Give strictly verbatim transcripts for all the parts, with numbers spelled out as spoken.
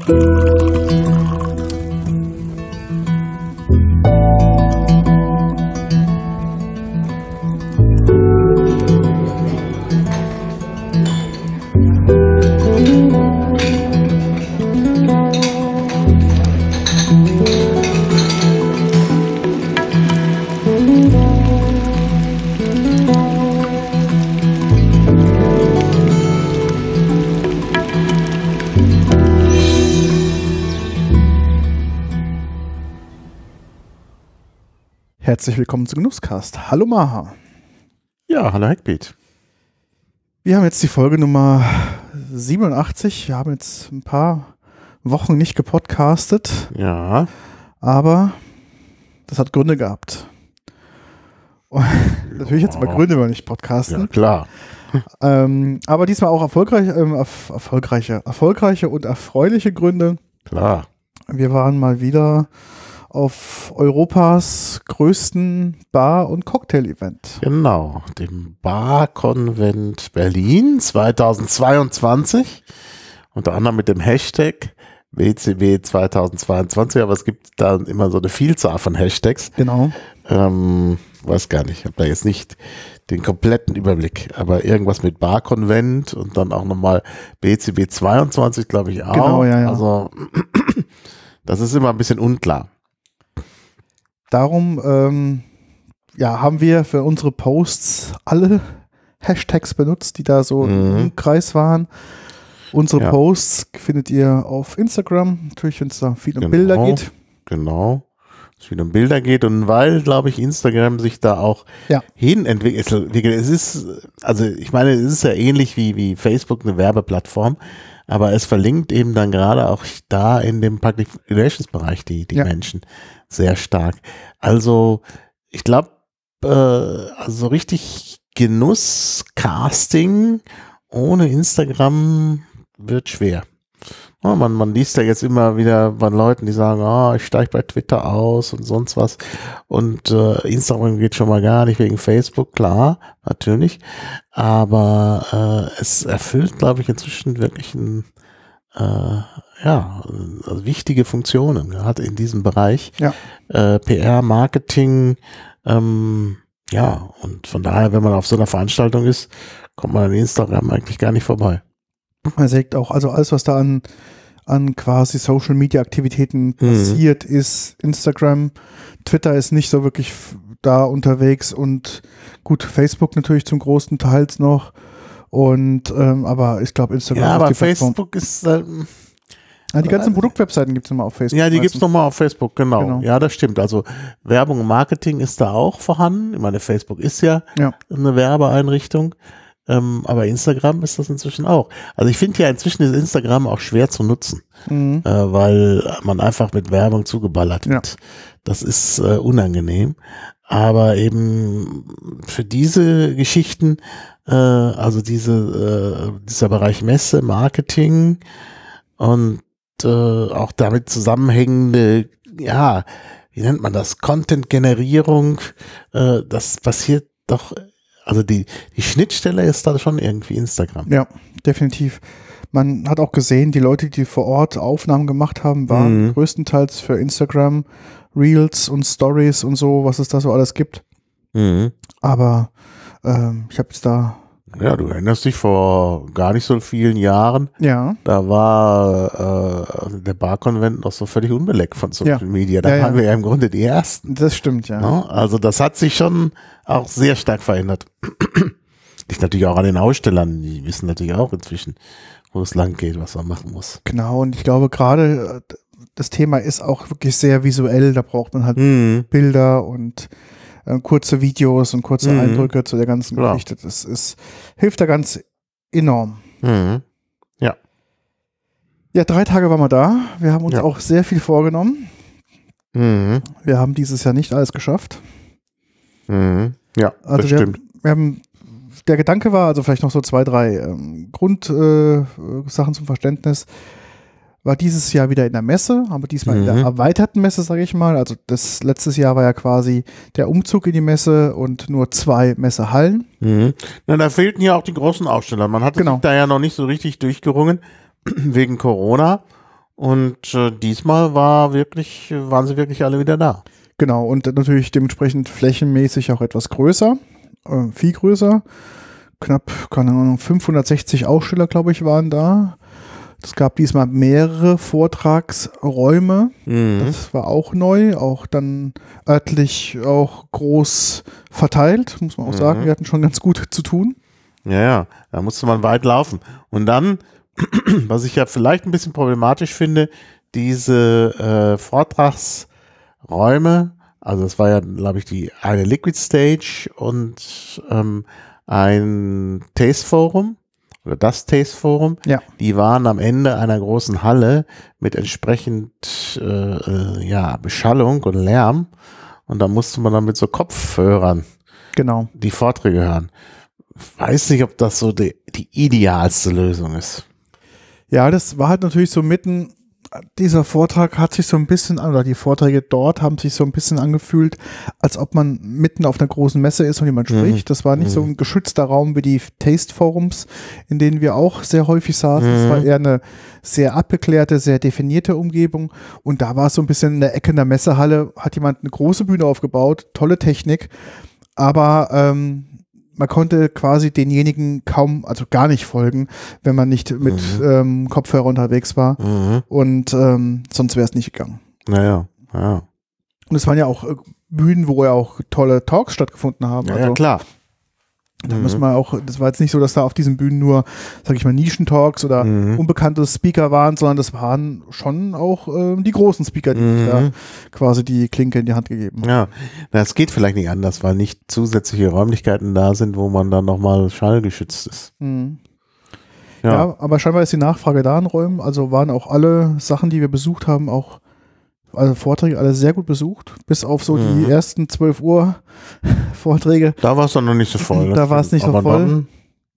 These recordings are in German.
Herzlich willkommen zu Genusscast. Hallo Maha. Ja, hallo Heckbeat. Wir haben jetzt die Folge Nummer siebenundachtzig. Wir haben jetzt ein paar Wochen nicht gepodcastet. Ja. Aber das hat Gründe gehabt. Und natürlich jetzt mal Gründe, wenn wir nicht podcasten. Ja, klar. ähm, aber diesmal auch erfolgreich, ähm, erf- erfolgreiche, erfolgreiche und erfreuliche Gründe. Klar. Wir waren mal wieder auf Europas größten Bar- und Cocktail-Event. Genau, dem Bar-Konvent Berlin zweitausendzweiundzwanzig, unter anderem mit dem Hashtag W C B zweitausendzweiundzwanzig, aber es gibt da immer so eine Vielzahl von Hashtags. Genau. Ähm, weiß gar nicht, ich habe da jetzt nicht den kompletten Überblick, aber irgendwas mit Bar-Konvent und dann auch nochmal W C B zweiundzwanzig, glaube ich auch. Genau, ja, ja. Also das ist immer ein bisschen unklar. Darum ähm, ja, haben wir für unsere Posts alle Hashtags benutzt, die da so Mhm. im Kreis waren. Unsere Ja. Posts findet ihr auf Instagram, natürlich, wenn es da viel um Genau. Bilder geht. Genau. Es viel um Bilder geht und weil, glaube ich, Instagram sich da auch Ja. hin entwickelt. Es ist, also ich meine, es ist ja ähnlich wie, wie Facebook eine Werbeplattform, aber es verlinkt eben dann gerade auch da in dem Public Relations Bereich die, die Ja. Menschen sehr stark. Also ich glaube, äh, also richtig Genuss-Casting ohne Instagram wird schwer. Ja, man, man liest ja jetzt immer wieder von Leuten, die sagen, ah, ich steige bei Twitter aus und sonst was. Und äh, Instagram geht schon mal gar nicht wegen Facebook, klar, natürlich. Aber äh, es erfüllt, glaube ich, inzwischen wirklich ein, äh, ja, also wichtige Funktionen, gerade in diesem Bereich. Ja. Äh, P R, Marketing, ähm, ja, und von daher, wenn man auf so einer Veranstaltung ist, kommt man an Instagram eigentlich gar nicht vorbei. Man sagt auch, also alles, was da an, an quasi Social Media Aktivitäten passiert, ist Instagram. Twitter ist nicht so wirklich f- da unterwegs und gut, Facebook natürlich zum großen Teils noch. Und ähm, aber ich glaube, Instagram Ja, ist aber die Plattform. Facebook ist, ähm, Ja, die ganzen Produktwebseiten gibt es nochmal auf Facebook. ja, die gibt's meistens. nochmal auf Facebook, genau. Genau. Ja, das stimmt. Also Werbung und Marketing ist da auch vorhanden. Ich meine, Facebook ist ja, Ja. eine Werbeeinrichtung, ähm, aber Instagram ist das inzwischen auch. Also ich finde ja, inzwischen ist Instagram auch schwer zu nutzen, Mhm. äh, weil man einfach mit Werbung zugeballert wird. Das ist äh, unangenehm. Aber eben für diese Geschichten, äh, also diese, äh, dieser Bereich Messe, Marketing und äh, auch damit zusammenhängende, ja, wie nennt man das, Content-Generierung, äh, das passiert doch, also die, die Schnittstelle ist da schon irgendwie Instagram. Ja, definitiv. Man hat auch gesehen, die Leute, die vor Ort Aufnahmen gemacht haben, waren Mhm. größtenteils für Instagram, Reels und Stories und so, was es da so alles gibt. Mhm. Aber ähm, ich habe es da, Ja, du erinnerst dich vor gar nicht so vielen Jahren, ja, da war äh, der Bar-Konvent noch so völlig unbeleckt von Social Ja. Media. Da Ja, ja. waren wir ja im Grunde die Ersten. das stimmt, ja. Ne? Also das hat sich schon auch sehr stark verändert. Liegt natürlich auch an den Ausstellern, die wissen natürlich auch inzwischen, wo es lang geht, was man machen muss. Genau, und ich glaube gerade, äh, das Thema ist auch wirklich sehr visuell, da braucht man halt Mhm. Bilder und äh, kurze Videos und kurze Mhm. Eindrücke zu der ganzen Klar. Geschichte. Das ist, hilft da ganz enorm. Mhm. Ja, drei Tage waren wir da. Wir haben uns Ja. auch sehr viel vorgenommen. Mhm. Wir haben dieses Jahr nicht alles geschafft. Mhm. Ja, Also das wir, stimmt. wir haben, der Gedanke war, also vielleicht noch so zwei, drei ähm, Grundsachen äh, Sachen zum Verständnis. War dieses Jahr wieder in der Messe, aber diesmal in der Mhm. erweiterten Messe, sage ich mal. Also das letztes Jahr war ja quasi der Umzug in die Messe und nur zwei Messehallen. Mhm. Na, da fehlten ja auch die großen Aussteller. Man hatte Genau. sich da ja noch nicht so richtig durchgerungen wegen Corona. Und äh, diesmal war wirklich, waren sie wirklich alle wieder da. Genau, und natürlich dementsprechend flächenmäßig auch etwas größer, äh, viel größer. Knapp, keine Ahnung, fünfhundertsechzig Aussteller, glaube ich, waren da. Es gab diesmal mehrere Vortragsräume. Mhm. Das war auch neu, auch dann örtlich auch groß verteilt, muss man auch mhm. sagen. Wir hatten schon ganz gut zu tun. Ja, ja, da musste man weit laufen. Und dann, was ich ja vielleicht ein bisschen problematisch finde, diese äh, Vortragsräume, also das war ja, glaube ich, die eine Liquid Stage und ähm, ein Taste Forum. Oder das Taste Forum, ja. Die waren am Ende einer großen Halle mit entsprechend äh, ja, Beschallung und Lärm und da musste man dann mit so Kopfhörern genau. die Vorträge hören. Weiß nicht, ob das so die, die idealste Lösung ist. Ja, das war halt natürlich so mitten, dieser Vortrag hat sich so ein bisschen, oder die Vorträge dort haben sich so ein bisschen angefühlt, als ob man mitten auf einer großen Messe ist und jemand spricht. Mhm. Das war nicht mhm. so ein geschützter Raum wie die Taste-Forums, in denen wir auch sehr häufig saßen. Es mhm. war eher eine sehr abgeklärte, sehr definierte Umgebung. Und da war es so ein bisschen in der Ecke in der Messehalle, hat jemand eine große Bühne aufgebaut, tolle Technik, aber ähm, man konnte quasi denjenigen kaum, also gar nicht folgen, wenn man nicht mit mhm. ähm, Kopfhörer unterwegs war. Mhm. Und ähm, sonst wäre es nicht gegangen. Naja, ja. Und es waren ja auch äh, Bühnen, wo ja auch tolle Talks stattgefunden haben. Ja, also, ja klar. Da mhm. muss man auch, das war jetzt nicht so, dass da auf diesen Bühnen nur, sag ich mal, Nischentalks oder mhm. unbekannte Speaker waren, sondern das waren schon auch ähm, die großen Speaker, die mhm. da quasi die Klinke in die Hand gegeben haben. Ja, das geht vielleicht nicht anders, weil nicht zusätzliche Räumlichkeiten da sind, wo man dann nochmal schallgeschützt ist. Mhm. Ja. ja, aber scheinbar ist die Nachfrage da in Räumen, also waren auch alle Sachen, die wir besucht haben, auch also Vorträge alle sehr gut besucht, bis auf so mhm. die ersten zwölf Uhr Vorträge. Da war es dann noch nicht so voll. Da war es nicht so voll. Dann,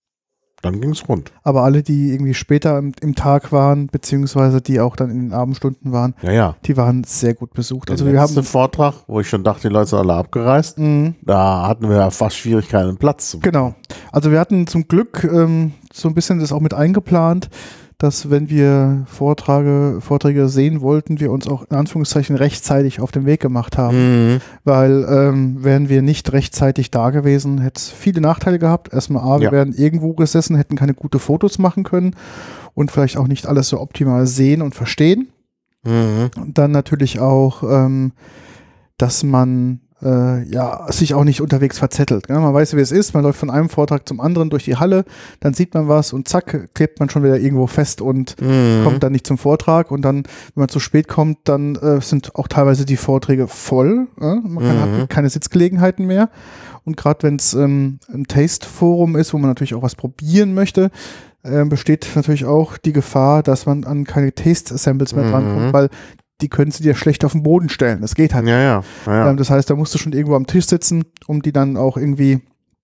dann ging es rund. Aber alle, die irgendwie später im, im Tag waren, beziehungsweise die auch dann in den Abendstunden waren, ja, ja. die waren sehr gut besucht. Der also letzte wir haben Vortrag, wo ich schon dachte, die Leute sind alle abgereist, mhm. da hatten wir ja fast Schwierigkeiten, einen Platz zu bekommen. Genau. Also wir hatten zum Glück ähm, so ein bisschen das auch mit eingeplant, dass wenn wir Vorträge, Vorträge sehen wollten, wir uns auch in Anführungszeichen rechtzeitig auf den Weg gemacht haben. Mhm. Weil ähm, wären wir nicht rechtzeitig da gewesen, hätte es viele Nachteile gehabt. Erstmal A, wir ja. wären irgendwo gesessen, hätten keine gute Fotos machen können und vielleicht auch nicht alles so optimal sehen und verstehen. Mhm. Und dann natürlich auch, ähm, dass man Äh, ja, sich auch nicht unterwegs verzettelt. Ja, man weiß, wie es ist, man läuft von einem Vortrag zum anderen durch die Halle, dann sieht man was und zack, klebt man schon wieder irgendwo fest und mhm. kommt dann nicht zum Vortrag und dann, wenn man zu spät kommt, dann äh, sind auch teilweise die Vorträge voll. Ja? Man kann, mhm. hat keine Sitzgelegenheiten mehr und gerade wenn es ähm, ein Taste-Forum ist, wo man natürlich auch was probieren möchte, äh, besteht natürlich auch die Gefahr, dass man an keine Taste-Samples mehr mhm. drankommt, weil die können sie dir schlecht auf den Boden stellen. Das geht halt nicht. Ja, ja, ja. Ähm, das heißt, da musst du schon irgendwo am Tisch sitzen, um die dann auch irgendwie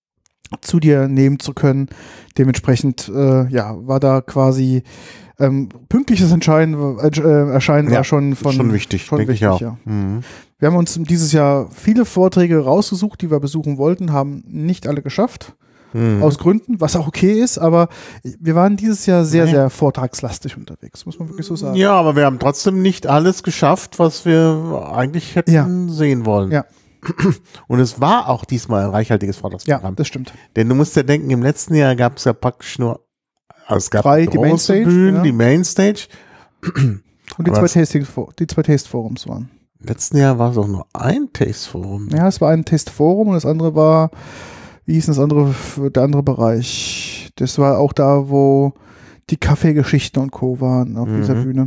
zu dir nehmen zu können. Dementsprechend, äh, ja, war da quasi ähm, pünktliches Entscheiden, äh, Erscheinen ja, war schon von schon wichtig, schon denke wichtig, ich auch. Ja. Mhm. Wir haben uns dieses Jahr viele Vorträge rausgesucht, die wir besuchen wollten, haben nicht alle geschafft. Mhm. Aus Gründen, was auch okay ist, aber wir waren dieses Jahr sehr, nee. sehr vortragslastig unterwegs, muss man wirklich so sagen. Ja, aber wir haben trotzdem nicht alles geschafft, was wir eigentlich hätten ja. sehen wollen. Ja. Und es war auch diesmal ein reichhaltiges Vortragsprogramm. Ja, das stimmt. Denn du musst ja denken, im letzten Jahr gab es ja praktisch nur, also es gab Drei, große die Mainstage, Bühnen, ja. die Mainstage. Und die zwei, Tasting, die zwei Taste-Forums waren. Im letzten Jahr war es auch nur ein Taste-Forum. Ja, es war ein Taste-Forum und das andere war, wie hieß das andere, der andere Bereich? Das war auch da, wo die Kaffeegeschichten und Co. waren auf mhm. dieser Bühne.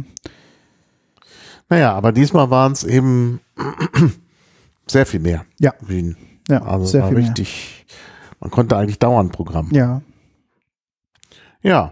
Naja, aber diesmal waren es eben sehr viel mehr. Ja. Bühnen. Ja, also sehr war viel richtig, mehr. Man konnte eigentlich dauernd Programm. Ja. Ja.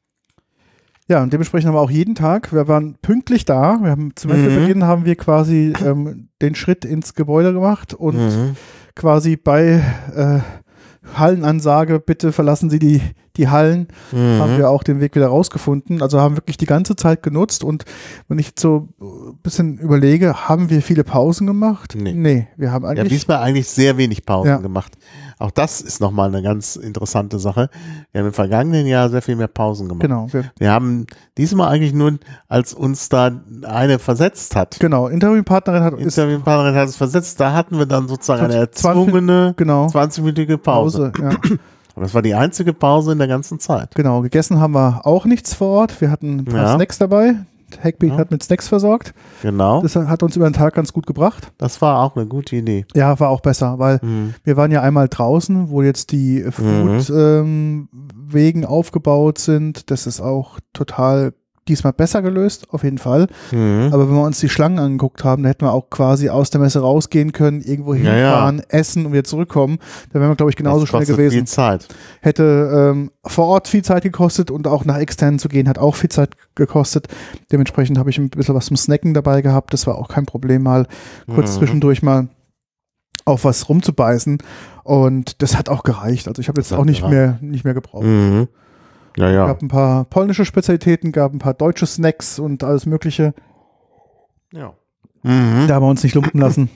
Ja, und dementsprechend haben wir auch jeden Tag, wir waren pünktlich da. Wir haben zum mhm. Beginn haben wir quasi ähm, den Schritt ins Gebäude gemacht und mhm. quasi bei äh, Hallenansage, bitte verlassen Sie die, die Hallen, mhm. haben wir auch den Weg wieder rausgefunden. Also haben wirklich die ganze Zeit genutzt und wenn ich so ein bisschen überlege, haben wir viele Pausen gemacht? Nee. Nee, wir haben eigentlich... Ja, diesmal eigentlich sehr wenig Pausen ja. gemacht. auch das ist nochmal eine ganz interessante Sache. Wir haben im vergangenen Jahr sehr viel mehr Pausen gemacht. Genau. Wir, wir haben diesmal eigentlich nur, als uns da eine versetzt hat. Genau, Interviewpartnerin hat Interviewpartnerin hat es versetzt, da hatten wir dann sozusagen eine erzwungene genau, zwanzig-minütige Pause. Pause ja. Aber das war die einzige Pause in der ganzen Zeit. Genau, gegessen haben wir auch nichts vor Ort. Wir hatten ein paar ja. Snacks dabei. Hackbeat ja. hat mit Snacks versorgt. Genau. Das hat uns über den Tag ganz gut gebracht. Das war auch eine gute Idee. Ja, war auch besser, weil mhm. wir waren ja einmal draußen, wo jetzt die Food-Wegen mhm. ähm, aufgebaut sind. Das ist auch total diesmal besser gelöst, auf jeden Fall. Mhm. Aber wenn wir uns die Schlangen angeguckt haben, da hätten wir auch quasi aus der Messe rausgehen können, irgendwo hinfahren, ja, ja. essen und wieder zurückkommen. Da wären wir, glaube ich, genauso schnell gewesen. Viel Zeit. Hätte ähm, vor Ort viel Zeit gekostet und auch nach extern zu gehen, hat auch viel Zeit gekostet. Dementsprechend habe ich ein bisschen was zum Snacken dabei gehabt. Das war auch kein Problem, mal kurz mhm. zwischendurch mal auf was rumzubeißen. Und das hat auch gereicht. Also ich habe jetzt auch nicht mehr, nicht mehr gebraucht. Mhm. Ja, ja. Gab ein paar polnische Spezialitäten, gab ein paar deutsche Snacks und alles Mögliche. Ja. Mhm. Da haben wir uns nicht lumpen lassen.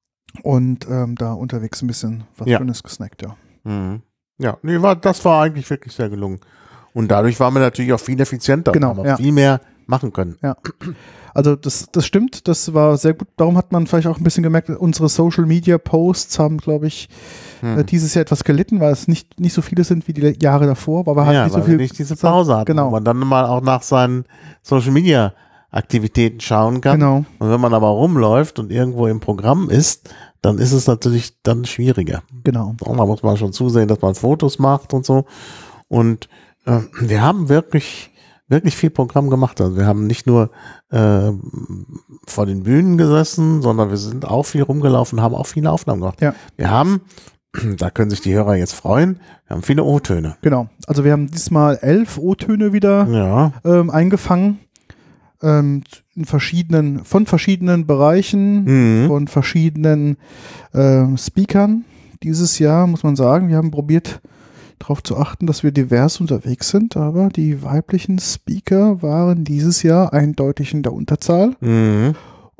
Und ähm, da unterwegs ein bisschen was ja. Schönes gesnackt, ja. Mhm. Ja, nee, war, das war eigentlich wirklich sehr gelungen. Und dadurch waren wir natürlich auch viel effizienter. Genau, haben ja. viel mehr machen können. Ja. Also das, das stimmt, das war sehr gut. Darum hat man vielleicht auch ein bisschen gemerkt, unsere Social Media Posts haben, glaube ich, hm. äh, dieses Jahr etwas gelitten, weil es nicht, nicht so viele sind wie die Jahre davor, weil wir halt ja, nicht so weil viel wir nicht diese Pause hatten, genau. wo man dann mal auch nach seinen Social Media Aktivitäten schauen kann. Genau. Und wenn man aber rumläuft und irgendwo im Programm ist, dann ist es natürlich dann schwieriger. Genau. Und da muss man schon zusehen, dass man Fotos macht und so. Und äh, wir haben wirklich wirklich viel Programm gemacht. Also wir haben nicht nur äh, vor den Bühnen gesessen, sondern wir sind auch viel rumgelaufen, haben auch viele Aufnahmen gemacht. Ja. Wir haben, da können sich die Hörer jetzt freuen, wir haben viele O-Töne. Genau. Also wir haben diesmal elf O-Töne wieder ja. ähm, eingefangen. Ähm, in verschiedenen, von verschiedenen Bereichen, mhm. von verschiedenen ähm, Speakern. Dieses Jahr muss man sagen, wir haben probiert, darauf zu achten, dass wir divers unterwegs sind, aber die weiblichen Speaker waren dieses Jahr eindeutig in der Unterzahl. Mhm.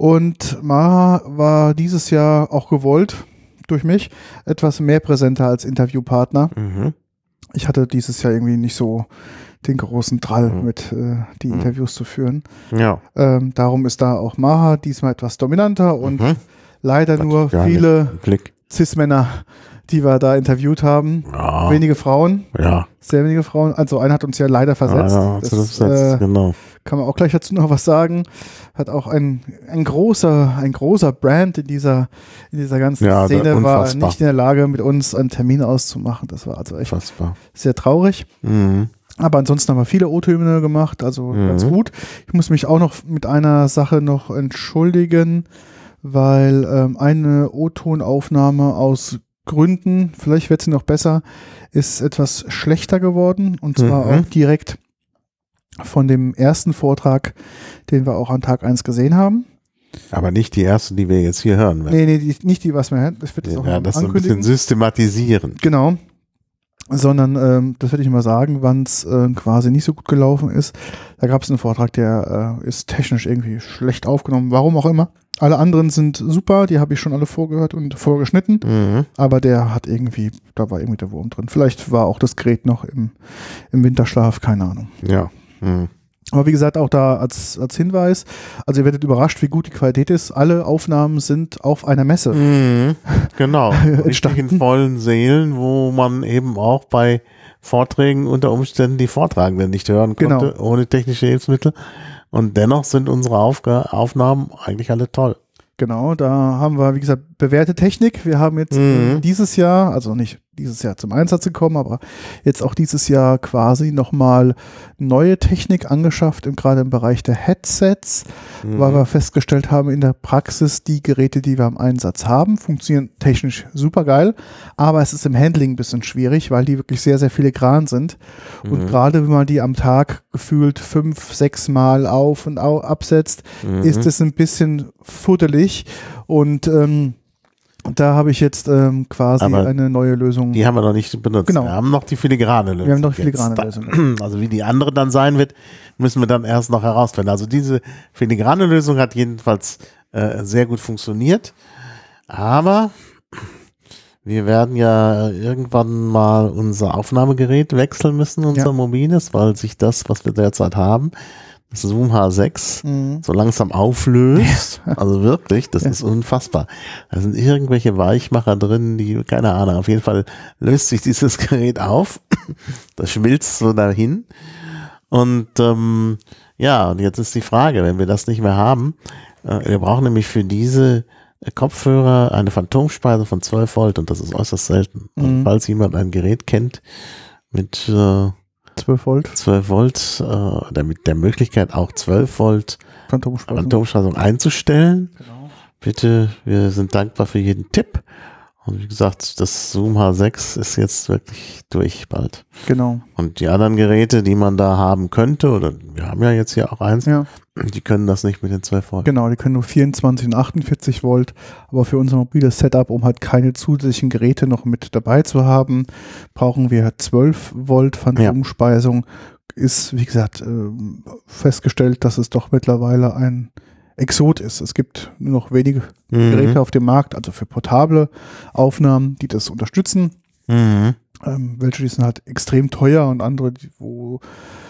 Und Mara war dieses Jahr auch gewollt, durch mich, etwas mehr präsenter als Interviewpartner. Mhm. Ich hatte dieses Jahr irgendwie nicht so den großen Drall mhm. mit, äh, die mhm. Interviews zu führen. Ja. Ähm, darum ist da auch Maha diesmal etwas dominanter und mhm. leider Gott, nur viele Blick. Cis-Männer, die wir da interviewt haben. Ja. Wenige Frauen. Ja. Sehr wenige Frauen. Also einer hat uns ja leider versetzt. Ja, ja, das das versetzt, äh, genau. Kann man auch gleich dazu noch was sagen. Hat auch ein, ein großer, ein großer Brand in dieser, in dieser ganzen ja, Szene, war nicht in der Lage, mit uns einen Termin auszumachen. Das war also echt unfassbar. Sehr traurig. Mhm. Aber ansonsten haben wir viele O-Töne gemacht, also mhm. ganz gut. Ich muss mich auch noch mit einer Sache noch entschuldigen, weil ähm, eine O-Tonaufnahme aus Gründen, vielleicht wird sie noch besser, ist etwas schlechter geworden. Und zwar mhm. auch direkt von dem ersten Vortrag, den wir auch an Tag eins gesehen haben. Aber nicht die erste, die wir jetzt hier hören werden. Nee, nee, die, nicht die, was wir hören. Das wird jetzt ja, auch ja, noch das so ein ankündigen. bisschen systematisieren. Genau. Sondern, ähm, das werde ich mal sagen, wann es äh, quasi nicht so gut gelaufen ist. Da gab es einen Vortrag, der äh, ist technisch irgendwie schlecht aufgenommen, warum auch immer. Alle anderen sind super, die habe ich schon alle vorgehört und vorgeschnitten, mhm. aber der hat irgendwie, da war irgendwie der Wurm drin. Vielleicht war auch das Gerät noch im, im Winterschlaf, keine Ahnung. Ja. Mhm. Aber wie gesagt, auch da als, als Hinweis, also ihr werdet überrascht, wie gut die Qualität ist. Alle Aufnahmen sind auf einer Messe. Mhm, genau. Richtig in vollen Sälen, wo man eben auch bei Vorträgen unter Umständen die Vortragenden nicht hören konnte, genau. ohne technische Hilfsmittel. Und dennoch sind unsere Aufga- Aufnahmen eigentlich alle toll. Genau, da haben wir, wie gesagt, bewährte Technik. Wir haben jetzt mhm. dieses Jahr, also nicht dieses Jahr zum Einsatz gekommen, aber jetzt auch dieses Jahr quasi nochmal neue Technik angeschafft, im, gerade im Bereich der Headsets, mhm. weil wir festgestellt haben, in der Praxis, die Geräte, die wir im Einsatz haben, funktionieren technisch super geil, aber es ist im Handling ein bisschen schwierig, weil die wirklich sehr, sehr filigran sind. Mhm. Und gerade wenn man die am Tag gefühlt fünf, sechs Mal auf und au- absetzt, mhm. ist es ein bisschen fuddelig und ähm, da habe ich jetzt ähm, quasi aber eine neue Lösung. Die haben wir noch nicht benutzt. Genau. Wir haben noch die filigrane Lösung. Wir haben noch die filigrane Lösung. Also wie die andere dann sein wird, müssen wir dann erst noch herausfinden. Also diese filigrane Lösung hat jedenfalls äh, sehr gut funktioniert. Aber wir werden ja irgendwann mal unser Aufnahmegerät wechseln müssen, unser Ja. mobiles, weil sich das, was wir derzeit haben, das Zoom H sechs, Mhm. so langsam auflöst. Also wirklich, das Ja. ist unfassbar. Da sind irgendwelche Weichmacher drin, die, keine Ahnung, auf jeden Fall löst sich dieses Gerät auf. Das schmilzt so dahin. Und ähm, ja, und jetzt ist die Frage, wenn wir das nicht mehr haben, äh, wir brauchen nämlich für diese Kopfhörer eine Phantomspeise von zwölf Volt und das ist äußerst selten. Mhm. Und falls jemand ein Gerät kennt mit äh, zwölf Volt, zwölf Volt, äh, der, mit der Möglichkeit auch zwölf Volt Phantomspeisung. Phantomspeisung einzustellen, Genau. bitte, wir sind dankbar für jeden Tipp. Und wie gesagt, das Zoom H sechs ist jetzt wirklich durch bald. Genau. Und die anderen Geräte, die man da haben könnte, oder wir haben ja jetzt hier auch eins, Ja, die können das nicht mit den zwölf Volt. genau, die können nur vierundzwanzig und achtundvierzig Volt, aber für unser mobiles Setup, um halt keine zusätzlichen Geräte noch mit dabei zu haben, brauchen wir zwölf Volt Phantomspeisung. Ist, wie gesagt, ähm, festgestellt, dass es doch mittlerweile ein Exot ist. Es gibt nur noch wenige Mhm. Geräte auf dem Markt, also für portable Aufnahmen, die das unterstützen. Mhm. Ähm, welche die sind halt extrem teuer und andere, die, wo,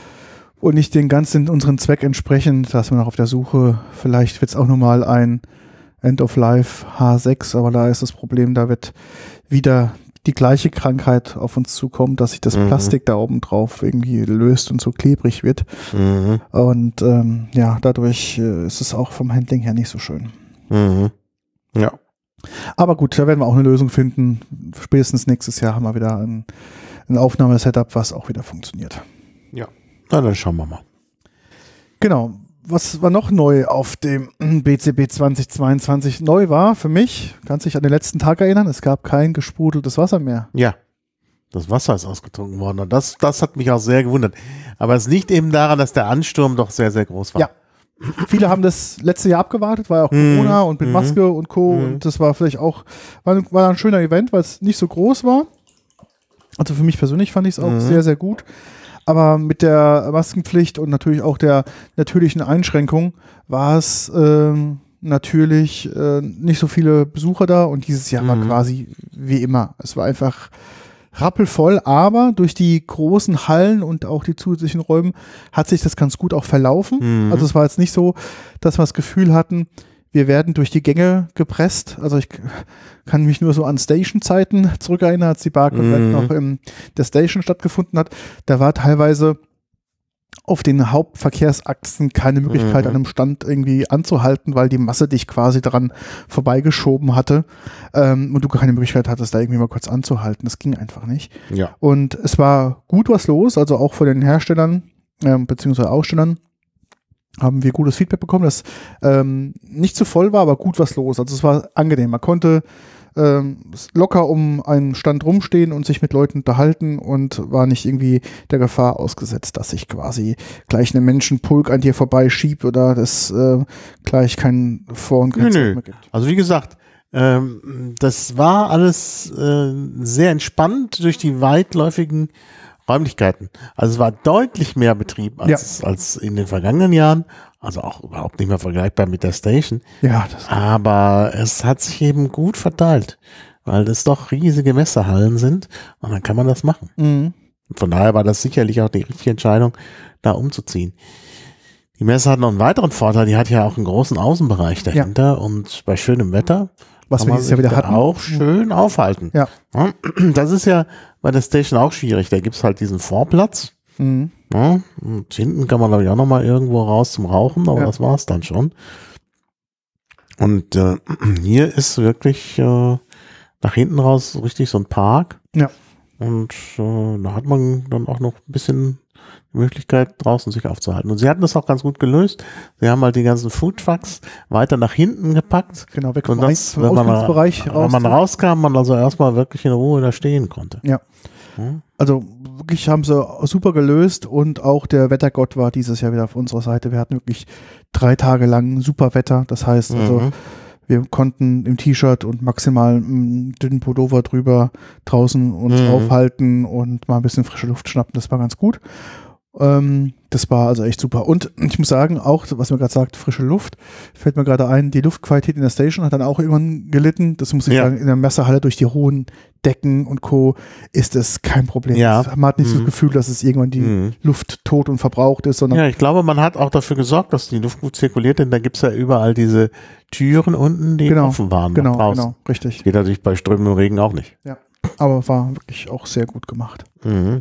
wo nicht den ganzen unseren Zweck entsprechen. Da ist man noch auf der Suche. Vielleicht wird es auch nochmal ein End of Life H sechs, aber da ist das Problem, da wird wieder die gleiche Krankheit auf uns zukommen, dass sich das Mhm. Plastik da oben drauf irgendwie löst und so klebrig wird. Mhm. Und ähm, ja, dadurch äh, ist es auch vom Handling her nicht so schön. Mhm. Ja. Aber gut, da werden wir auch eine Lösung finden. Spätestens nächstes Jahr haben wir wieder ein, ein Aufnahmesetup, was auch wieder funktioniert. Na, dann schauen wir mal. Genau. Was war noch neu auf dem B C B zwanzig zweiundzwanzig? Neu war für mich, kannst du dich an den letzten Tag erinnern, es gab kein gesprudeltes Wasser mehr. Ja. Das Wasser ist ausgetrunken worden und das, das hat mich auch sehr gewundert. Aber es liegt eben daran, dass der Ansturm doch sehr, sehr groß war. Ja. Viele haben das letzte Jahr abgewartet, war ja auch Mhm. Corona und mit Mhm. Maske und Co. Mhm. Und das war vielleicht auch, war, war ein schöner Event, weil es nicht so groß war. Also für mich persönlich fand ich es auch Mhm. sehr, sehr gut. Aber mit der Maskenpflicht und natürlich auch der natürlichen Einschränkung war es ähm, natürlich äh, nicht so viele Besucher da und dieses Jahr war Mhm. quasi wie immer. Es war einfach rappelvoll, aber durch die großen Hallen und auch die zusätzlichen Räume hat sich das ganz gut auch verlaufen. Mhm. Also es war jetzt nicht so, dass wir das Gefühl hatten, wir werden durch die Gänge gepresst. Also ich kann mich nur so an Station-Zeiten zurückerinnern, als die Bar Mhm. noch in der Station stattgefunden hat. Da war teilweise auf den Hauptverkehrsachsen keine Möglichkeit, Mhm. an einem Stand irgendwie anzuhalten, weil die Masse dich quasi daran vorbeigeschoben hatte ähm, und du keine Möglichkeit hattest, da irgendwie mal kurz anzuhalten. Das ging einfach nicht. Ja. Und es war gut was los, also auch von den Herstellern ähm, beziehungsweise Ausstellern haben wir gutes Feedback bekommen, dass ähm, nicht zu voll war, aber gut was los. Also es war angenehm. Man konnte ähm, locker um einen Stand rumstehen und sich mit Leuten unterhalten und war nicht irgendwie der Gefahr ausgesetzt, dass sich quasi gleich ein Menschenpulk an dir vorbeischiebt oder das äh, gleich kein Vor- und kein Nö, Zurück nö. mehr gibt. Also wie gesagt, ähm, das war alles äh, sehr entspannt durch die weitläufigen Räumlichkeiten. Also es war deutlich mehr Betrieb als, als in den vergangenen Jahren. Also auch überhaupt nicht mehr vergleichbar mit der Station. Ja, das Aber es hat sich eben gut verteilt, weil es doch riesige Messehallen sind und dann kann man das machen. mhm. Und von daher war das sicherlich auch die richtige Entscheidung, da umzuziehen. Die Messe hat noch einen weiteren Vorteil, die hat ja auch einen großen Außenbereich dahinter und bei schönem Wetter Was kann wir man dieses Jahr sich wieder da hatten. auch schön aufhalten. Ja. Ja, das ist ja bei der Station auch schwierig. Da gibt es halt diesen Vorplatz. Mhm. Ja, und hinten kann man, glaube ich, auch noch mal irgendwo raus zum Rauchen, aber Ja. das war es dann schon. Und äh, hier ist wirklich äh, nach hinten raus richtig so ein Park. Ja. Und äh, da hat man dann auch noch ein bisschen die Möglichkeit, draußen sich aufzuhalten. Und sie hatten das auch ganz gut gelöst. Sie haben halt die ganzen Foodtrucks weiter nach hinten gepackt. Genau, weg Und vom, das, vom wenn man, Ausgangsbereich wenn raus. man rauskam, man also erstmal wirklich in Ruhe da stehen konnte. Ja. Hm? Also wirklich haben sie super gelöst und auch der Wettergott war dieses Jahr wieder auf unserer Seite. Wir hatten wirklich drei Tage lang super Wetter. Das heißt, also Mhm. wir konnten im T-Shirt und maximal einen dünnen Pullover drüber draußen uns Mhm. aufhalten und mal ein bisschen frische Luft schnappen. Das war ganz gut. Ähm, das war also echt super. Und ich muss sagen, auch, was man gerade sagt, frische Luft, fällt mir gerade ein, die Luftqualität in der Station hat dann auch irgendwann gelitten. Das muss ich ja. sagen, in der Messehalle durch die hohen Decken und Co. ist das kein Problem. Ja. Man hat nicht mhm. so das Gefühl, dass es irgendwann die mhm. Luft tot und verbraucht ist, sondern. Ja, ich glaube, man hat auch dafür gesorgt, dass die Luft gut zirkuliert, denn da gibt es ja überall diese Türen unten, die genau, offen waren. Genau, draußen. genau, richtig. Geht natürlich bei strömendem Regen auch nicht. Ja, aber war wirklich auch sehr gut gemacht. Mhm.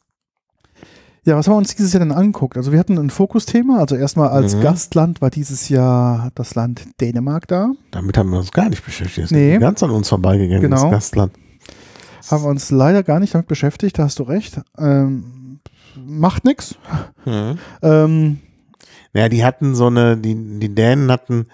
Ja, was haben wir uns dieses Jahr denn angeguckt? Also wir hatten ein Fokusthema, also erstmal als mhm. Gastland war dieses Jahr das Land Dänemark da. Damit haben wir uns gar nicht beschäftigt. Das nee. ist ganz an uns vorbeigegangen, genau. das Gastland. Haben wir uns leider gar nicht damit beschäftigt, da hast du recht. Ähm, macht nichts. Mhm. Ähm, ja, die hatten so eine, die, die Dänen hatten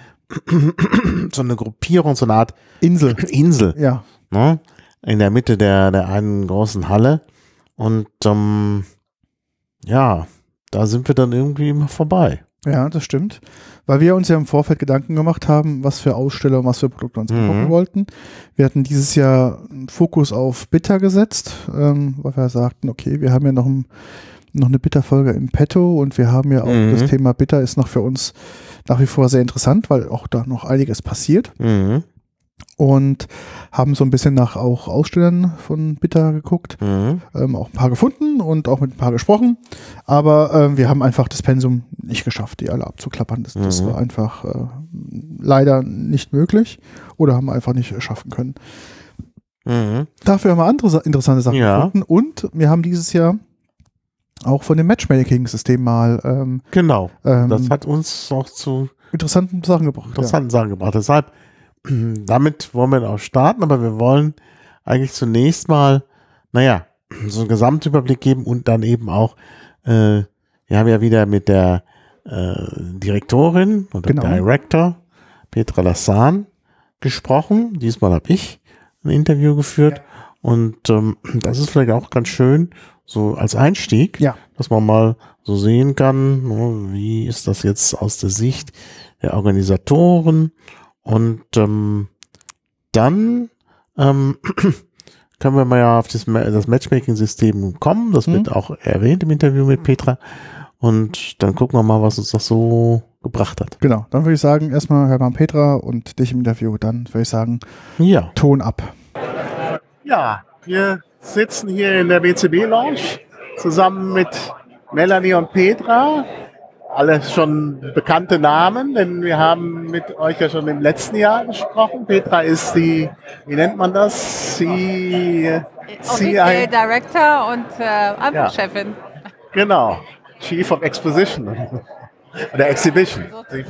so eine Gruppierung, so eine Art Insel. Insel. Ja. Ne? In der Mitte der, der einen großen Halle. Und ähm, ja, da sind wir dann irgendwie immer vorbei. Ja, das stimmt. Weil wir uns ja im Vorfeld Gedanken gemacht haben, was für Aussteller und was für Produkte uns mhm. gucken wollten. Wir hatten dieses Jahr einen Fokus auf Bitter gesetzt, ähm, weil wir sagten, okay, wir haben ja noch, ein, noch eine Bitter-Folge im Petto und wir haben ja auch mhm. das Thema Bitter ist noch für uns nach wie vor sehr interessant, weil auch da noch einiges passiert. Mhm. Und haben so ein bisschen nach auch Ausstellern von Bitter geguckt, mhm. ähm, auch ein paar gefunden und auch mit ein paar gesprochen, aber ähm, wir haben einfach das Pensum nicht geschafft, die alle abzuklappern. Das, mhm. das war einfach äh, leider nicht möglich oder haben wir einfach nicht schaffen können. Mhm. Dafür haben wir andere interessante Sachen ja. gefunden und wir haben dieses Jahr auch von dem Matchmaking-System mal ähm, genau, ähm, das hat uns auch zu interessanten Sachen gebracht. interessanten ja. Sachen gebracht. Deshalb damit wollen wir auch starten, aber wir wollen eigentlich zunächst mal, naja, so einen Gesamtüberblick geben und dann eben auch, äh, wir haben ja wieder mit der äh, Direktorin oder genau. Director Petra Lassan gesprochen. Diesmal habe ich ein Interview geführt ja. und ähm, das ist vielleicht auch ganz schön, so als Einstieg, ja. dass man mal so sehen kann, ne, wie ist das jetzt aus der Sicht der Organisatoren. Und ähm, dann ähm, können wir mal ja auf das, das Matchmaking-System kommen. Das mhm. wird auch erwähnt im Interview mit Petra. Und dann gucken wir mal, was uns das so gebracht hat. Genau, dann würde ich sagen, erstmal Hermann Petra und dich im Interview. Dann würde ich sagen, ja. Ton ab. Ja, wir sitzen hier in der B C B-Lounge zusammen mit Melanie und Petra. Alles schon bekannte Namen, denn wir haben mit euch ja schon im letzten Jahr gesprochen. Petra ist die, wie nennt man das? Sie, Offiziell Director und äh, Anwaltschefin. Ja. Genau, Chief of Exposition oder Exhibition.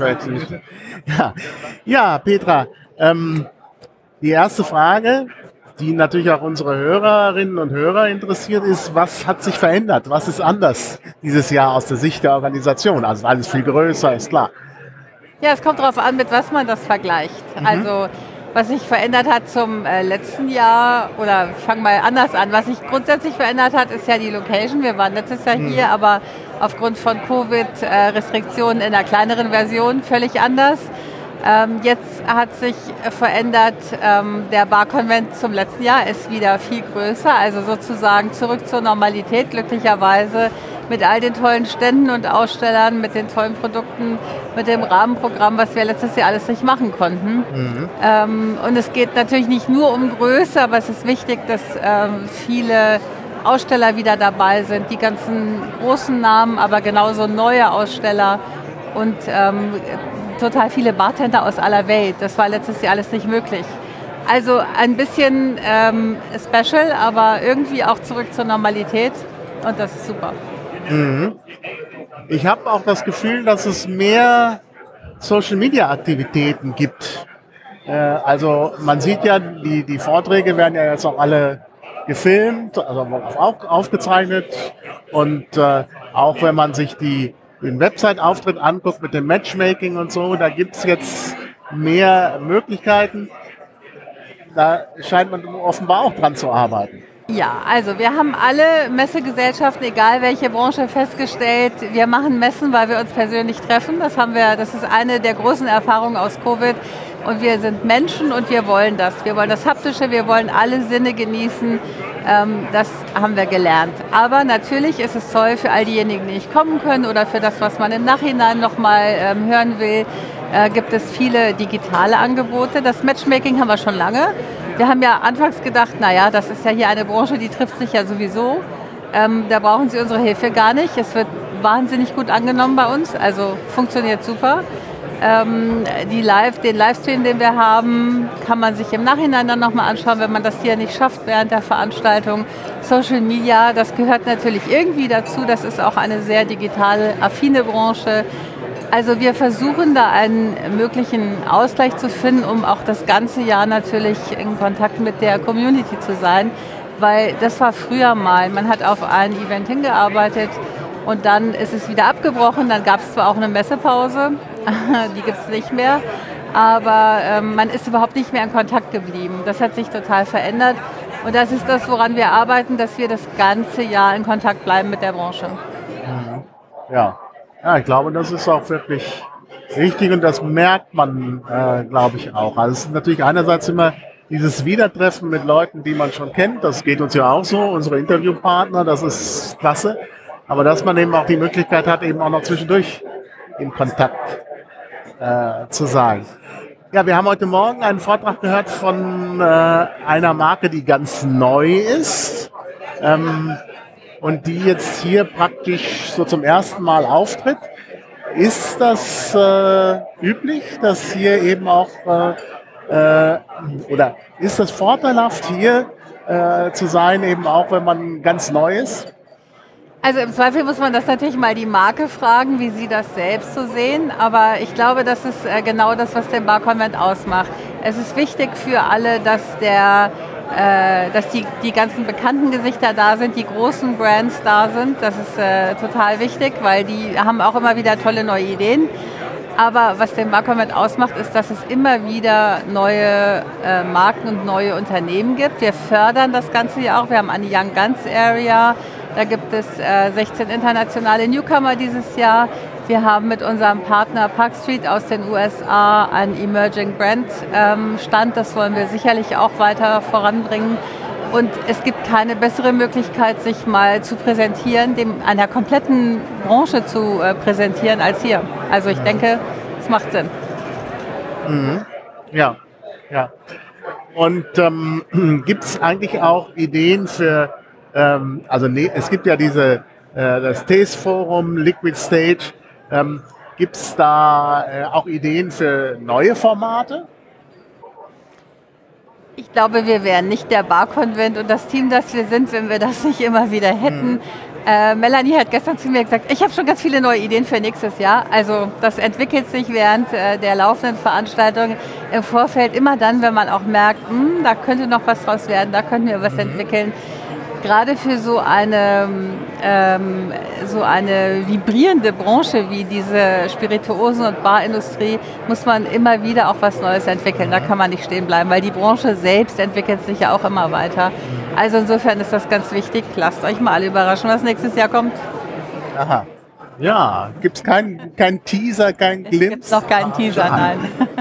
Ja, ja Petra, ähm, die erste Frage, die natürlich auch unsere Hörerinnen und Hörer interessiert, ist, was hat sich verändert? Was ist anders dieses Jahr aus der Sicht der Organisation? Also alles viel größer, ist klar. Ja, es kommt darauf an, mit was man das vergleicht. Mhm. Also was sich verändert hat zum äh, letzten Jahr, oder ich fange mal anders an, was sich grundsätzlich verändert hat, ist ja die Location. Wir waren letztes Jahr mhm. hier, aber aufgrund von Covid-Restriktionen in einer kleineren Version völlig anders. Ähm, jetzt hat sich verändert, ähm, der Barkonvent zum letzten Jahr ist wieder viel größer, also sozusagen zurück zur Normalität, glücklicherweise mit all den tollen Ständen und Ausstellern, mit den tollen Produkten, mit dem Rahmenprogramm, was wir letztes Jahr alles nicht machen konnten. Mhm. Ähm, und es geht natürlich nicht nur um Größe, aber es ist wichtig, dass ähm, viele Aussteller wieder dabei sind, die ganzen großen Namen, aber genauso neue Aussteller und ähm, total viele Bartender aus aller Welt. Das war letztes Jahr alles nicht möglich. Also ein bisschen ähm, special, aber irgendwie auch zurück zur Normalität und das ist super. Mhm. Ich habe auch das Gefühl, dass es mehr Social-Media-Aktivitäten gibt. Äh, also man sieht ja, die, die Vorträge werden ja jetzt auch alle gefilmt, also auch aufgezeichnet und äh, auch wenn man sich die den Website-Auftritt anguckt mit dem Matchmaking und so, da gibt es jetzt mehr Möglichkeiten. Da scheint man offenbar auch dran zu arbeiten. Ja, also wir haben alle Messegesellschaften, egal welche Branche, festgestellt, wir machen Messen, weil wir uns persönlich treffen. Das haben wir, das ist eine der großen Erfahrungen aus Covid. Und wir sind Menschen und wir wollen das. Wir wollen das Haptische, wir wollen alle Sinne genießen. Ähm, das haben wir gelernt. Aber natürlich ist es toll für all diejenigen, die nicht kommen können oder für das, was man im Nachhinein nochmal ähm, hören will, äh, gibt es viele digitale Angebote. Das Matchmaking haben wir schon lange. Wir haben ja anfangs gedacht, naja, das ist ja hier eine Branche, die trifft sich ja sowieso. Ähm, da brauchen Sie unsere Hilfe gar nicht. Es wird wahnsinnig gut angenommen bei uns, also funktioniert super. Ähm, die Live, den Livestream, den wir haben, kann man sich im Nachhinein dann nochmal anschauen, wenn man das hier nicht schafft während der Veranstaltung. Social Media, das gehört natürlich irgendwie dazu. Das ist auch eine sehr digital affine Branche. Also wir versuchen da einen möglichen Ausgleich zu finden, um auch das ganze Jahr natürlich in Kontakt mit der Community zu sein, weil das war früher mal. Man hat auf ein Event hingearbeitet und dann ist es wieder abgebrochen. Dann gab es zwar auch eine Messepause, die gibt es nicht mehr, aber ähm, man ist überhaupt nicht mehr in Kontakt geblieben. Das hat sich total verändert und das ist das, woran wir arbeiten, dass wir das ganze Jahr in Kontakt bleiben mit der Branche. Ja, ja, ich glaube, das ist auch wirklich richtig und das merkt man, äh, glaube ich, auch. Also es ist natürlich einerseits immer dieses Wiedertreffen mit Leuten, die man schon kennt, das geht uns ja auch so, unsere Interviewpartner, das ist klasse, aber dass man eben auch die Möglichkeit hat, eben auch noch zwischendurch in Kontakt äh, zu sein. Ja, wir haben heute Morgen einen Vortrag gehört von äh, einer Marke, die ganz neu ist ähm, und die jetzt hier praktisch so zum ersten Mal auftritt. Ist das äh, üblich, dass hier eben auch äh, äh, oder ist das vorteilhaft hier äh, zu sein, eben auch wenn man ganz neu ist? Also im Zweifel muss man das natürlich mal die Marke fragen, wie sie das selbst so sehen. Aber ich glaube, das ist äh, genau das, was den Bar-Convent ausmacht. Es ist wichtig für alle, dass, der, äh, dass die, die ganzen bekannten Gesichter da sind, die großen Brands da sind. Das ist äh, total wichtig, weil die haben auch immer wieder tolle neue Ideen. Aber was den Bar-Convent ausmacht, ist, dass es immer wieder neue äh, Marken und neue Unternehmen gibt. Wir fördern das Ganze ja auch. Wir haben eine Young Guns Area. Da gibt es äh, sechzehn internationale Newcomer dieses Jahr. Wir haben mit unserem Partner Park Street aus den U S A einen Emerging Brand ähm, Stand. Das wollen wir sicherlich auch weiter voranbringen. Und es gibt keine bessere Möglichkeit, sich mal zu präsentieren, dem einer kompletten Branche zu äh, präsentieren als hier. Also ich denke, es macht Sinn. Mhm. Ja, ja. Und ähm, gibt es eigentlich auch Ideen für Ähm, also ne, es gibt ja diese äh, das Taste Forum, Liquid Stage. Ähm, gibt es da äh, auch Ideen für neue Formate? Ich glaube, wir wären nicht der Bar-Convent und das Team, das wir sind, wenn wir das nicht immer wieder hätten. Mhm. Äh, Melanie hat gestern zu mir gesagt, ich habe schon ganz viele neue Ideen für nächstes Jahr. Also das entwickelt sich während äh, der laufenden Veranstaltung im Vorfeld immer dann, wenn man auch merkt, mh, da könnte noch was draus werden, da könnten wir was mhm. entwickeln. Gerade für so eine, ähm, so eine vibrierende Branche wie diese Spirituosen- und Barindustrie muss man immer wieder auch was Neues entwickeln. Da kann man nicht stehen bleiben, weil die Branche selbst entwickelt sich ja auch immer weiter. Also insofern ist das ganz wichtig. Lasst euch mal alle überraschen, was nächstes Jahr kommt. Aha. Ja, gibt es keinen kein Teaser, keinen Glimpse? Es gibt noch keinen Teaser, nein.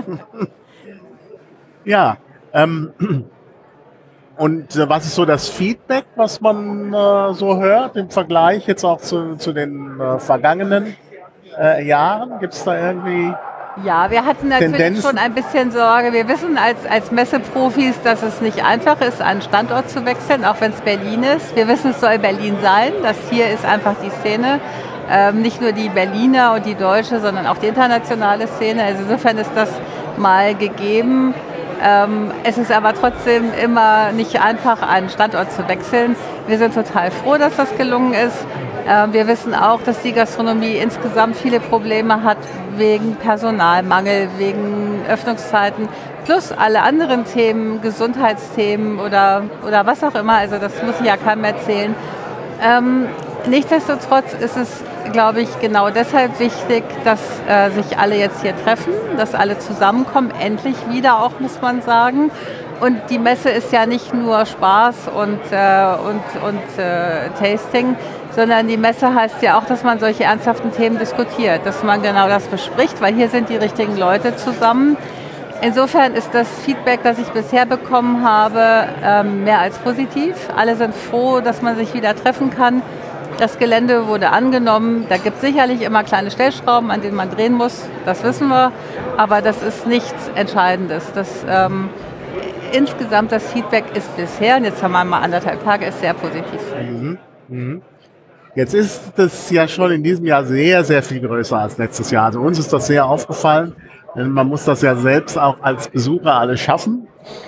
Ja, ähm... Und äh, was ist so das Feedback, was man äh, so hört im Vergleich jetzt auch zu, zu den äh, vergangenen äh, Jahren? Gibt es da irgendwie Ja, wir hatten natürlich Tendenzen? schon ein bisschen Sorge. Wir wissen als, als Messeprofis, dass es nicht einfach ist, einen Standort zu wechseln, auch wenn es Berlin ist. Wir wissen, es soll Berlin sein. Das hier ist einfach die Szene. Ähm, nicht nur die Berliner und die deutsche, sondern auch die internationale Szene. Also insofern ist das mal gegeben. Ähm, es ist aber trotzdem immer nicht einfach, einen Standort zu wechseln. Wir sind total froh, dass das gelungen ist. Ähm, wir wissen auch, dass die Gastronomie insgesamt viele Probleme hat wegen Personalmangel, wegen Öffnungszeiten, plus alle anderen Themen, Gesundheitsthemen oder, oder was auch immer. Also das muss ich ja keinem erzählen. Ähm, nichtsdestotrotz ist es, glaube ich, genau deshalb wichtig, dass äh, sich alle jetzt hier treffen, dass alle zusammenkommen, endlich wieder auch, muss man sagen. Und die Messe ist ja nicht nur Spaß und, äh, und, und äh, Tasting, sondern die Messe heißt ja auch, dass man solche ernsthaften Themen diskutiert, dass man genau das bespricht, weil hier sind die richtigen Leute zusammen. insofern ist das Feedback, das ich bisher bekommen habe, ähm, mehr als positiv. Alle sind froh, dass man sich wieder treffen kann. Das Gelände wurde angenommen. Da gibt es sicherlich immer kleine Stellschrauben, an denen man drehen muss. Das wissen wir. Aber das ist nichts Entscheidendes. Das, ähm, insgesamt das Feedback ist bisher, und jetzt haben wir mal anderthalb Tage, ist sehr positiv. Mhm. Mhm. Jetzt ist das ja schon in diesem Jahr sehr, sehr viel größer als letztes Jahr. Also uns ist das sehr aufgefallen. Denn man muss das ja selbst auch als Besucher alles schaffen.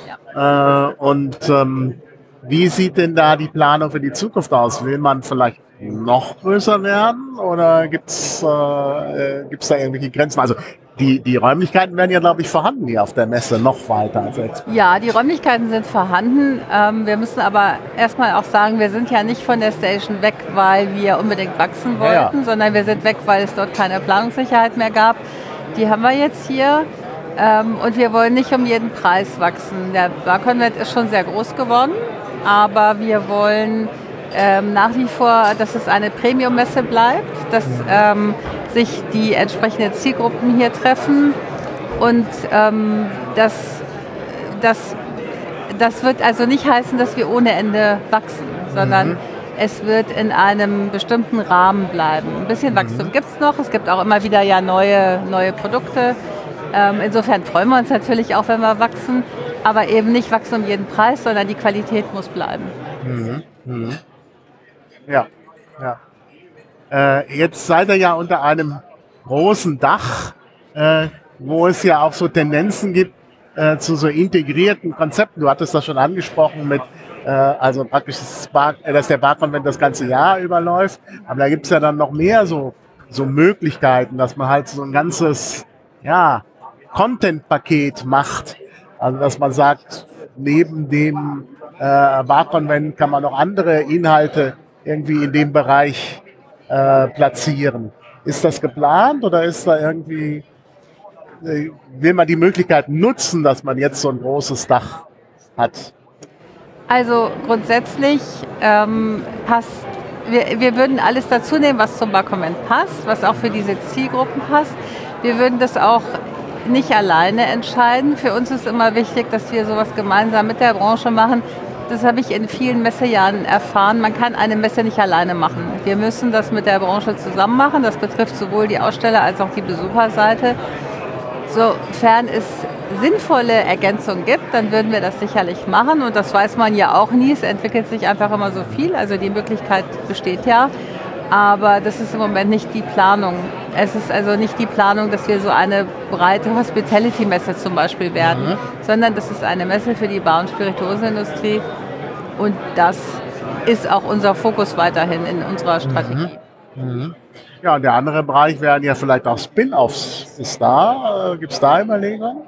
Ja. Äh, und ähm, wie sieht denn da die Planung für die Zukunft aus? Will man vielleicht noch größer werden oder gibt es äh, gibt's da irgendwelche Grenzen? Also die, die Räumlichkeiten werden ja, glaube ich, vorhanden hier auf der Messe noch weiter als jetzt. Ja, die Räumlichkeiten sind vorhanden. Ähm, wir müssen aber erstmal auch sagen, wir sind ja nicht von der Station weg, weil wir unbedingt wachsen wollten, ja, ja. sondern wir sind weg, weil es dort keine Planungssicherheit mehr gab. Die haben wir jetzt hier. Ähm, und wir wollen nicht um jeden Preis wachsen. Der Bar-Convent ist schon sehr groß geworden, aber wir wollen ähm, nach wie vor, dass es eine Premium-Messe bleibt, dass ähm, sich die entsprechenden Zielgruppen hier treffen und ähm, das, das, das wird also nicht heißen, dass wir ohne Ende wachsen, sondern mhm. es wird in einem bestimmten Rahmen bleiben. Ein bisschen Wachstum mhm. gibt es noch, es gibt auch immer wieder ja neue, neue Produkte. Ähm, insofern freuen wir uns natürlich auch, wenn wir wachsen, aber eben nicht wachsen um jeden Preis, sondern die Qualität muss bleiben. Mhm. Mhm. Ja, ja. Äh, jetzt seid ihr ja unter einem großen Dach, äh, wo es ja auch so Tendenzen gibt äh, zu so integrierten Konzepten. Du hattest das schon angesprochen mit, äh, also praktisch, das Bar, äh, dass der Bar-Convent das ganze Jahr überläuft, aber da gibt es ja dann noch mehr so, so Möglichkeiten, dass man halt so ein ganzes, ja, Content-Paket macht. Also dass man sagt, neben dem äh, Bar-Convent kann man noch andere Inhalte irgendwie in dem Bereich äh, platzieren. Ist das geplant oder ist da irgendwie, äh, will man die Möglichkeit nutzen, dass man jetzt so ein großes Dach hat? Also grundsätzlich ähm, passt, wir, wir würden alles dazu nehmen, was zum Bar-Convent passt, was auch für diese Zielgruppen passt. Wir würden das auch nicht alleine entscheiden. Für uns ist immer wichtig, dass wir sowas gemeinsam mit der Branche machen. Das habe ich in vielen Messejahren erfahren. Man kann eine Messe nicht alleine machen. Wir müssen das mit der Branche zusammen machen. Das betrifft sowohl die Aussteller als auch die Besucherseite. Sofern es sinnvolle Ergänzungen gibt, dann würden wir das sicherlich machen. Und das weiß man ja auch nie. Es entwickelt sich einfach immer so viel. Also die Möglichkeit besteht ja. Aber das ist im Moment nicht die Planung. Es ist also nicht die Planung, dass wir so eine breite Hospitality-Messe zum Beispiel werden, mhm. sondern das ist eine Messe für die Bar- und Spirituosenindustrie. Und das ist auch unser Fokus weiterhin in unserer Strategie. Mhm. Mhm. Ja, und der andere Bereich wären ja vielleicht auch Spin-offs. Ist da, äh, gibt es da Überlegungen?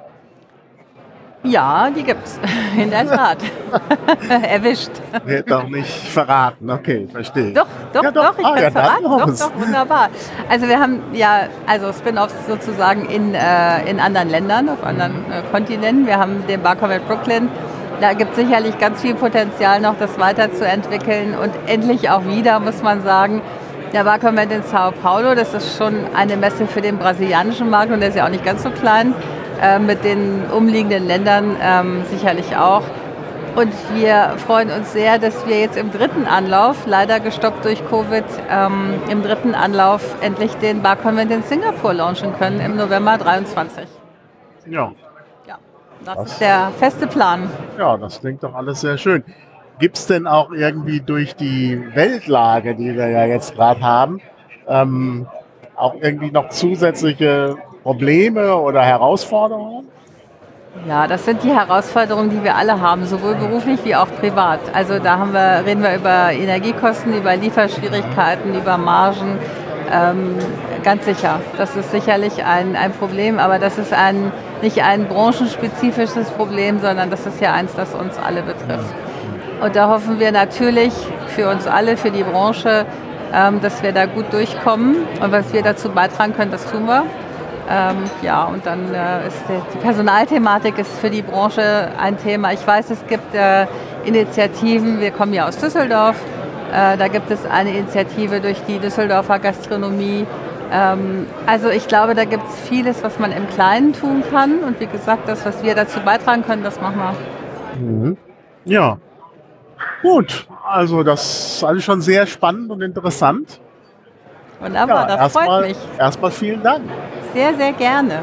Ja, die gibt's. In der Tat. Erwischt. Wird doch nicht verraten. Okay, verstehe. Doch, doch, ja, doch, doch, ich ah, kann ja, es verraten. Doch, los. doch, wunderbar. Also wir haben ja also Spin-offs sozusagen in, äh, in anderen Ländern, auf anderen äh, Kontinenten. Wir haben den Bar-Convent Brooklyn. Da gibt es sicherlich ganz viel Potenzial noch, das weiterzuentwickeln. Und endlich auch wieder, muss man sagen, der Bar-Convent in Sao Paulo, das ist schon eine Messe für den brasilianischen Markt und der ist ja auch nicht ganz so klein. Mit den umliegenden Ländern ähm, sicherlich auch. Und wir freuen uns sehr, dass wir jetzt im dritten Anlauf, leider gestoppt durch Covid, ähm, im dritten Anlauf endlich den Bar-Convent in Singapur launchen können im November dreiundzwanzig. Ja. Ja, das, das ist der feste Plan. Ja, das klingt doch alles sehr schön. Gibt es denn auch irgendwie durch die Weltlage, die wir ja jetzt gerade haben, ähm, auch irgendwie noch zusätzliche Probleme oder Herausforderungen? Ja, das sind die Herausforderungen, die wir alle haben, sowohl beruflich wie auch privat. Also da haben wir, reden wir über Energiekosten, über Lieferschwierigkeiten, über Margen. Ähm, ganz sicher, das ist sicherlich ein, ein Problem, aber das ist ein, nicht ein branchenspezifisches Problem, sondern das ist ja eins, das uns alle betrifft. Und da hoffen wir natürlich für uns alle, für die Branche, ähm, dass wir da gut durchkommen und was wir dazu beitragen können, das tun wir. Ähm, ja, und dann äh, ist die, die Personalthematik ist für die Branche ein Thema. Ich weiß, es gibt äh, Initiativen, wir kommen ja aus Düsseldorf, äh, da gibt es eine Initiative durch die Düsseldorfer Gastronomie, Ähm, also ich glaube, da gibt es vieles, was man im Kleinen tun kann. Und wie gesagt, das, was wir dazu beitragen können, das machen wir. Mhm. Ja, gut. Also das ist alles schon sehr spannend und interessant. Wunderbar, Ja, das freut erstmal, mich. Erstmal vielen Dank. Sehr, sehr gerne.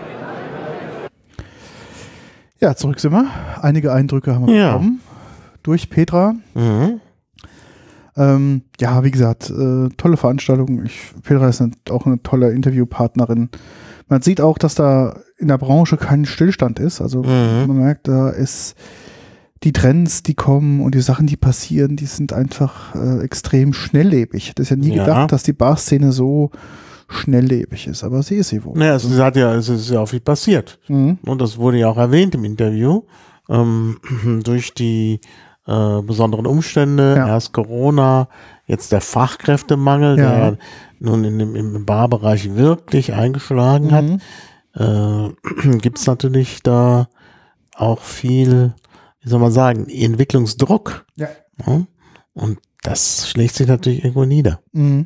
Ja, zurück sind wir. Einige Eindrücke haben wir Ja. bekommen durch Petra. Mhm. Ähm, ja, wie gesagt, äh, tolle Veranstaltung. Ich, Petra ist eine, auch eine tolle Interviewpartnerin. Man sieht auch, dass da in der Branche kein Stillstand ist. Also Mhm. man merkt, da ist die Trends, die kommen und die Sachen, die passieren, die sind einfach äh, extrem schnelllebig. Ich hätte es ja nie Ja. gedacht, dass die Bar-Szene so schnelllebig ist, aber sie ist sie wohl. Naja, es, es hat ja, es ist ja auch viel passiert. Mhm. Und das wurde ja auch erwähnt im Interview. Ähm, durch die äh, besonderen Umstände, Ja. erst Corona, jetzt der Fachkräftemangel, Ja. der nun in dem, im Barbereich wirklich eingeschlagen hat, Mhm. äh, gibt es natürlich da auch viel, wie soll man sagen, Entwicklungsdruck. Ja. Ja? Und das schlägt sich natürlich irgendwo nieder. Mhm.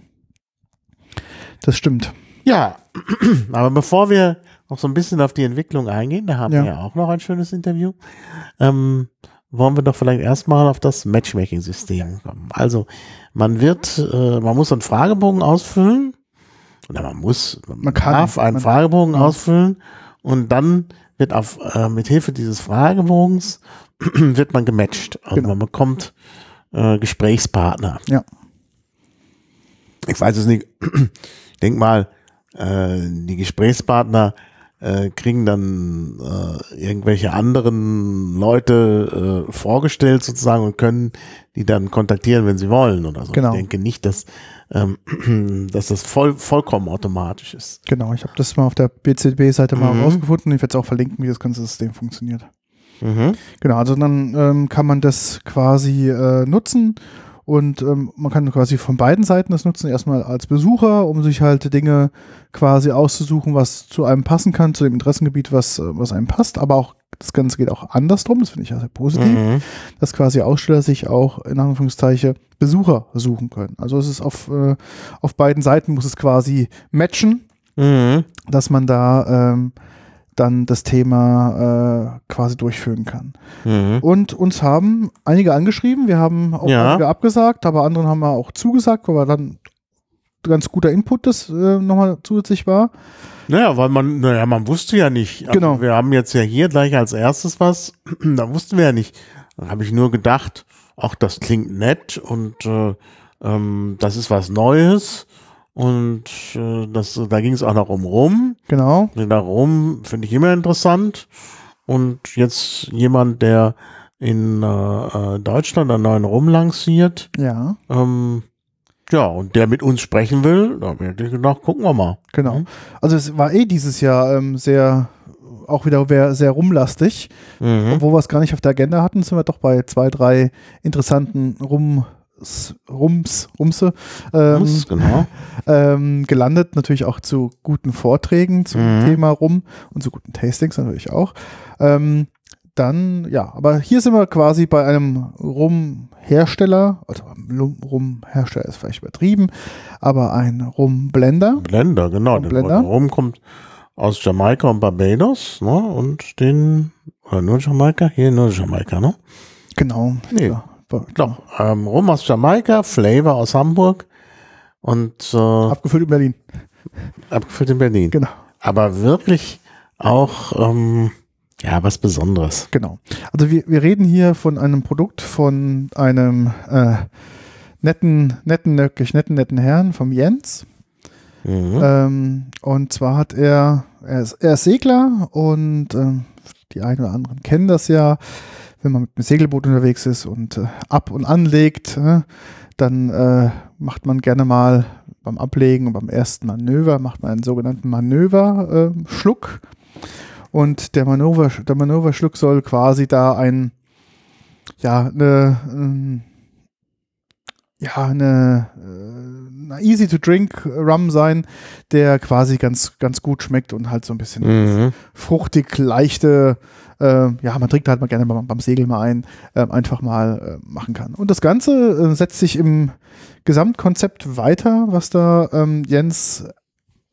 Das stimmt. Ja, aber bevor wir noch so ein bisschen auf die Entwicklung eingehen, da haben Ja. wir ja auch noch ein schönes Interview, ähm, wollen wir doch vielleicht erstmal auf das Matchmaking-System kommen. Also man wird, äh, man muss einen Fragebogen ausfüllen, oder man muss, man, Man kann, darf einen man- Fragebogen ja. ausfüllen und dann wird auf, äh, mit Hilfe dieses Fragebogens wird man gematcht. Also Genau. man bekommt äh, Gesprächspartner. Ja. Ich weiß es nicht. Ich denke mal, äh, die Gesprächspartner äh, kriegen dann äh, irgendwelche anderen Leute äh, vorgestellt sozusagen und können die dann kontaktieren, wenn sie wollen oder so. Genau. Ich denke nicht, dass, ähm, dass das voll, vollkommen automatisch ist. Genau, ich habe das mal auf der B C B-Seite mal Mhm. rausgefunden. Ich werde es auch verlinken, wie das ganze System funktioniert. Mhm. Genau, also dann ähm, kann man das quasi äh, nutzen und ähm, man kann quasi von beiden Seiten das nutzen. Erstmal als Besucher, um sich halt Dinge quasi auszusuchen, was zu einem passen kann, zu dem Interessengebiet, was, äh, was einem passt. Aber auch das Ganze geht auch andersrum, das finde ich ja sehr positiv, Mhm. dass quasi Aussteller sich auch in Anführungszeichen Besucher suchen können. Also es ist auf, äh, auf beiden Seiten muss es quasi matchen, Mhm. dass man da ähm, dann das Thema äh, quasi durchführen kann. Mhm. Und uns haben einige angeschrieben, wir haben auch Ja. einige abgesagt, aber anderen haben wir auch zugesagt, weil dann ganz guter Input das äh, nochmal zusätzlich war. Naja, weil man, naja, man wusste ja nicht. Also Genau. wir haben jetzt ja hier gleich als erstes was, da wussten wir ja nicht. Da habe ich nur gedacht, ach, das klingt nett und äh, ähm, das ist was Neues. Und äh, das, da ging es auch noch um Rum. Genau, Darum finde ich immer interessant. Und jetzt jemand, der in äh, äh, Deutschland einen neuen Rum lanciert, ja, ähm, ja, und der mit uns sprechen will, da habe ich gedacht, gucken wir mal. genau. Mhm. Also es war eh dieses Jahr ähm, sehr, auch wieder sehr, sehr rumlastig. Mhm. Obwohl wir es gar nicht auf der Agenda hatten, sind wir doch bei zwei, drei interessanten Rum, Rums, Rumse ähm, Muss, genau. ähm, gelandet. Natürlich auch zu guten Vorträgen zum Mhm. Thema Rum und zu guten Tastings natürlich auch. Ähm, dann, ja, aber hier sind wir quasi bei einem Rumhersteller, also Rum- Rumhersteller ist vielleicht übertrieben, aber ein Rumblender. Blender, genau. Vom Der Blender. Rum kommt aus Jamaika und Barbados, ne? Und den, oder nur Jamaika? Hier nur Jamaika, ne? Genau. Nee. Ja, war- Doch, ähm, Rum aus Jamaika, Flavor aus Hamburg und äh, Abgefüllt in Berlin. abgefüllt in Berlin. Genau. Aber wirklich auch, ähm, ja, was Besonderes. Genau. Also wir, wir reden hier von einem Produkt von einem äh, netten, netten, wirklich netten, netten Herrn, vom Jens. Mhm. Ähm, und zwar hat er, er ist, er ist Segler und ähm, die einen oder anderen kennen das ja, wenn man mit einem Segelboot unterwegs ist und äh, ab und anlegt, äh, dann äh, macht man gerne mal beim Ablegen und beim ersten Manöver, macht man einen sogenannten Manöverschluck. Und der Manöver, der Manöverschluck soll quasi da ein, ja, eine, ähm, ja, eine, äh, eine easy to drink Rum sein, der quasi ganz, ganz gut schmeckt und halt so ein bisschen Mhm. fruchtig, leichte, äh, ja, man trinkt halt mal gerne beim, beim Segeln mal ein, äh, einfach mal äh, machen kann. Und das Ganze äh, setzt sich im Gesamtkonzept weiter, was da ähm, Jens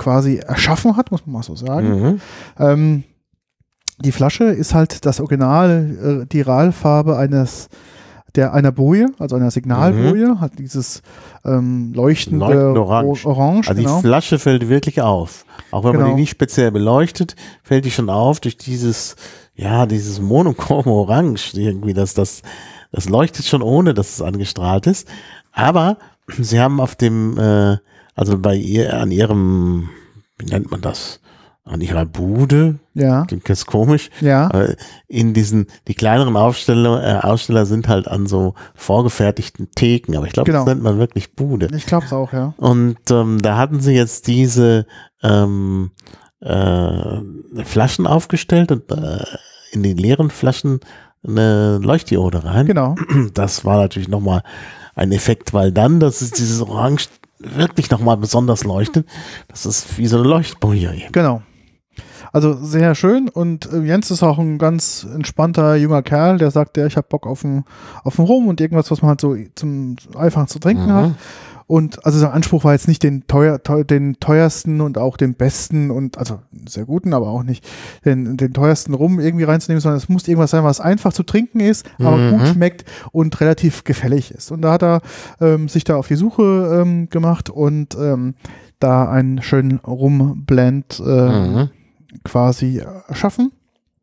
quasi erschaffen hat, muss man mal so sagen. Mhm. Ähm, die Flasche ist halt das Original, äh, die Ralfarbe eines der einer Boje, also einer Signalboje, mhm. hat dieses ähm, leuchtende Leuchtend Orange. Orange. Also genau. die Flasche fällt wirklich auf. Auch wenn genau. man die nicht speziell beleuchtet, fällt die schon auf durch dieses, ja, dieses monochrome Orange irgendwie, das, das, das leuchtet schon ohne, dass es angestrahlt ist. Aber sie haben auf dem, äh, also bei ihr, an ihrem, wie nennt man das? An ihrer Bude, ja. klingt ganz komisch, ja. aber in diesen, die kleineren Aufsteller, äh, Aussteller sind halt an so vorgefertigten Theken, aber ich glaube, genau. das nennt man wirklich Bude. Ich glaube es auch, ja. Und ähm, da hatten sie jetzt diese ähm, äh, Flaschen aufgestellt und äh, in die leeren Flaschen eine Leuchtdiode rein. Genau. Das war natürlich nochmal ein Effekt, weil dann, das ist dieses Orange wirklich nochmal besonders leuchtet. Das ist wie so eine Leuchtboje eben. Genau. Also sehr schön und äh, Jens ist auch ein ganz entspannter junger Kerl, der sagt, ja, ich habe Bock auf einen auf einen Rum und irgendwas, was man halt so zum einfach zu trinken Mhm. hat. Und also sein Anspruch war jetzt nicht den teuer, teuer, den teuersten und auch den besten und also sehr guten, aber auch nicht den, den teuersten Rum irgendwie reinzunehmen, sondern es muss irgendwas sein, was einfach zu trinken ist, aber Mhm. gut schmeckt und relativ gefällig ist. Und da hat er ähm, sich da auf die Suche ähm, gemacht und ähm, da einen schönen Rum-Blend äh, Mhm. quasi erschaffen.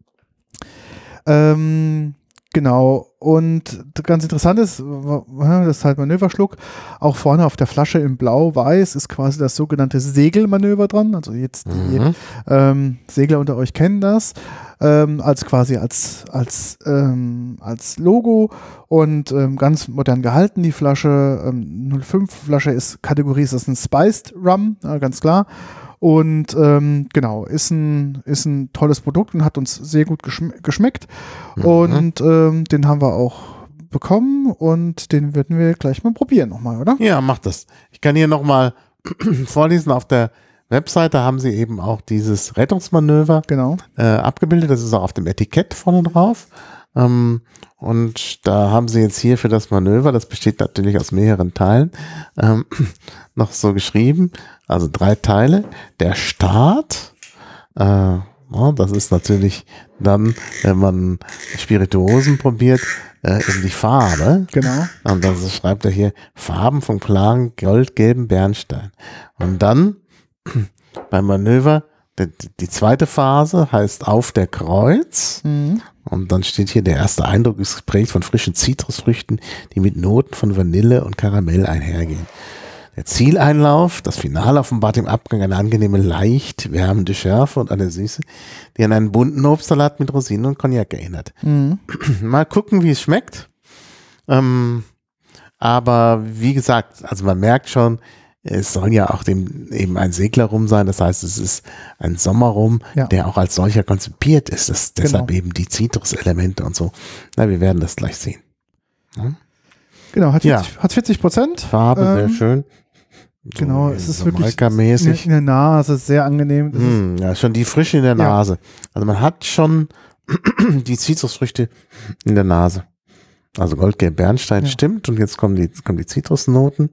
Ähm, genau. Und ganz interessant ist, das ist halt Manöverschluck, auch vorne auf der Flasche in Blau-Weiß ist quasi das sogenannte Segelmanöver dran. Also jetzt die Mhm. ähm, Segler unter euch kennen das, ähm, als quasi als, als, ähm, als Logo und ähm, ganz modern gehalten. Die Flasche, ähm, null fünf Flasche ist, Kategorie ist das ein Spiced Rum, ja, ganz klar. Und ähm, genau, ist ein, ist ein tolles Produkt und hat uns sehr gut geschm geschmeckt. Mhm. Und ähm, den haben wir auch bekommen und den werden wir gleich mal probieren nochmal, oder? Ja, mach das. Ich kann hier nochmal vorlesen. Auf der Webseite haben sie eben auch dieses Rettungsmanöver Genau. äh, abgebildet. Das ist auch auf dem Etikett vorne drauf. Ähm, und da haben sie jetzt hier für das Manöver, das besteht natürlich aus mehreren Teilen, ähm, noch so geschrieben, also drei Teile. Der Start, äh, ja, das ist natürlich dann, wenn man Spirituosen probiert, äh, eben die Farbe. Genau. Und das schreibt er hier, Farben von klaren goldgelben Bernstein. Und dann beim Manöver, die, die zweite Phase heißt Auf der Kreuz. Mhm. Und dann steht hier, der erste Eindruck ist geprägt von frischen Zitrusfrüchten, die mit Noten von Vanille und Karamell einhergehen. Der Zieleinlauf, das Finale offenbart im Abgang eine angenehme, leicht wärmende Schärfe und eine Süße, die an einen bunten Obstsalat mit Rosinen und Cognac erinnert. Mhm. Mal gucken, wie es schmeckt. Ähm, aber wie gesagt, also man merkt schon, es soll ja auch dem, eben ein Seglerrum sein. Das heißt, es ist ein Sommerrum, Ja. der auch als solcher konzipiert ist. Das, deshalb Genau. eben die Zitruselemente und so. Na, wir werden das gleich sehen. Ja? Genau, hat Ja. vierzig, hat vierzig Prozent. Farbe, Ähm, sehr schön. So Genau, es ist wirklich in, Jamaika-mäßig. in der Nase sehr angenehm. Das ist, Hm, ja, schon die Frische in der Ja. Nase. Also man hat schon die Zitrusfrüchte in der Nase. Also Goldgelb Bernstein Ja. stimmt und jetzt kommen die, kommen die Zitrusnoten.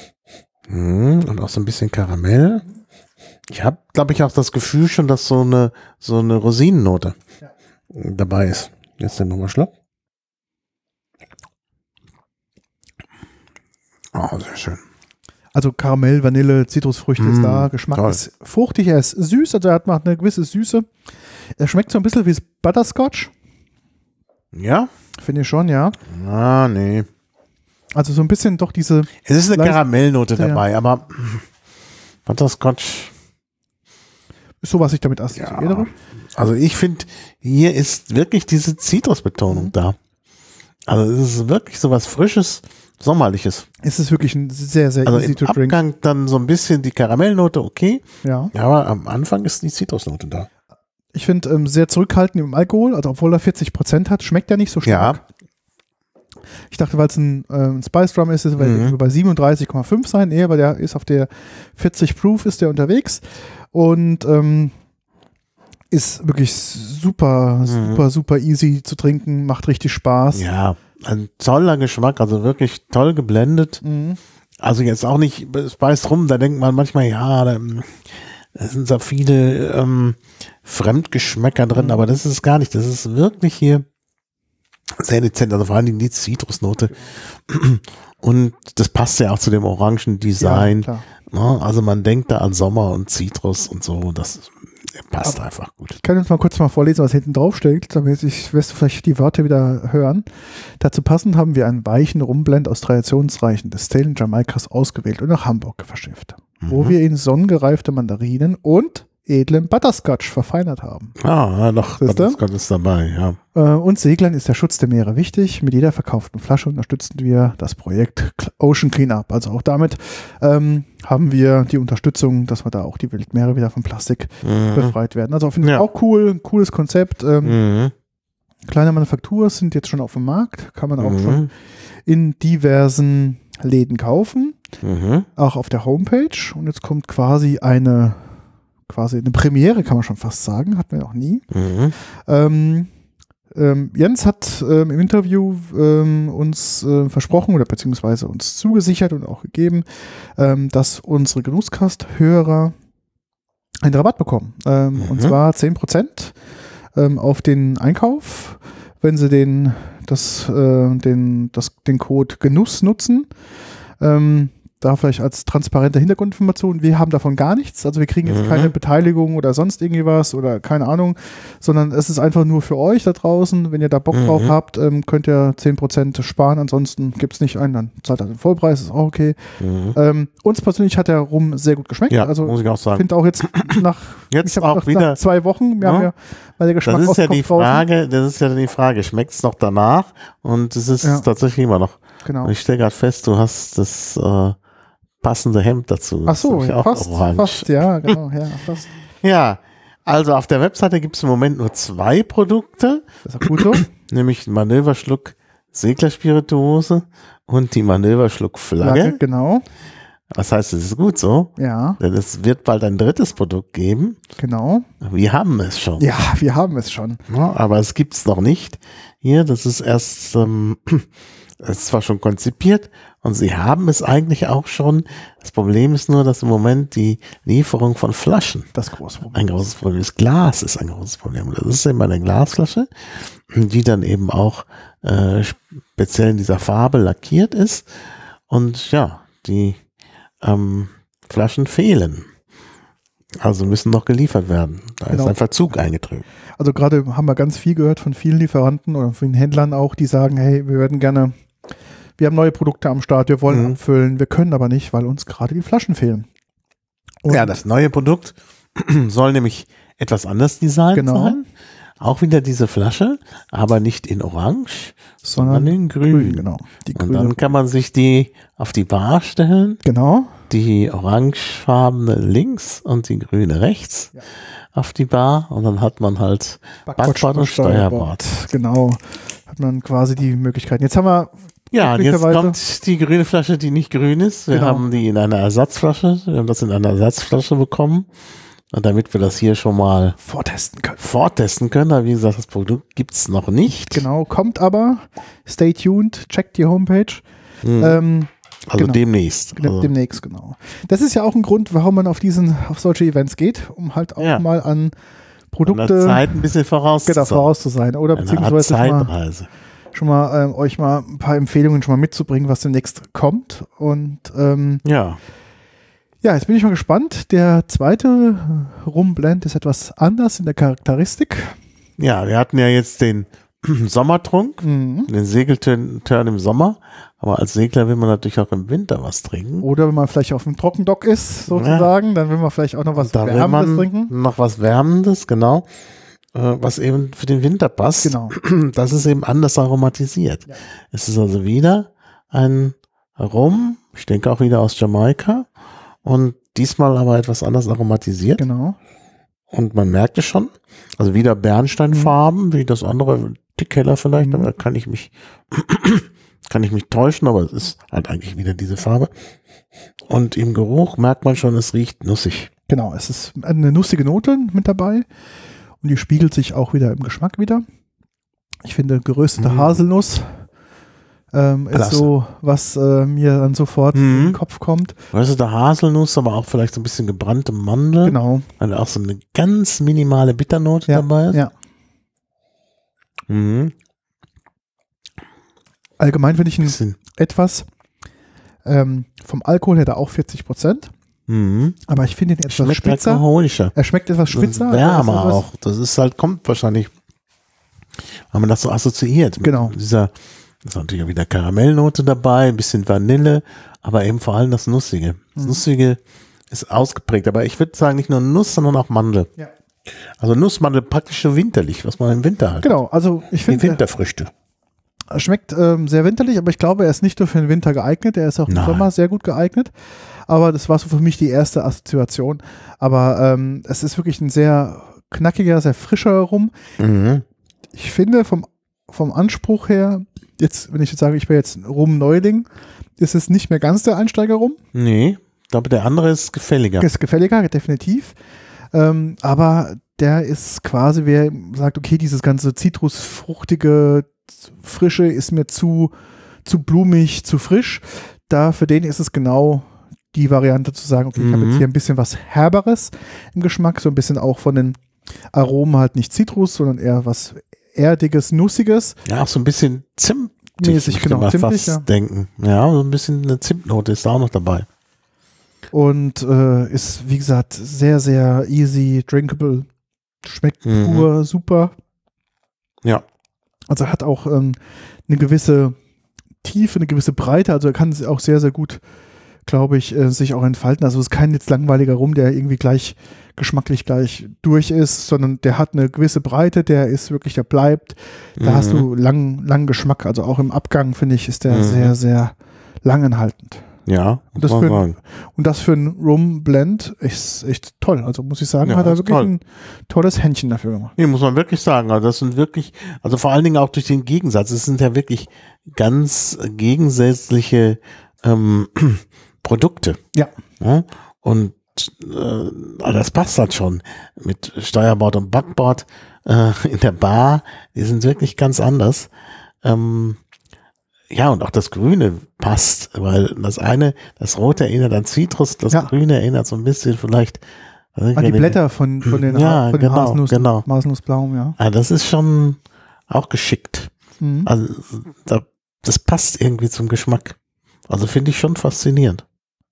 Hm, und auch so ein bisschen Karamell. Ich habe, glaube ich, auch das Gefühl schon, dass so eine, so eine Rosinennote Ja. dabei ist. Jetzt den nochmal Schluck. Oh, sehr schön. Also Karamell, Vanille, Zitrusfrüchte ist Mm, da. Geschmack toll. ist fruchtig, er ist süß, also er hat macht eine gewisse Süße. Er schmeckt so ein bisschen wie Butterscotch, Ja? finde ich schon, ja. Ah, nee. Also so ein bisschen doch diese, Es ist eine Leicht- Karamellnote Ja, ja. dabei, aber Butterscotch. ist so, was ich damit assoziiere. Also ich finde, hier ist wirklich diese Zitrusbetonung Mhm. da. Also es ist wirklich so was Frisches, Sommerliches. Es ist wirklich ein sehr, sehr Also easy im to drink. Abgang dann so ein bisschen die Karamellnote, okay. Ja. Ja, aber am Anfang ist die Zitrusnote da. Ich finde ähm, sehr zurückhaltend im Alkohol, also obwohl er vierzig Prozent hat, schmeckt er nicht so stark. Ich dachte, weil es ein, äh, ein Spice Rum ist, ist er Mhm. bei siebenunddreißig Komma fünf sein. Nee, aber der ist auf der vierzig Proof ist der unterwegs und ähm, ist wirklich super, Mhm. super, super easy zu trinken, macht richtig Spaß. Ja, ein toller Geschmack, also wirklich toll geblendet. Mhm. Also jetzt auch nicht Spice rum, da denkt man manchmal, ja, da, es sind so viele ähm, Fremdgeschmäcker drin, aber das ist es gar nicht. Das ist wirklich hier sehr dezent, also vor allen Dingen die Zitrusnote. Und das passt ja auch zu dem orangen Design. Ja, ne? Also man denkt da an Sommer und Zitrus und so, das passt aber einfach gut. Ich kann jetzt mal kurz mal vorlesen, was hinten drauf steht, damit ich wirst du vielleicht die Wörter wieder hören. Dazu passend haben wir einen weichen Rumblend aus traditionsreichen Destillen Jamaikas ausgewählt und nach Hamburg verschifft, mhm. wo wir in sonnengereifte Mandarinen und edlen Butterscotch verfeinert haben. Ah, noch Butterscotch ist dabei, ja. Äh, uns Seglern ist der Schutz der Meere wichtig. Mit jeder verkauften Flasche unterstützen wir das Projekt Ocean Cleanup. Also auch damit ähm, haben wir die Unterstützung, dass wir da auch die Weltmeere wieder von Plastik mhm. befreit werden. Also finde ich ja. auch cool, ein cooles Konzept. Ähm, mhm. Kleine Manufaktur sind jetzt schon auf dem Markt, kann man auch mhm. schon in diversen Läden kaufen, mhm. auch auf der Homepage. Und jetzt kommt quasi eine quasi eine Premiere, kann man schon fast sagen, hatten wir noch nie. Mhm. Ähm, ähm, Jens hat ähm, im Interview ähm, uns äh, versprochen oder beziehungsweise uns zugesichert und auch gegeben, ähm, dass unsere Genusskast-Hörer einen Rabatt bekommen. Ähm, mhm. Und zwar zehn Prozent ähm, auf den Einkauf, wenn sie den, das, äh, den, das, den Code Genuss nutzen. Ähm, Da vielleicht als transparente Hintergrundinformation, wir haben davon gar nichts, also wir kriegen jetzt mhm. keine Beteiligung oder sonst irgendwie was oder keine Ahnung, sondern es ist einfach nur für euch da draußen, wenn ihr da Bock mhm. drauf habt, ähm, könnt ihr zehn Prozent sparen, ansonsten gibt es nicht einen, dann zahlt ihr den Vollpreis, ist auch okay. Mhm. Ähm, uns persönlich hat der Rum sehr gut geschmeckt, ja, also muss ich auch sagen. Ich finde auch jetzt nach, jetzt ich auch nach, wieder nach zwei Wochen, wir ja. haben ja, weil der Geschmack das ist ja die Frage, draußen. das ist ja die Frage, schmeckt es noch danach? Und es ist ja. tatsächlich immer noch. Genau. Und ich stelle gerade fest, du hast das äh, passende Hemd dazu. Ach so, ja, fast, fast, ja, genau, ja, fast. Ja, also auf der Webseite gibt es im Moment nur zwei Produkte. Das ist auch gut so. Nämlich Manöverschluck Seglerspirituose und die Manöverschluck Flagge. Flagge. Genau. Was heißt, es ist gut so? Ja. Denn es wird bald ein drittes Produkt geben. Genau. Wir haben es schon. Ja, wir haben es schon. Ja, aber es gibt es noch nicht. Hier, das ist erst, ähm, es ist zwar schon konzipiert und sie haben es eigentlich auch schon. Das Problem ist nur, dass im Moment die Lieferung von Flaschen das große Problem. ein großes Problem ist. Glas ist ein großes Problem. Das ist eben eine Glasflasche, die dann eben auch äh, speziell in dieser Farbe lackiert ist. Und ja, die ähm, Flaschen fehlen. Also müssen noch geliefert werden. Da genau. ist ein Verzug eingetreten. Also gerade haben wir ganz viel gehört von vielen Lieferanten oder von den Händlern auch, die sagen, hey, wir würden gerne, wir haben neue Produkte am Start, wir wollen mhm. abfüllen, wir können aber nicht, weil uns gerade die Flaschen fehlen. Und ja, das neue Produkt soll nämlich etwas anders designt genau. sein. Auch wieder diese Flasche, aber nicht in Orange, sondern, sondern in Grün. grün genau. Die Und dann kann man sich die auf die Bar stellen. Genau. Die orangefarbene links und die grüne rechts ja. auf die Bar. Und dann hat man halt Backbord und Steuerbord. Genau. Hat man quasi die Möglichkeiten. Jetzt haben wir Ja, jetzt kommt die grüne Flasche, die nicht grün ist. Wir genau. haben die in einer Ersatzflasche. Wir haben das in einer Ersatzflasche bekommen. Und damit wir das hier schon mal vortesten können. Vortesten können, aber wie gesagt, das Produkt gibt es noch nicht. Genau, kommt aber. Stay tuned, checkt die Homepage. Hm. Ähm, also genau. demnächst. Also. Demnächst, genau. Das ist ja auch ein Grund, warum man auf diesen, auf solche Events geht, um halt auch ja. mal an Produkte an der Zeit ein bisschen voraus, genau, zu, voraus zu sein. Oder Eine beziehungsweise Art mal, schon mal ähm, euch mal ein paar Empfehlungen schon mal mitzubringen, was demnächst kommt. Und ähm, ja. Ja, jetzt bin ich mal gespannt. Der zweite Rumblend ist etwas anders in der Charakteristik. Ja, wir hatten ja jetzt den Sommertrunk, mhm. den Segelturn im Sommer. Aber als Segler will man natürlich auch im Winter was trinken. Oder wenn man vielleicht auf dem Trockendock ist, sozusagen, ja. dann will man vielleicht auch noch was da Wärmendes trinken. Noch was Wärmendes, genau. Äh, was eben für den Winter passt. Genau. Das ist eben anders aromatisiert. Ja. Es ist also wieder ein Rum, ich denke auch wieder aus Jamaika. Und diesmal aber etwas anders aromatisiert. Genau. Und man merkt es schon. Also wieder Bernsteinfarben, mhm. wie das andere, dick heller vielleicht. Mhm. Da kann ich mich, kann ich mich täuschen, aber es ist halt eigentlich wieder diese Farbe. Und im Geruch merkt man schon, es riecht nussig. Genau, es ist eine nussige Note mit dabei. Und die spiegelt sich auch wieder im Geschmack wieder. Ich finde geröstete mhm. Haselnuss ähm, ist so, was äh, mir dann sofort mhm. in den Kopf kommt. Weißt du, der Haselnuss, aber auch vielleicht so ein bisschen gebrannte Mandel. Genau. Also auch so eine ganz minimale Bitternote ja, dabei ist. Ja. Mhm. Allgemein finde ich ihn etwas, ähm, vom Alkohol her da auch vierzig Prozent. Mhm. Aber ich finde ihn etwas schmeckt spitzer. alkoholischer. Er schmeckt etwas spitzer. Wärmer auch. Das ist halt, kommt wahrscheinlich, weil man das so assoziiert. Genau. Mit dieser, ist natürlich auch wieder Karamellnote dabei, ein bisschen Vanille, aber eben vor allem das Nussige. Das mhm. Nussige ist ausgeprägt, aber ich würde sagen, nicht nur Nuss, sondern auch Mandel. Ja. Also Nussmandel praktisch so winterlich, was man im Winter hat. Genau, also ich finde. Die Winterfrüchte. Er schmeckt ähm, sehr winterlich, aber ich glaube, er ist nicht nur für den Winter geeignet, er ist auch im Nein. Sommer sehr gut geeignet. Aber das war so für mich die erste Assoziation. Aber ähm, es ist wirklich ein sehr knackiger, sehr frischer Rum. Mhm. Ich finde vom, vom Anspruch her, jetzt, wenn ich jetzt sage, ich wäre jetzt Rum-Neuling, ist es nicht mehr ganz der Einsteiger-Rum. Nee, ich glaube, der andere ist gefälliger. Ist gefälliger, definitiv. Ähm, aber der ist quasi, wer sagt, okay, dieses ganze zitrusfruchtige, Frische ist mir zu, zu blumig, zu frisch. Da für den ist es genau die Variante zu sagen, okay, ich mhm. habe jetzt hier ein bisschen was Herberes im Geschmack, so ein bisschen auch von den Aromen halt nicht Zitrus, sondern eher was Erdiges, Nussiges. Ja, auch so ein bisschen zimtmäßig, genau, man zimtig, fast ja. denken. Ja, so ein bisschen eine Zimtnote ist da auch noch dabei. Und äh, ist, wie gesagt, sehr, sehr easy, drinkable. Schmeckt mhm. pur, super. Ja. Also hat auch ähm, eine gewisse Tiefe, eine gewisse Breite, also er kann auch sehr, sehr gut, glaube ich, äh, sich auch entfalten. Also es ist kein jetzt langweiliger Rum, der irgendwie gleich geschmacklich gleich durch ist, sondern der hat eine gewisse Breite, der ist wirklich, der bleibt. Da mhm. hast du lang, lang Geschmack, also auch im Abgang, finde ich, ist der mhm. sehr, sehr langanhaltend. Ja, und das, für ein, und das für einen Rum-Blend ist echt toll. Also muss ich sagen, ja, hat er wirklich toll. ein tolles Händchen dafür gemacht. Nee, muss man wirklich sagen. Also das sind wirklich, also vor allen Dingen auch durch den Gegensatz. Es sind ja wirklich ganz gegensätzliche ähm, Produkte. Ja. ja? Und äh, das passt halt schon mit Steuerbord und Backbord äh, in der Bar. Die sind wirklich ganz anders. Ähm, Ja, und auch das Grüne passt, weil das eine, das Rote erinnert an Zitrus, das ja. Grüne erinnert so ein bisschen vielleicht an die Blätter von, von den, ja, von den genau, Haselnuss, genau. Haselnussblaum, ja. Ah, das ist schon auch geschickt. Mhm. Also da, das passt irgendwie zum Geschmack. Also finde ich schon faszinierend.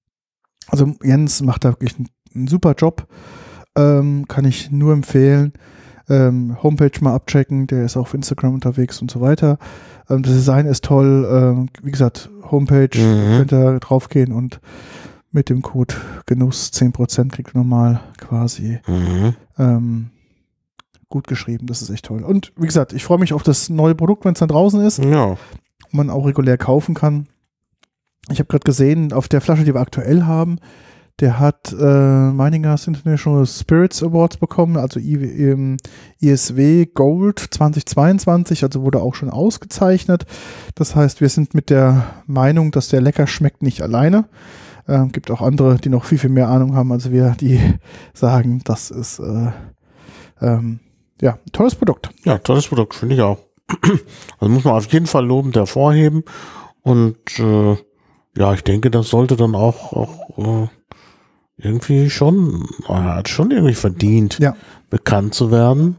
Also Jens macht da wirklich einen, einen super Job. Ähm, kann ich nur empfehlen. Ähm, Homepage mal abchecken, der ist auch auf Instagram unterwegs und so weiter. Ähm, das Design ist toll. Ähm, wie gesagt, Homepage, mhm. könnt ihr draufgehen und mit dem Code Genuss zehn Prozent kriegt ihr nochmal quasi mhm. ähm, gut geschrieben. Das ist echt toll. Und wie gesagt, ich freue mich auf das neue Produkt, wenn es dann draußen ist. Ja. Und man auch regulär kaufen kann. Ich habe gerade gesehen, auf der Flasche, die wir aktuell haben, der hat äh, Meiningers International Spirits Awards bekommen, also I, ähm, I S W Gold zweitausendzweiundzwanzig, also wurde auch schon ausgezeichnet. Das heißt, wir sind mit der Meinung, dass der lecker schmeckt, nicht alleine. Äh, gibt auch andere, die noch viel, viel mehr Ahnung haben als wir, die sagen, das ist äh, ähm, ja, ein tolles Produkt. Ja, tolles Produkt, finde ich auch. Also muss man auf jeden Fall lobend hervorheben. Und äh, ja, ich denke, das sollte dann auch, auch äh, irgendwie schon, er hat schon irgendwie verdient, ja. bekannt zu werden.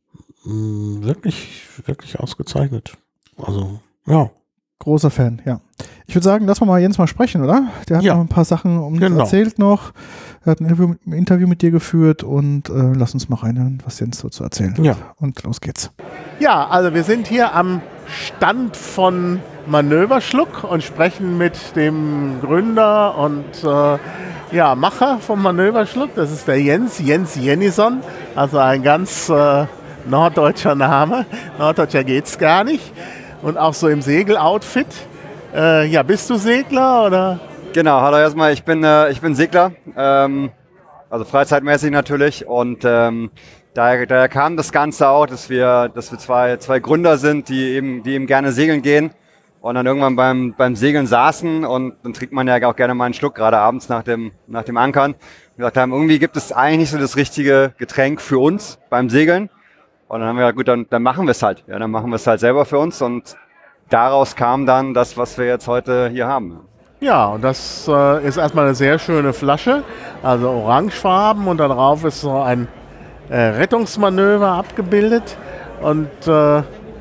Hm, wirklich, wirklich ausgezeichnet. Also, ja. Großer Fan, ja. Ich würde sagen, lass mal mal Jens mal sprechen, oder? Der hat ja. noch ein paar Sachen um genau. erzählt noch. Er hat ein Interview, ein Interview mit dir geführt und äh, lass uns mal reinhören, was Jens so zu erzählen hat. Ja. Und los geht's. Ja, also wir sind hier am Stand von Manöverschluck und sprechen mit dem Gründer und äh, ja, Macher vom Manöverschluck. Das ist der Jens, Jens Jennison, also ein ganz äh, norddeutscher Name. Norddeutscher geht's gar nicht. Und auch so im Segeloutfit. Äh, ja, bist du Segler oder? Genau, hallo erstmal, ich bin, äh, ich bin Segler, ähm, also freizeitmäßig natürlich. Und ähm, daher, daher kam das Ganze auch, dass wir, dass wir zwei, zwei Gründer sind, die eben, die eben gerne segeln gehen. Und dann irgendwann beim, beim Segeln saßen und dann trinkt man ja auch gerne mal einen Schluck, gerade abends nach dem, nach dem Ankern. Und gesagt haben, irgendwie gibt es eigentlich nicht so das richtige Getränk für uns beim Segeln. Und dann haben wir gesagt, gut, dann, dann machen wir es halt. Ja, dann machen wir es halt selber für uns und daraus kam dann das, was wir jetzt heute hier haben. Ja, und das äh, ist erstmal eine sehr schöne Flasche, also orangefarben und darauf ist so ein äh, Rettungsmanöver abgebildet. Und äh,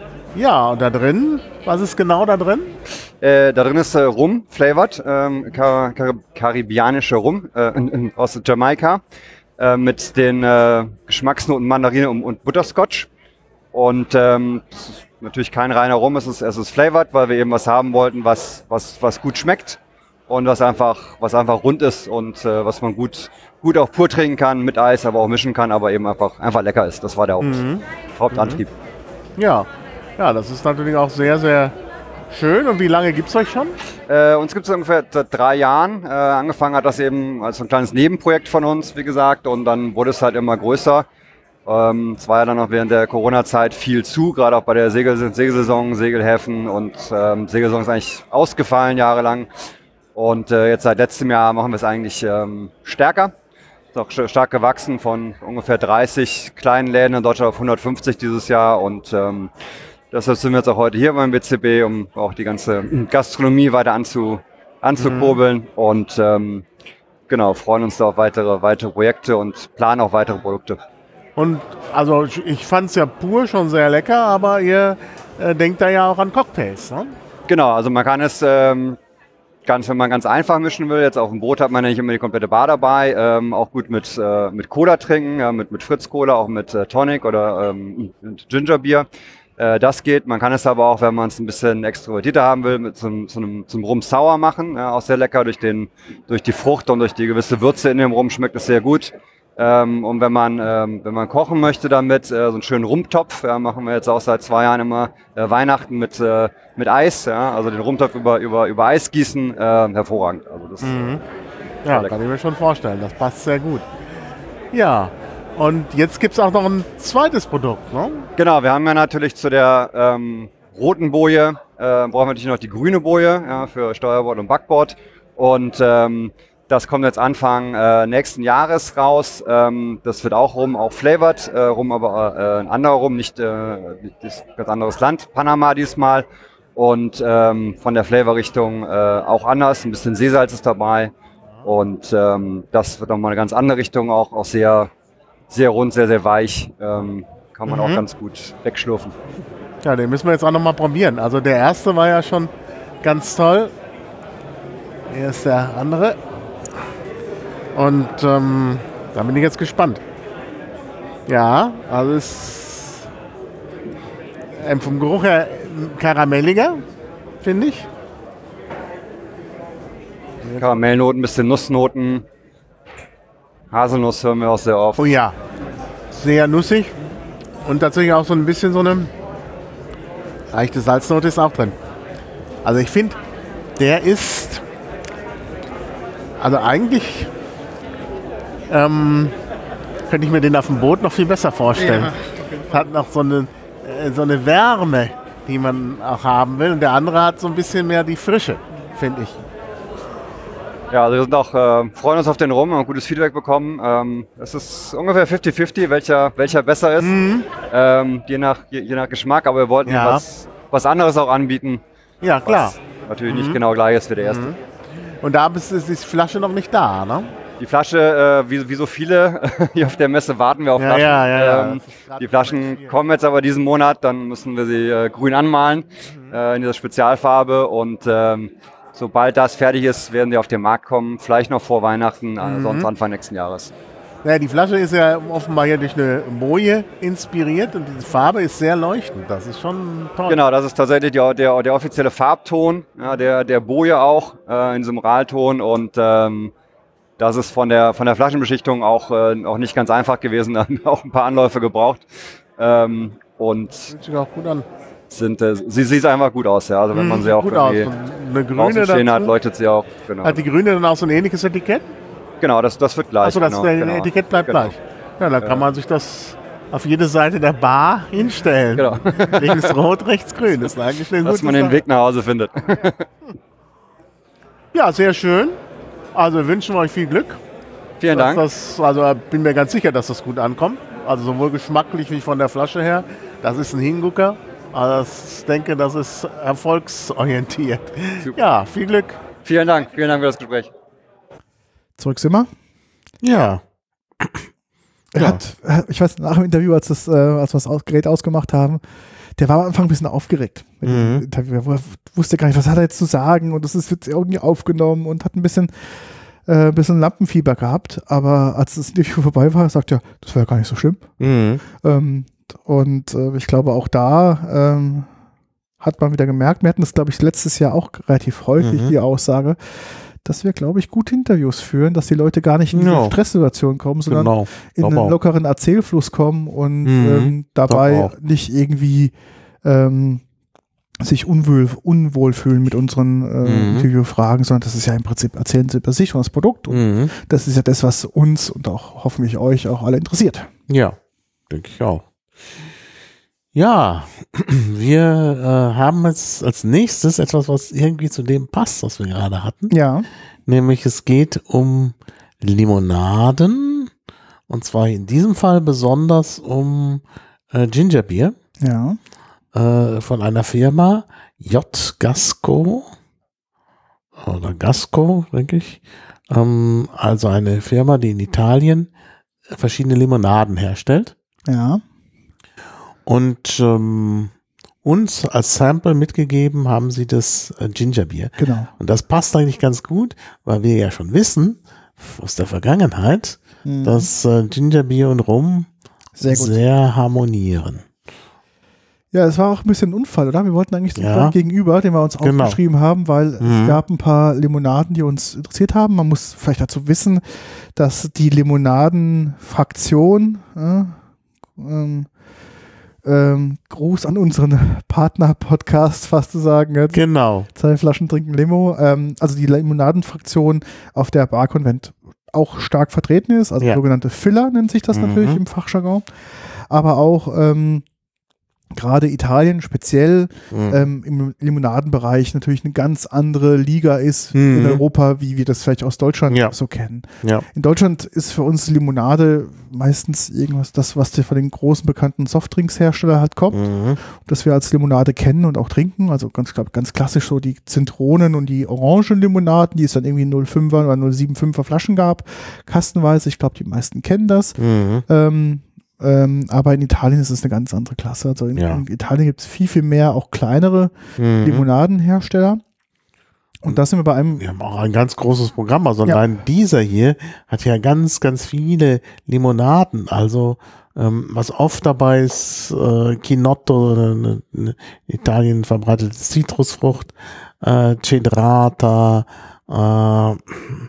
ja, und da drin, was ist genau da drin? Äh, da drin ist äh, Rum flavored, ähm, kar kar karibianischer Rum äh, aus Jamaika äh, mit den äh, Geschmacksnoten Mandarine und, und Butterscotch. Und ähm, das ist natürlich kein reiner Rum, es ist, es ist flavored, weil wir eben was haben wollten, was, was, was gut schmeckt und was einfach, was einfach rund ist und äh, was man gut, gut auch pur trinken kann, mit Eis, aber auch mischen kann, aber eben einfach, einfach lecker ist. Das war der Haupt, Mhm. Hauptantrieb. Ja, ja, das ist natürlich auch sehr, sehr schön. Und wie lange gibt es euch schon? Äh, uns gibt es ungefähr seit drei Jahren. Äh, angefangen hat das eben als ein kleines Nebenprojekt von uns, wie gesagt, und dann wurde es halt immer größer. Ähm, es war ja dann auch während der Corona-Zeit viel zu, gerade auch bei der Segel Segelsaison, Segelhäfen und ähm, Segelsaison ist eigentlich ausgefallen jahrelang. Und äh, jetzt seit letztem Jahr machen wir es eigentlich ähm, stärker. Ist auch st- stark gewachsen von ungefähr dreißig kleinen Läden in Deutschland auf hundertfünfzig dieses Jahr. Und ähm, deshalb sind wir jetzt auch heute hier beim B C B, um auch die ganze Gastronomie weiter anzu, anzukurbeln. Mhm. Und ähm, genau, freuen uns da auf weitere, weitere Projekte und planen auch weitere Produkte. Und also ich fand es ja pur schon sehr lecker, aber ihr äh, denkt da ja auch an Cocktails, ne? Genau, also man kann es ähm, ganz, wenn man ganz einfach mischen will, jetzt auf dem Boot hat man ja nicht immer die komplette Bar dabei, ähm, auch gut mit, äh, mit Cola trinken, ja, mit, mit Fritz Cola, auch mit äh, Tonic oder ähm, mit Gingerbier. Äh, das geht, man kann es aber auch, wenn man es ein bisschen extrovertierter haben will, mit zum, zum, zum Rum Sour machen, ja, auch sehr lecker durch, den, durch die Frucht und durch die gewisse Würze in dem Rum schmeckt es sehr gut. Ähm, und wenn man, ähm, wenn man kochen möchte damit, äh, so einen schönen Rumtopf, ja, machen wir jetzt auch seit zwei Jahren immer äh, Weihnachten mit, äh, mit Eis, ja, also den Rumtopf über, über, über Eis gießen, äh, hervorragend. Also das, Mhm. Ja, kann ich mir schon vorstellen, das passt sehr gut. Ja, und jetzt gibt es auch noch ein zweites Produkt, ne? Genau, wir haben ja natürlich zu der ähm, roten Boje, äh, brauchen wir natürlich noch die grüne Boje, ja, für Steuerbord und Backbord. Und ähm, das kommt jetzt Anfang äh, nächsten Jahres raus. Ähm, das wird auch Rum, auch flavored, äh, Rum, aber äh, ein anderer Rum, nicht, äh, nicht das ganz anderes Land, Panama diesmal. Und ähm, von der Flavorrichtung äh, auch anders, ein bisschen Seesalz ist dabei. Und ähm, das wird nochmal eine ganz andere Richtung, auch, auch sehr, sehr rund, sehr, sehr weich. Ähm, kann man Mhm. auch ganz gut wegschlürfen. Ja, den müssen wir jetzt auch noch mal probieren. Also der erste war ja schon ganz toll. Hier ist der andere. Und ähm, da bin ich jetzt gespannt. Ja, also es ist ähm, vom Geruch her karamelliger, finde ich. Karamellnoten, bisschen Nussnoten. Haselnuss hören wir auch sehr oft. Oh ja, sehr nussig. Und tatsächlich auch so ein bisschen so eine leichte Salznote ist auch drin. Also ich finde, der ist, also eigentlich ähm, könnte ich mir den auf dem Boot noch viel besser vorstellen. Hat noch so eine, äh, so eine Wärme, die man auch haben will. Und der andere hat so ein bisschen mehr die Frische, finde ich. Ja, also wir sind auch, äh, freuen uns auf den Rum, haben gutes Feedback bekommen. Ähm, es ist ungefähr fifty fifty, welcher, welcher besser ist, Mhm. ähm, je, nach, je, je nach Geschmack. Aber wir wollten Ja. was, was anderes auch anbieten, Ja, klar. was natürlich nicht genau gleich ist wie der erste. Mhm. Und da ist, ist die Flasche noch nicht da, ne? Die Flasche, äh, wie, wie so viele hier auf der Messe, warten wir auf Ja, Flaschen. ja, ja, ja. Ähm, Das ist grad die Flaschen kommentiert. kommen jetzt aber diesen Monat, dann müssen wir sie äh, grün anmalen äh, in dieser Spezialfarbe. Und ähm, sobald das fertig ist, werden sie auf den Markt kommen. Vielleicht noch vor Weihnachten, äh, sonst Anfang nächsten Jahres. Ja, die Flasche ist ja offenbar hier durch eine Boje inspiriert und die Farbe ist sehr leuchtend. Das ist schon toll. Genau, das ist tatsächlich der, der, der offizielle Farbton, ja, der, der Boje auch äh, in diesem Ralton. Und ähm, das ist von der, von der Flaschenbeschichtung auch, äh, auch nicht ganz einfach gewesen, da haben wir auch ein paar Anläufe gebraucht. Ähm, und Sieht sich auch gut an. sind, äh, sie sieht einfach gut aus, ja. Also wenn man sie auch gut aus. irgendwie Und eine grüne draußen stehen hat, dazu. leuchtet sie auch. Genau, Hat die grüne dann auch so ein ähnliches Etikett? genau das, das wird gleich. Achso, das genau, der genau. Etikett bleibt Genau. gleich. Ja, dann kann man sich das auf jede Seite der Bar hinstellen. Genau. Links rot, rechts grün. Das ist eigentlich eine Dass gute man den Sache. Weg nach Hause findet. Ja, sehr schön. Also wir wünschen euch viel Glück. Vielen Dass Dank. Das, also bin mir ganz sicher, dass das gut ankommt. Also sowohl geschmacklich wie von der Flasche her. Das ist ein Hingucker. Also ich denke, das ist erfolgsorientiert. Super. Ja, viel Glück. Vielen Dank, vielen Dank für das Gespräch. Zurück sind wir. Ja. Er Ja. hat, ich weiß, nach dem Interview, als, das, äh, als wir das Aus- Gerät ausgemacht haben, der war am Anfang ein bisschen aufgeregt. Mit Mhm. dem Interview. Er wusste gar nicht, was hat er jetzt zu sagen und das ist jetzt irgendwie aufgenommen und hat ein bisschen, äh, ein bisschen Lampenfieber gehabt. Aber als das Interview vorbei war, sagt er, das war ja gar nicht so schlimm. Mhm. Ähm, und äh, ich glaube, auch da ähm, hat man wieder gemerkt, wir hatten das, glaube ich, letztes Jahr auch relativ häufig, Mhm. die Aussage, dass wir, glaube ich, gute Interviews führen, dass die Leute gar nicht in diese Ja. Stresssituation kommen, sondern Genau. in Glaub einen auch. lockeren Erzählfluss kommen und Mhm. ähm, dabei Glaub auch. nicht irgendwie ähm, sich unwohl, unwohl fühlen mit unseren äh, Mhm. Interviewfragen, sondern das ist ja im Prinzip, erzählen sie über sich und das Produkt. Und Mhm. das ist ja das, was uns und auch hoffentlich euch auch alle interessiert. Ja, denke ich auch. Ja, wir äh, haben jetzt als nächstes etwas, was irgendwie zu dem passt, was wir gerade hatten. Ja, Nämlich es geht um Limonaden und zwar in diesem Fall besonders um äh, Gingerbier ja, äh, von einer Firma J. Gasco oder Gasco, denke ich. Ähm, also eine Firma, die in Italien verschiedene Limonaden herstellt. ja, Und ähm, uns als Sample mitgegeben haben sie das äh, Gingerbier. genau. Und das passt eigentlich ganz gut, weil wir ja schon wissen aus der Vergangenheit, Mhm. dass äh, Gingerbier und Rum Sehr sehr, gut. harmonieren. Ja, es war auch ein bisschen ein Unfall, oder? Wir wollten eigentlich den Ja. Stand gegenüber, den wir uns Genau. aufgeschrieben haben, weil Mhm. es gab ein paar Limonaden, die uns interessiert haben. Man muss vielleicht dazu wissen, dass die Limonadenfraktion, äh, ähm, ähm, Gruß an unseren Partner-Podcast fast zu sagen, jetzt, Genau. zwei Flaschen trinken Limo, ähm, also die Limonadenfraktion auf der Bar-Konvent auch stark vertreten ist, also Ja. sogenannte Filler nennt sich das Mhm. natürlich im Fachjargon, aber auch ähm, gerade Italien speziell Mhm. ähm, im Limonadenbereich natürlich eine ganz andere Liga ist Mhm. in Europa, wie wir das vielleicht aus Deutschland Ja. so kennen. Ja. In Deutschland ist für uns Limonade meistens irgendwas, das, was von den großen bekannten Softdrinksherstellern halt kommt, Mhm. das wir als Limonade kennen und auch trinken. Also ganz, glaub, ganz klassisch so die Zitronen- und die Orangenlimonaden, die es dann irgendwie in null Komma fünfer oder null Komma fünfundsiebziger Flaschen gab, kastenweise. Ich glaube, die meisten kennen das. Mhm. Ähm, ähm, aber in Italien ist es eine ganz andere Klasse. Also in, Ja. in Italien gibt es viel, viel mehr auch kleinere Mhm. Limonadenhersteller. Und da sind wir bei einem, Wir haben auch ein ganz großes Programm. Also Ja. allein dieser hier hat ja ganz, ganz viele Limonaden. Also ähm, was oft dabei ist, äh, Chinotto, eine, eine in Italien verbreitete Zitrusfrucht, äh, Cedrata, äh,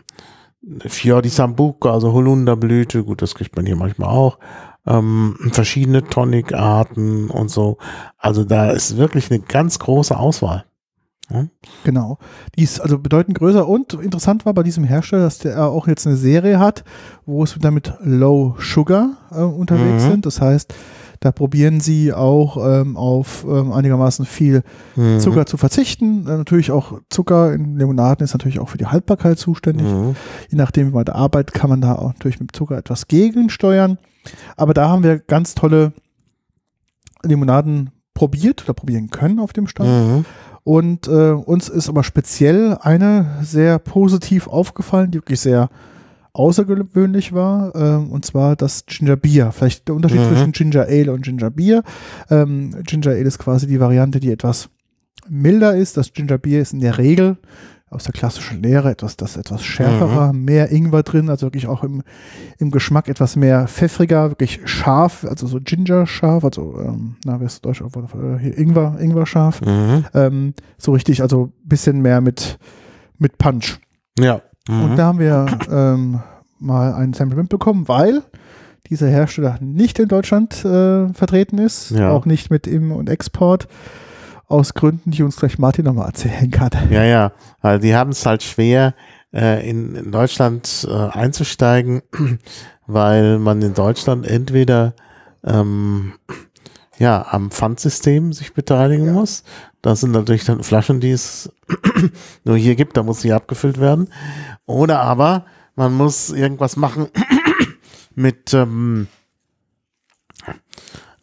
Fior di Sambuco, also Holunderblüte, gut, das kriegt man hier manchmal auch. Ähm, verschiedene Tonic-Arten und so. Also da ist wirklich eine ganz große Auswahl. genau, die ist also bedeutend größer und interessant war bei diesem Hersteller, dass der auch jetzt eine Serie hat, wo es wieder mit Low Sugar äh, unterwegs Mhm. sind. Das heißt, da probieren sie auch ähm, auf ähm, einigermaßen viel Mhm. Zucker zu verzichten. Äh, natürlich auch Zucker in Limonaden ist natürlich auch für die Haltbarkeit zuständig. Mhm. Je nachdem, wie man da arbeitet, kann man da auch natürlich mit Zucker etwas gegensteuern. Aber da haben wir ganz tolle Limonaden probiert oder probieren können auf dem Stand. Mhm. Und äh, uns ist aber speziell eine sehr positiv aufgefallen, die wirklich sehr außergewöhnlich war, ähm, und zwar das Ginger Beer. Vielleicht der Unterschied Mhm. zwischen Ginger Ale und Ginger Beer. Ähm, Ginger Ale ist quasi die Variante, die etwas milder ist. Das Ginger Beer ist in der Regel aus der klassischen Lehre etwas, das etwas schärferer, mehr Ingwer drin, also wirklich auch im, im Geschmack etwas mehr pfeffriger, wirklich scharf, also so Ginger scharf, also ähm, na, wie ist Deutsch, äh, hier Ingwer, Ingwer scharf. Mhm. Ähm, so richtig, also ein bisschen mehr mit, mit Punch. Ja. Mhm. Und da haben wir ähm, mal ein Sample mitbekommen, weil dieser Hersteller nicht in Deutschland äh, vertreten ist, Ja. auch nicht mit Im- und Export, aus Gründen, die uns gleich Martin nochmal erzählen kann. Ja, ja. Also die haben es halt schwer, äh, in, in Deutschland äh, einzusteigen, weil man in Deutschland entweder ähm, ja, am Pfandsystem sich beteiligen Ja. muss. Das sind natürlich dann Flaschen, die es nur hier gibt, da muss sie abgefüllt werden. Oder aber man muss irgendwas machen mit ähm,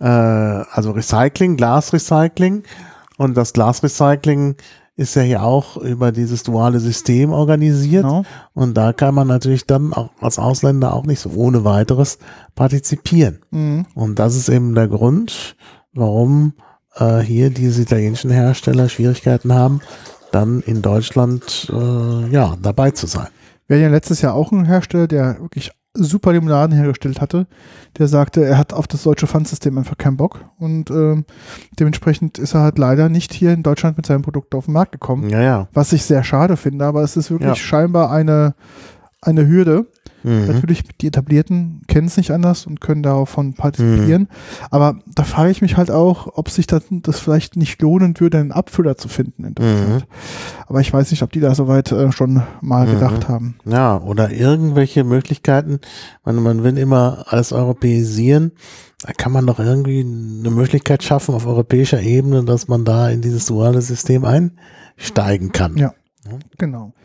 äh, also Recycling, Glasrecycling. Und das Glasrecycling ist ja hier auch über dieses duale System organisiert. Genau. Und da kann man natürlich dann auch als Ausländer auch nicht so ohne weiteres partizipieren. Mhm. Und das ist eben der Grund, warum äh, hier diese italienischen Hersteller Schwierigkeiten haben, dann in Deutschland äh, ja dabei zu sein. Wir hatten ja letztes Jahr auch einen Hersteller, der wirklich super Limonaden hergestellt hatte, der sagte, er hat auf das deutsche Pfandsystem einfach keinen Bock und ähm, dementsprechend ist er halt leider nicht hier in Deutschland mit seinem Produkt auf den Markt gekommen, Ja, ja. was ich sehr schade finde, aber es ist wirklich Ja. scheinbar eine, eine Hürde. Mhm. Natürlich, die Etablierten kennen es nicht anders und können davon partizipieren, Mhm. aber da frage ich mich halt auch, ob sich das, das vielleicht nicht lohnen würde, einen Abfüller zu finden in Deutschland. Mhm. Aber ich weiß nicht, ob die da soweit äh, schon mal Mhm. gedacht haben. Ja, oder irgendwelche Möglichkeiten. Man, man will immer alles europäisieren. Da kann man doch irgendwie eine Möglichkeit schaffen auf europäischer Ebene, dass man da in dieses duale System einsteigen kann. Ja. Genau.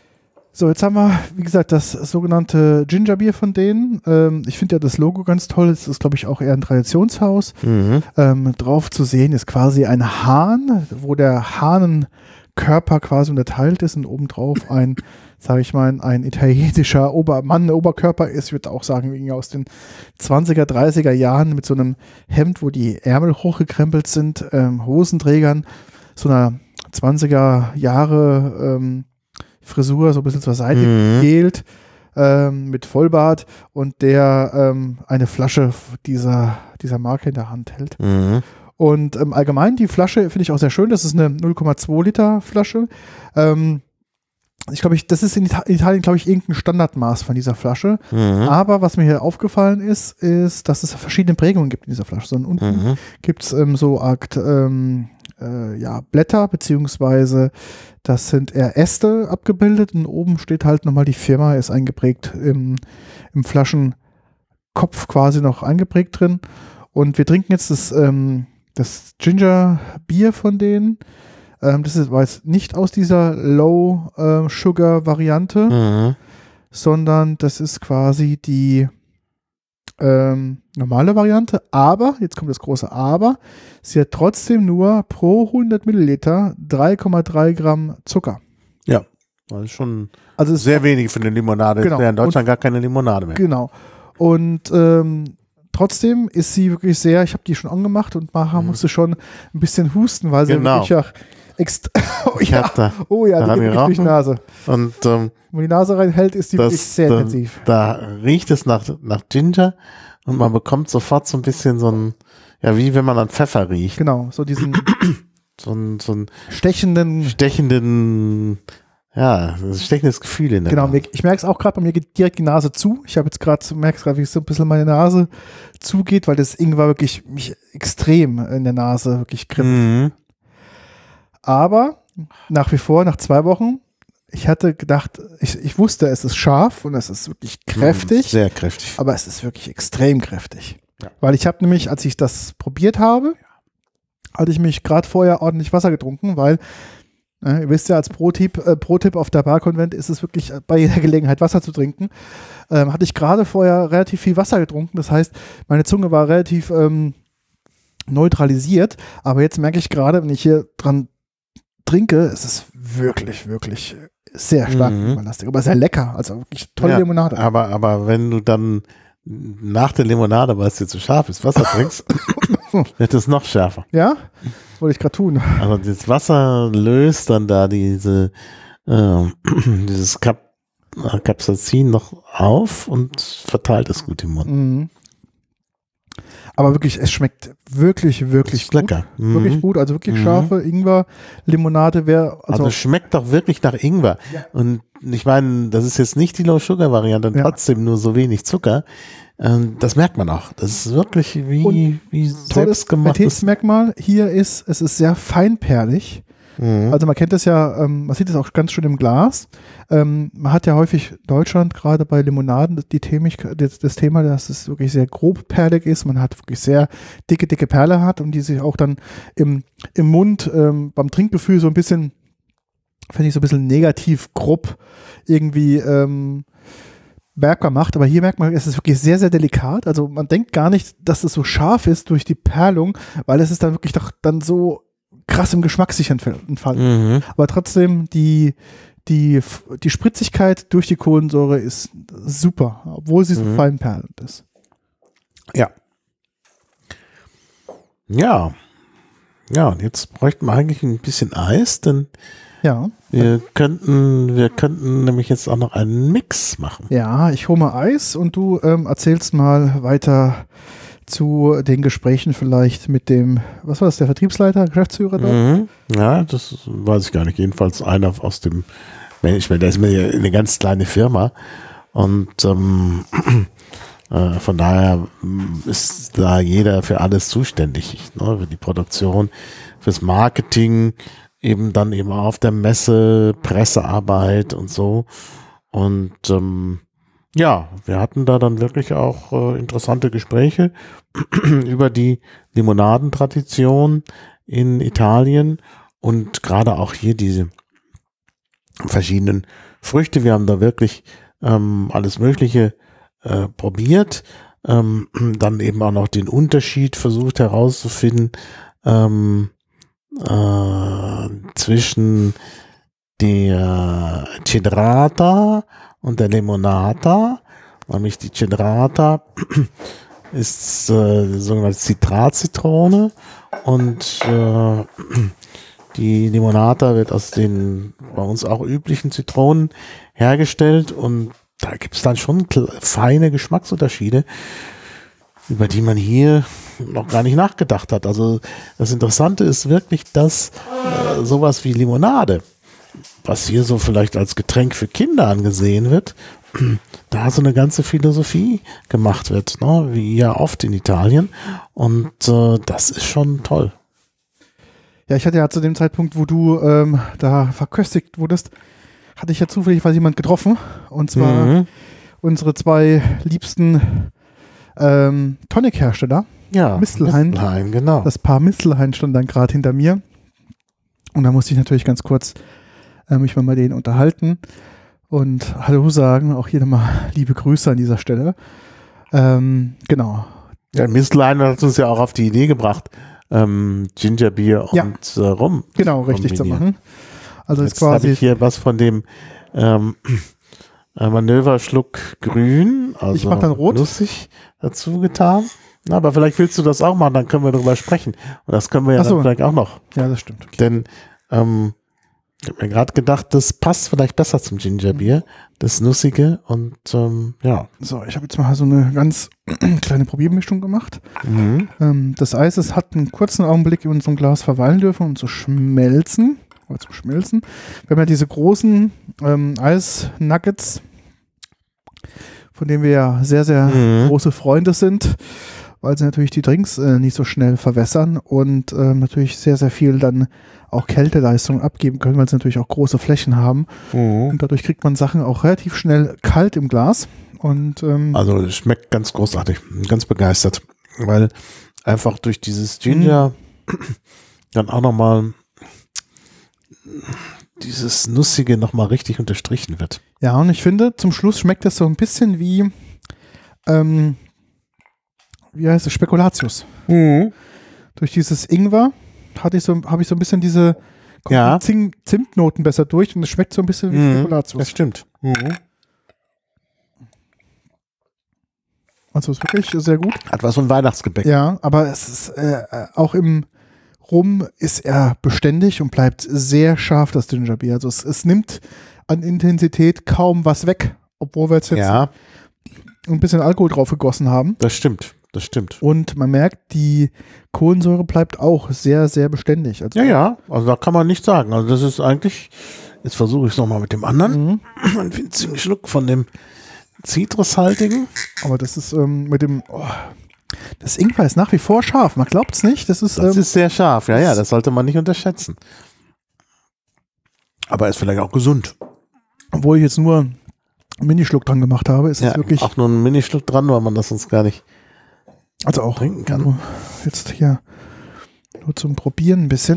So, jetzt haben wir, wie gesagt, das sogenannte Gingerbier von denen. Ähm, ich finde ja das Logo ganz toll. Es ist, glaube ich, auch eher ein Traditionshaus. Mhm. Ähm, drauf zu sehen ist quasi ein Hahn, wo der Hahnenkörper quasi unterteilt ist und obendrauf ein, sage ich mal, ein italienischer Ober Mann, Oberkörper ist. Ich würde auch sagen, irgendwie aus den zwanziger, dreißiger Jahren mit so einem Hemd, wo die Ärmel hochgekrempelt sind, ähm, Hosenträgern, so einer zwanziger Jahre ähm, Frisur, so ein bisschen zur Seite Mhm. gegelt, ähm, mit Vollbart und der ähm, eine Flasche dieser, dieser Marke in der Hand hält. Mhm. Und ähm, allgemein, die Flasche finde ich auch sehr schön. Das ist eine null Komma zwei Liter Flasche. Ähm, ich glaube, ich, das ist in Ita- Italien, glaube ich, irgendein Standardmaß von dieser Flasche. Mhm. Aber was mir hier aufgefallen ist, ist, dass es verschiedene Prägungen gibt in dieser Flasche. So, und unten Mhm. gibt es ähm, so Art ähm, äh, ja, Blätter, beziehungsweise das sind eher Äste abgebildet und oben steht halt nochmal die Firma, ist eingeprägt im, im Flaschenkopf quasi noch eingeprägt drin. Und wir trinken jetzt das, ähm, das Ginger-Bier von denen. Ähm, das ist, war jetzt nicht aus dieser Low-Sugar-Variante, Mhm. sondern das ist quasi die ähm, normale Variante, aber, jetzt kommt das große Aber, sie hat trotzdem nur pro hundert Milliliter drei Komma drei Gramm Zucker. Ja, das ist schon Also es ist sehr wenig für eine Limonade. Genau. Es wäre in Deutschland gar keine Limonade mehr. Genau. Und ähm, trotzdem ist sie wirklich sehr, ich habe die schon angemacht und Maha Mhm. musste schon ein bisschen husten, weil sie Genau. wirklich auch extra, oh Ich ja, hab da, oh ja, die daran geht wirklich durch die gerochen. Nase. und ähm, Wenn die Nase reinhält, ist die wirklich das, sehr da, intensiv. da riecht es nach, nach Ginger und man bekommt sofort so ein bisschen so ein, ja, wie wenn man an Pfeffer riecht. Genau, so diesen So ein, so ein stechenden, stechenden, ja, ein stechendes Gefühl in der genau, Nase. mir- ich merke es auch gerade, bei mir geht direkt die Nase zu. Ich habe jetzt gerade, merke gerade, wie es so ein bisschen meine Nase zugeht, weil das Ingwer wirklich mich extrem in der Nase wirklich kribbelt. Mhm. Aber nach wie vor, nach zwei Wochen, ich hatte gedacht, ich, ich wusste, es ist scharf und es ist wirklich kräftig, Sehr kräftig. aber es ist wirklich extrem kräftig. Ja. Weil ich habe nämlich, als ich das probiert habe, hatte ich mich gerade vorher ordentlich Wasser getrunken, weil, äh, ihr wisst ja, als Pro-Tipp äh, Pro-Tipp auf der Barkonvent ist es wirklich bei jeder Gelegenheit Wasser zu trinken. Ähm, hatte ich gerade vorher relativ viel Wasser getrunken, das heißt, meine Zunge war relativ ähm, neutralisiert, aber jetzt merke ich gerade, wenn ich hier dran trinke, es ist wirklich, wirklich sehr stark Mhm. überlastet, aber sehr lecker, also wirklich tolle Ja, Limonade. Aber, aber wenn du dann nach der Limonade, weil es dir zu scharf ist, Wasser trinkst, wird es noch schärfer. Ja, wollte ich gerade tun. Also das Wasser löst dann da diese äh, dieses Cap äh, Capsaicin noch auf und verteilt es gut im Mund. Mhm. Aber wirklich, es schmeckt wirklich, wirklich ist gut. lecker. Wirklich Mhm. gut, also wirklich Mhm. scharfe Ingwer-Limonade wäre, Also, also, es schmeckt doch wirklich nach Ingwer. Ja. Und ich meine, das ist jetzt nicht die Low-Sugar-Variante, Ja. trotzdem nur so wenig Zucker. Ähm, das merkt man auch. Das ist wirklich wie, Und wie tolles selbstgemachtes. Qualitätsmerkmal hier ist, es ist sehr feinperlig. Mhm. Also man kennt das ja, ähm, man sieht es auch ganz schön im Glas. Ähm, man hat ja häufig in Deutschland, gerade bei Limonaden, die Themik, das, das Thema, dass es wirklich sehr grobperlig ist. Man hat wirklich sehr dicke, dicke Perle hat und die sich auch dann im, im Mund ähm, beim Trinkgefühl so ein bisschen, finde ich, so ein bisschen negativ grob irgendwie ähm, bemerkbar macht. Aber hier merkt man, es ist wirklich sehr, sehr delikat. Also man denkt gar nicht, dass es so scharf ist durch die Perlung, weil es ist dann wirklich doch dann so krass im Geschmack sich entfalten. Mhm. Aber trotzdem, die, die, die Spritzigkeit durch die Kohlensäure ist super, obwohl sie so Mhm. fein perlend ist. Ja. Ja. Ja, und jetzt bräuchten wir eigentlich ein bisschen Eis, denn Ja. wir könnten, wir könnten nämlich jetzt auch noch einen Mix machen. Ja, ich hole mal Eis und du ähm, erzählst mal weiter zu den Gesprächen vielleicht mit dem, was war das, der Vertriebsleiter, Geschäftsführer dort? Mhm. Ja, das weiß ich gar nicht. Jedenfalls einer aus dem Management. Da ist mir ja eine ganz kleine Firma und ähm, äh, von daher ist da jeder für alles zuständig, ne? Für die Produktion, fürs Marketing, eben dann eben auch auf der Messe, Pressearbeit und so. Und ähm, ja, wir hatten da dann wirklich auch äh, interessante Gespräche über die Limonadentradition in Italien und gerade auch hier diese verschiedenen Früchte. Wir haben da wirklich ähm, alles Mögliche äh, probiert, ähm, dann eben auch noch den Unterschied versucht herauszufinden ähm, äh, zwischen der Cedrata und der Limonata, nämlich die Cedrata ist äh, die sogenannte Zitratzitrone und äh, die Limonata wird aus den bei uns auch üblichen Zitronen hergestellt und da gibt es dann schon feine Geschmacksunterschiede, über die man hier noch gar nicht nachgedacht hat. Also das Interessante ist wirklich, dass äh, sowas wie Limonade, was hier so vielleicht als Getränk für Kinder angesehen wird, da so eine ganze Philosophie gemacht wird, ne? Wie ja oft in Italien. Und äh, das ist schon toll. Ja, ich hatte ja zu dem Zeitpunkt, wo du ähm, da verköstigt wurdest, hatte ich ja zufällig was jemand getroffen. Und zwar Mhm. unsere zwei liebsten ähm, Tonic-Hersteller. Ja, Mistelhain. Mistelhain, genau. Das Paar Mistelhain stand dann gerade hinter mir. Und da musste ich natürlich ganz kurz äh, mich mal mit denen unterhalten und Hallo sagen. Auch hier nochmal liebe Grüße an dieser Stelle. Ähm, genau. Ja, Mistelhain hat uns ja auch auf die Idee gebracht, ähm, Gingerbier Ja. und äh, Rum. Genau, richtig zu kombinieren. machen. Also Jetzt ist habe quasi. ich hier was von dem ähm, äh, Manöverschluck grün, also Ich mach dann rot. nussig dazu getan. Na, aber vielleicht willst du das auch machen, dann können wir darüber sprechen. Und das können wir ja Ach so. dann vielleicht auch noch. Ja, das stimmt. Okay. Denn ähm, ich habe mir gerade gedacht, das passt vielleicht besser zum Gingerbier, das Nussige und ähm, ja. So, ich habe jetzt mal so eine ganz kleine Probiermischung gemacht. Mhm. Ähm, das Eis es hat einen kurzen Augenblick in unserem Glas verweilen dürfen und zu schmelzen. Oder zum Schmelzen. Wir haben ja diese großen ähm, Eis-Nuggets, von denen wir ja sehr, sehr Mhm. große Freunde sind, weil sie natürlich die Drinks äh, nicht so schnell verwässern und ähm, natürlich sehr, sehr viel dann auch Kälteleistung abgeben können, weil sie natürlich auch große Flächen haben. Mhm. Und dadurch kriegt man Sachen auch relativ schnell kalt im Glas. Und ähm, Also es schmeckt ganz großartig, ganz begeistert, weil einfach durch dieses Ginger dann auch nochmal dieses Nussige nochmal richtig unterstrichen wird. ja, und ich finde, zum Schluss schmeckt das so ein bisschen wie, ähm, wie heißt es, Spekulatius. Durch dieses Ingwer hatte ich so, habe ich so ein bisschen diese kommen Ja. die Zing- Zimtnoten besser durch und es schmeckt so ein bisschen wie Mhm. Spekulatius. Das stimmt. Mhm. Also ist wirklich sehr gut. Hat was von Weihnachtsgebäck. Ja, aber es ist äh, auch im Rum ist er beständig und bleibt sehr scharf, das Gingerbier. Also es, es nimmt an Intensität kaum was weg, obwohl wir jetzt, jetzt Ja, ein bisschen Alkohol drauf gegossen haben. das stimmt. Das stimmt. Und man merkt, die Kohlensäure bleibt auch sehr, sehr beständig. Also, Ja, ja, also da kann man nichts sagen. Also das ist eigentlich, jetzt versuche ich es nochmal mit dem anderen. Mhm. Einen winzigen Schluck von dem Zitrushaltigen. Aber das ist ähm, mit dem, oh, das Ingwer ist nach wie vor scharf. Man glaubt es nicht. Das ist, Das ähm, ist sehr scharf, ja, ja, das sollte man nicht unterschätzen. Aber ist vielleicht auch gesund. obwohl ich jetzt nur einen Minischluck dran gemacht habe, ist es Ja, wirklich, auch nur ein Minischluck dran, weil man das sonst gar nicht also auch trinken kann. nur jetzt hier nur zum Probieren ein bisschen.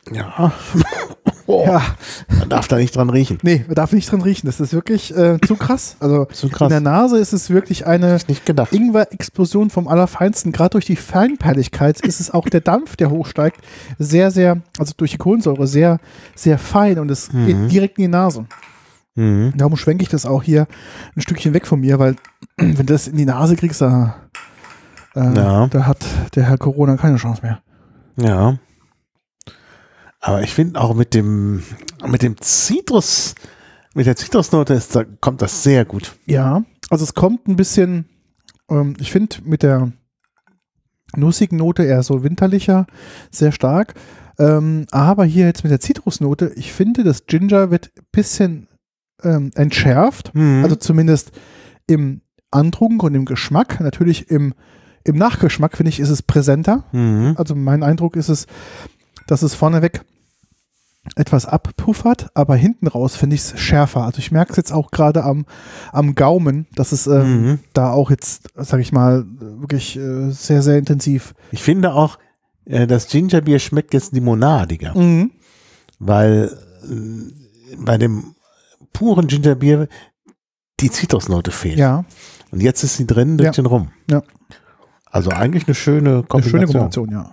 Ja. Oh, Ja. Man darf da nicht dran riechen. Nee, man darf nicht dran riechen. Das ist wirklich äh, zu krass. Also Zu krass. in der Nase ist es wirklich eine Nicht gedacht. Ingwer-Explosion vom Allerfeinsten. Gerade durch die Feinperligkeit ist es auch der Dampf, der hochsteigt, sehr, sehr, also durch die Kohlensäure, sehr, sehr fein und es Mhm. geht direkt in die Nase. Mhm. Darum schwenke ich das auch hier ein Stückchen weg von mir, weil wenn du das in die Nase kriegst, da, äh, Ja. da hat der Herr Corona keine Chance mehr. Ja. Aber ich finde auch mit dem, mit dem Zitrus, mit der Zitrusnote ist, da kommt das sehr gut. Ja, also es kommt ein bisschen, ähm, ich finde mit der nussigen Note eher so winterlicher, sehr stark. Ähm, aber hier jetzt mit der Zitrusnote, ich finde, das Ginger wird ein bisschen ähm, entschärft. Mhm. Also zumindest im Antrunk und im Geschmack. Natürlich im, im Nachgeschmack, finde ich, ist es präsenter. Mhm. Also mein Eindruck ist es, dass es vorneweg etwas abpuffert, aber hinten raus finde ich es schärfer. Also ich merke es jetzt auch gerade am, am Gaumen, dass es ähm, Mhm. da auch jetzt, sage ich mal, wirklich äh, sehr, sehr intensiv. Ich finde auch, äh, das Gingerbier schmeckt jetzt limonadiger, Mhm. weil äh, bei dem puren Gingerbier die Zitrusnote fehlt. Ja, Und jetzt ist sie drin durch Ja. den Rum. Ja. Also eigentlich eine schöne eine Kombination. schöne Kombination, ja.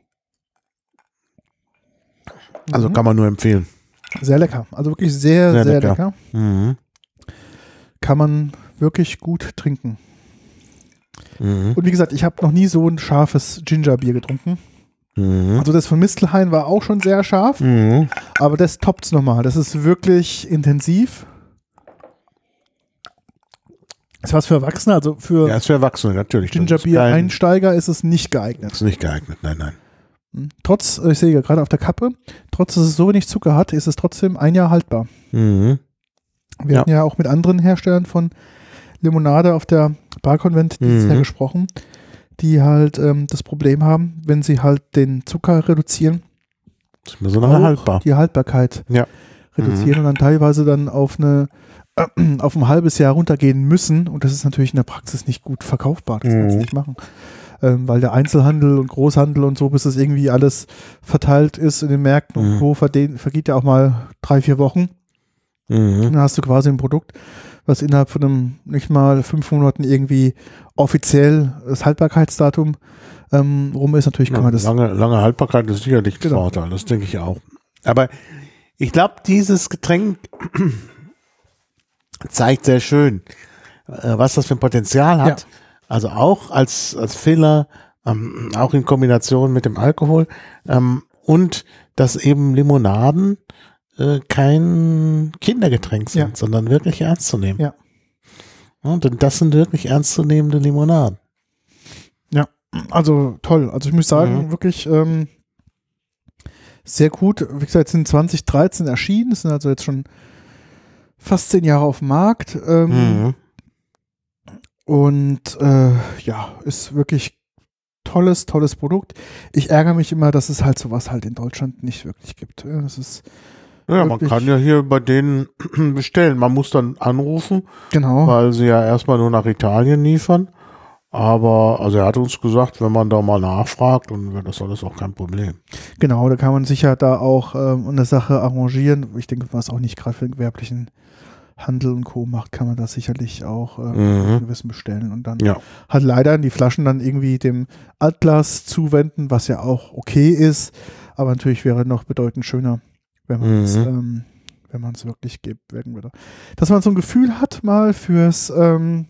Also Mhm. kann man nur empfehlen. Sehr lecker. Also wirklich sehr, sehr, Sehr lecker. lecker. Mhm. Kann man wirklich gut trinken. Mhm. Und wie gesagt, ich habe noch nie so ein scharfes Gingerbier getrunken. Mhm. Also das von Mistelhain war auch schon sehr scharf, Mhm. aber das toppt's nochmal. Das ist wirklich intensiv. Ist was für Erwachsene, also für Ja, ist für Erwachsene, natürlich. Das ist kein- Gingerbier-Einsteiger ist es nicht geeignet. ist nicht geeignet, nein, nein. Hm. Trotz, ich sehe ja gerade auf der Kappe, trotz dass es so wenig Zucker hat, ist es trotzdem ein Jahr haltbar. Mhm. Wir Ja. hatten ja auch mit anderen Herstellern von Limonade auf der Barkonvent dieses Mhm. Jahr gesprochen, die halt ähm, das Problem haben, wenn sie halt den Zucker reduzieren, Ist mir so lange auch haltbar. die Haltbarkeit Ja. reduzieren und dann teilweise dann auf eine äh, auf ein halbes Jahr runtergehen müssen und das ist natürlich in der Praxis nicht gut verkaufbar, das kannst du Mhm. nicht machen. Ähm, weil der Einzelhandel und Großhandel und so, bis das irgendwie alles verteilt ist in den Märkten und Mhm. wo verde- vergeht ja auch mal drei, vier Wochen. Mhm. Dann hast du quasi ein Produkt, was innerhalb von einem nicht mal fünf Monaten irgendwie offiziell das Haltbarkeitsdatum ähm, rum ist. Natürlich kann Ja, man das. lange, lange Haltbarkeit ist sicherlich ein Genau. Vorteil, das denke ich auch. Aber ich glaube, dieses Getränk zeigt sehr schön, äh, was das für ein Potenzial hat. Ja. Also auch als, als Filler, ähm, auch in Kombination mit dem Alkohol ähm, und dass eben Limonaden äh, kein Kindergetränk sind, Ja. sondern wirklich ernst zu nehmen. Ja. Und das sind wirklich ernstzunehmende Limonaden. Ja, also toll. Also ich muss sagen, Mhm. wirklich ähm, sehr gut. Wie gesagt, sind zwanzig dreizehn erschienen. Das sind also jetzt schon fast zehn Jahre auf dem Markt. Ähm, Mhm. Und äh, ja, ist wirklich tolles, tolles Produkt. Ich ärgere mich immer, dass es halt sowas halt in Deutschland nicht wirklich gibt. Ja, das ist Ja, man wirklich- kann ja hier bei denen bestellen. Man muss dann anrufen, genau. weil sie ja erstmal nur nach Italien liefern. Aber, also er hat uns gesagt, wenn man da mal nachfragt, dann wäre das alles auch kein Problem. Genau, da kann man sicher da auch ähm, eine Sache arrangieren. Ich denke, was auch nicht gerade für den gewerblichen Handel und Co. macht, kann man das sicherlich auch ähm, Mhm. gewissen bestellen und dann Ja. halt leider die Flaschen dann irgendwie dem Altglas zuwenden, was ja auch okay ist, aber natürlich wäre noch bedeutend schöner, wenn man es Mhm. ähm, wenn man es wirklich gibt, werden würde. Dass man so ein Gefühl hat mal fürs ähm,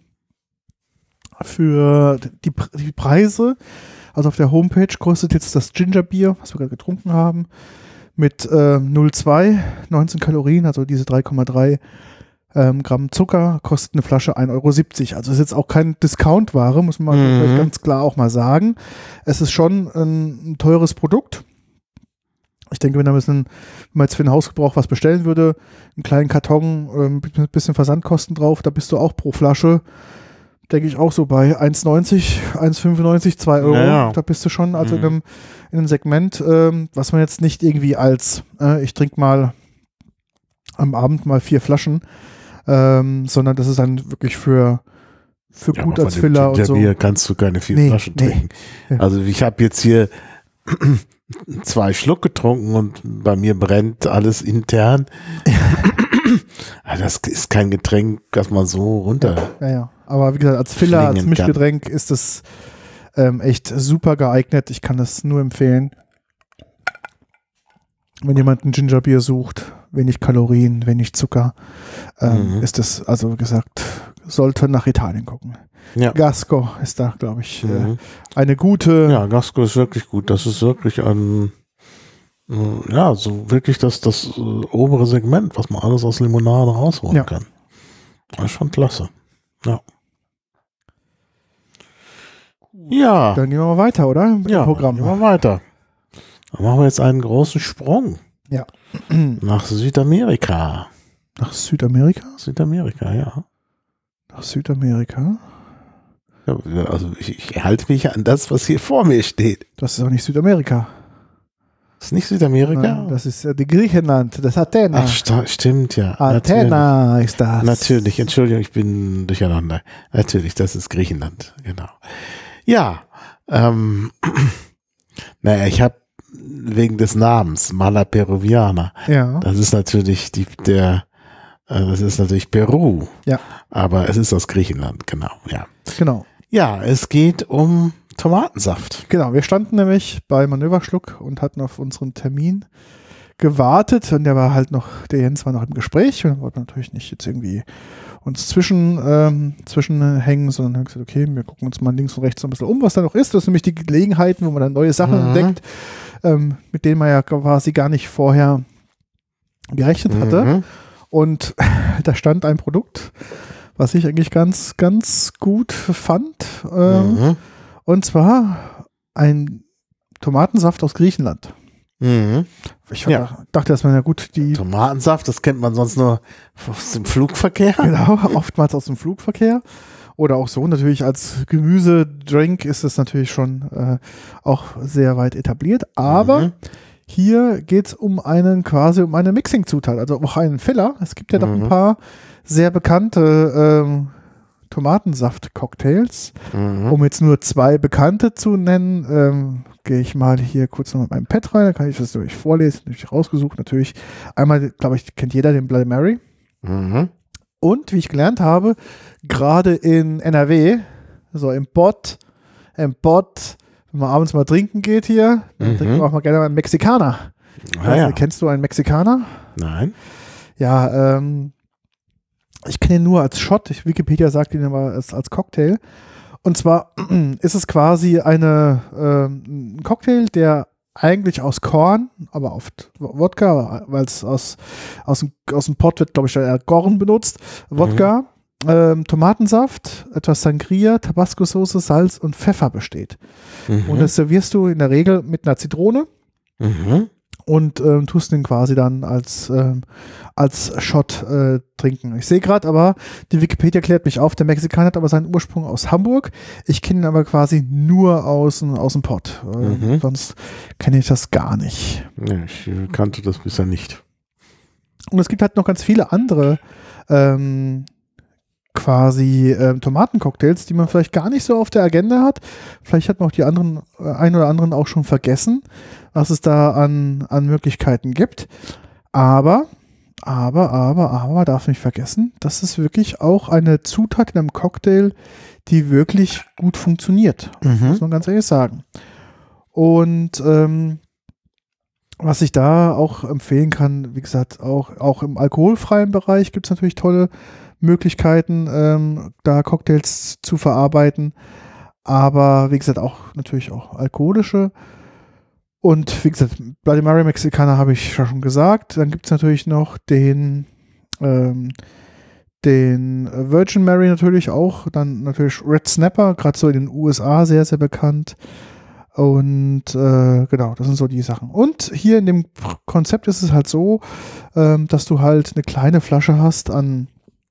für die, Pre- die Preise. Also auf der Homepage kostet jetzt das Gingerbier, was wir gerade getrunken haben, mit äh, null Komma zwei, neunzehn Kalorien, also diese drei Komma drei ähm, Gramm Zucker, kostet eine Flasche ein Euro siebzig. Also ist jetzt auch kein Discount-Ware, muss man Mhm. vielleicht ganz klar auch mal sagen. Es ist schon ein, ein teures Produkt. Ich denke, wenn, da müssen, wenn man jetzt für den Hausgebrauch was bestellen würde, einen kleinen Karton ähm, mit ein bisschen Versandkosten drauf, da bist du auch pro Flasche, denke ich, auch so bei eins neunzig, eins fünfundneunzig, zwei Euro. Ja, ja. Da bist du schon also Mhm. in, einem, in einem Segment, ähm, was man jetzt nicht irgendwie als, äh, ich trinke mal am Abend mal vier Flaschen, ähm, sondern das ist dann wirklich für, für Ja, gut aber als von dem Filler und so. Gingerbier kannst du keine vier Nee, Flaschen nee. trinken. Ja. Also ich habe jetzt hier zwei Schluck getrunken und bei mir brennt alles intern. Das ist kein Getränk, das man so runter. Ja, ja. Aber wie gesagt, als Filler, als Mischgetränk kann. ist es ähm, echt super geeignet. Ich kann das nur empfehlen. Wenn jemand ein Gingerbier sucht, wenig Kalorien, wenig Zucker, ähm, mhm. ist das, also wie gesagt, sollte nach Italien gucken. Ja. Gasco ist da, glaube ich, mhm. äh, eine gute. Ja, Gasco ist wirklich gut. Das ist wirklich ein, äh, ja, so wirklich das, das äh, obere Segment, was man alles aus Limonade rausholen ja. kann. Das ist schon klasse. Ja. Ja. Dann gehen wir mal weiter, oder? Mit ja, dem Programm. gehen wir weiter. Dann machen wir jetzt einen großen Sprung. Ja. Nach Südamerika. Nach Südamerika? Südamerika, ja. Nach Südamerika? Ja, also ich, ich halte mich an das, was hier vor mir steht. Das ist auch nicht Südamerika. Das ist nicht Südamerika? Nein, das ist äh, die Griechenland, das Athena. Ach, st stimmt, ja. Athena natürlich. Ist das. Natürlich, Entschuldigung, ich bin durcheinander. Natürlich, das ist Griechenland, genau. Ja, ähm, naja, ich habe wegen des Namens Mala Peruviana. Ja. Das ist natürlich die, der, äh, das ist natürlich Peru. Ja. Aber es ist aus Griechenland, genau, ja. Genau. Ja, es geht um Tomatensaft. Genau, wir standen nämlich bei Manöverschluck und hatten auf unseren Termin gewartet und der war halt noch, der Jens war noch im Gespräch und wir wollten natürlich nicht jetzt irgendwie uns zwischen, ähm, zwischenhängen, sondern haben gesagt, okay, wir gucken uns mal links und rechts so ein bisschen um, was da noch ist. Das sind nämlich die Gelegenheiten, wo man dann neue Sachen mhm. entdeckt, ähm, mit denen man ja quasi gar nicht vorher gerechnet hatte. Mhm. Und da stand ein Produkt, was ich eigentlich ganz, ganz gut fand. Ähm, mhm. Und zwar ein Tomatensaft aus Griechenland. Mhm. Ich ja. dachte erstmal, ja gut, die Tomatensaft, das kennt man sonst nur aus dem Flugverkehr. Genau, oftmals aus dem Flugverkehr. Oder auch so natürlich als Gemüsedrink ist es natürlich schon äh, auch sehr weit etabliert. Aber mhm. hier geht es um einen quasi um eine Mixing-Zutat, also auch einen Filler. Es gibt ja noch mhm. ein paar sehr bekannte ähm, Tomatensaft-Cocktails. Mhm. Um jetzt nur zwei bekannte zu nennen, ähm, gehe ich mal hier kurz noch mit meinem Pad rein, dann kann ich das durch vorlesen, natürlich rausgesucht. Natürlich einmal, glaube ich, kennt jeder den Bloody Mary. Mhm. Und wie ich gelernt habe, gerade in N R W, so im Bott, im Bott, wenn man abends mal trinken geht hier, dann mhm. trinken wir auch mal gerne mal einen Mexikaner. Ah, also, ja. Kennst du einen Mexikaner? Nein. Ja, ähm, ich kenne ihn nur als Shot. Ich, Wikipedia sagt ihn aber als, als Cocktail. Und zwar ist es quasi eine, ähm, ein Cocktail, der eigentlich aus Korn, aber oft Wodka, weil es aus, aus, dem, aus dem Pott wird, glaube ich, eher Korn benutzt. Wodka, mhm. ähm, Tomatensaft, etwas Sangria, Tabasco-Soße, Salz und Pfeffer besteht. Mhm. Und das servierst du in der Regel mit einer Zitrone. Mhm. Und ähm, tust den quasi dann als, ähm, als Shot äh, trinken. Ich sehe gerade aber, die Wikipedia klärt mich auf, der Mexikaner hat aber seinen Ursprung aus Hamburg. Ich kenne ihn aber quasi nur aus, aus dem Pott. Äh, mhm. Sonst kenne ich das gar nicht. Ja, ich kannte das bisher nicht. Und es gibt halt noch ganz viele andere ähm, quasi ähm, Tomatencocktails, die man vielleicht gar nicht so auf der Agenda hat. Vielleicht hat man auch die anderen, äh, ein oder anderen auch schon vergessen, was es da an, an Möglichkeiten gibt. Aber, aber, aber, aber, man darf nicht vergessen, das ist wirklich auch eine Zutat in einem Cocktail, die wirklich gut funktioniert. Mhm. Muss man ganz ehrlich sagen. Und ähm, was ich da auch empfehlen kann, wie gesagt, auch, auch im alkoholfreien Bereich gibt es natürlich tolle Möglichkeiten, ähm, da Cocktails zu verarbeiten. Aber wie gesagt, auch natürlich auch alkoholische. Und wie gesagt, Bloody Mary Mexikaner habe ich schon gesagt. Dann gibt es natürlich noch den, ähm, den Virgin Mary natürlich auch. Dann natürlich Red Snapper, gerade so in den U S A sehr, sehr bekannt. Und äh, genau, das sind so die Sachen. Und hier in dem Konzept ist es halt so, ähm, dass du halt eine kleine Flasche hast an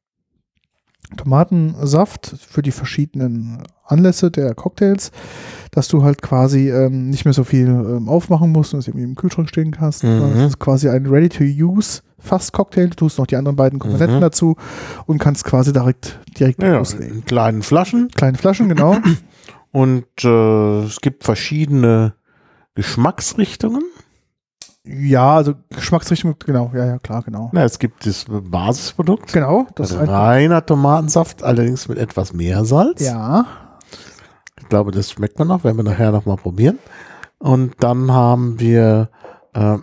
Tomatensaft für die verschiedenen Anlässe der Cocktails, dass du halt quasi ähm, nicht mehr so viel ähm, aufmachen musst und es irgendwie im Kühlschrank stehen kannst. Mhm. Das ist quasi ein Ready-to-use Fast-Cocktail. Du tust noch die anderen beiden Komponenten mhm. dazu und kannst quasi direkt, direkt ja, loslegen. In kleinen Flaschen. Kleine Flaschen, genau. Und äh, es gibt verschiedene Geschmacksrichtungen. Ja, also Geschmacksrichtung, genau, ja, ja, klar, genau. Na, es gibt das Basisprodukt. Genau, das ist ein, reiner Tomatensaft, allerdings mit etwas mehr Salz. ja. Ich glaube, das schmeckt man noch, werden wir nachher noch mal probieren. Und dann haben wir, äh,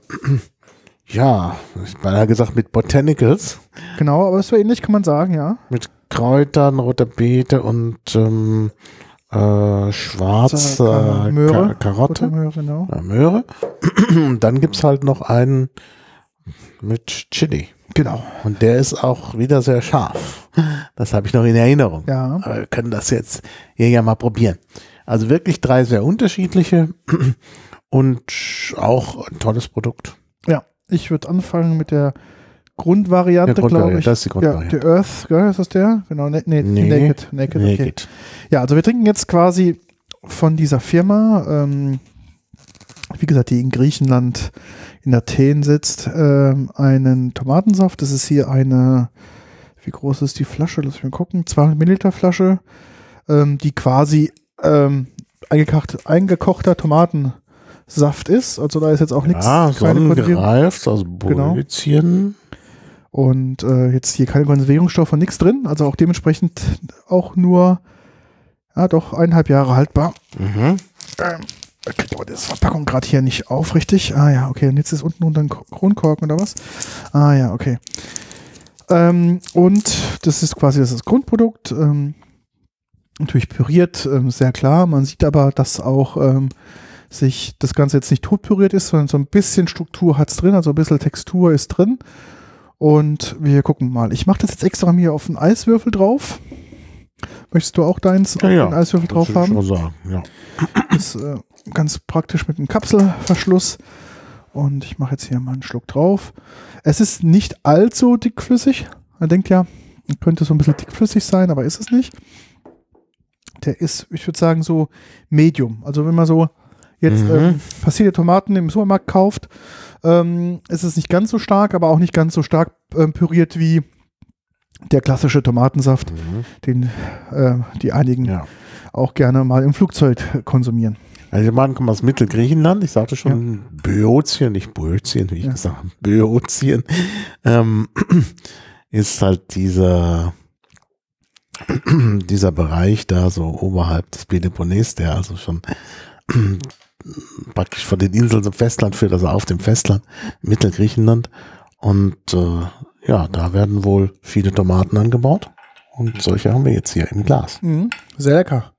ja, ich habe gesagt, mit Botanicals. Genau, aber so ähnlich kann man sagen, ja. Mit Kräutern, roter Beete und ähm, äh, schwarze Ka- Möhre. Ka Karotte. Möhre, genau. Ja, Möhre. Und dann gibt es halt noch einen mit Chili. Genau. Und der ist auch wieder sehr scharf. Das habe ich noch in Erinnerung. Ja. Aber wir können das jetzt hier ja mal probieren. Also wirklich drei sehr unterschiedliche und auch ein tolles Produkt. Ja, ich würde anfangen mit der Grundvariante, Der Grundvariante, glaube ich. das ist die Grundvariante. Ja, der Earth, gell, ist das der? Genau, ne, nee, Nee. Naked. Naked, okay. Naked. Ja, also wir trinken jetzt quasi von dieser Firma, ähm, wie gesagt, die in Griechenland, in Athen sitzt, ähm, einen Tomatensaft. Das ist hier eine, wie groß ist die Flasche? Lass mich mal gucken. zweihundert Milliliter Flasche, ähm, die quasi ähm, eingekocht, eingekochter Tomatensaft ist. Also da ist jetzt auch nichts. Ja, keine Konservierung. sonnengereift, also Genau. Bolivien. Und äh, jetzt hier keine Konservierungsstoffe, nichts drin. Also auch dementsprechend auch nur, ja doch, eineinhalb Jahre haltbar. Mhm. Ähm, ich krieg aber das Verpackung gerade hier nicht auf, richtig? Ah ja, okay. Und jetzt ist unten unter ein Kronkorken oder was? Ah ja, okay. Ähm, und das ist quasi das, ist das Grundprodukt. Ähm, natürlich püriert, ähm, sehr klar. Man sieht aber, dass auch ähm, sich das Ganze jetzt nicht tot püriert ist, sondern so ein bisschen Struktur hat es drin, also ein bisschen Textur ist drin. Und wir gucken mal. Ich mache das jetzt extra mir auf einen Eiswürfel drauf. Möchtest du auch deins Ja, auf ja. den Eiswürfel Das drauf würde ich haben? schon sagen, ja. Das ist äh, ganz praktisch mit einem Kapselverschluss. Und ich mache jetzt hier mal einen Schluck drauf. Es ist nicht allzu dickflüssig. Man denkt ja, könnte so ein bisschen dickflüssig sein, aber ist es nicht. Der ist, ich würde sagen, so Medium. Also wenn man so jetzt Mhm. ähm, passierte Tomaten im Supermarkt kauft, ähm, ist es nicht ganz so stark, aber auch nicht ganz so stark ähm, püriert wie der klassische Tomatensaft, Mhm. den äh, die einigen Ja. auch gerne mal im Flugzeug konsumieren. Also die Tomaten kommen aus Mittelgriechenland. Ich sagte schon Böotien, nicht Böotien, wie ich Ja. gesagt habe. Böotien. Ähm, ist halt dieser dieser Bereich da so oberhalb des Peloponnes, der also schon praktisch von den Inseln zum Festland führt, also auf dem Festland, Mittelgriechenland. Und äh, ja, da werden wohl viele Tomaten angebaut. Und solche haben wir jetzt hier im Glas. Mhm. Sehr lecker.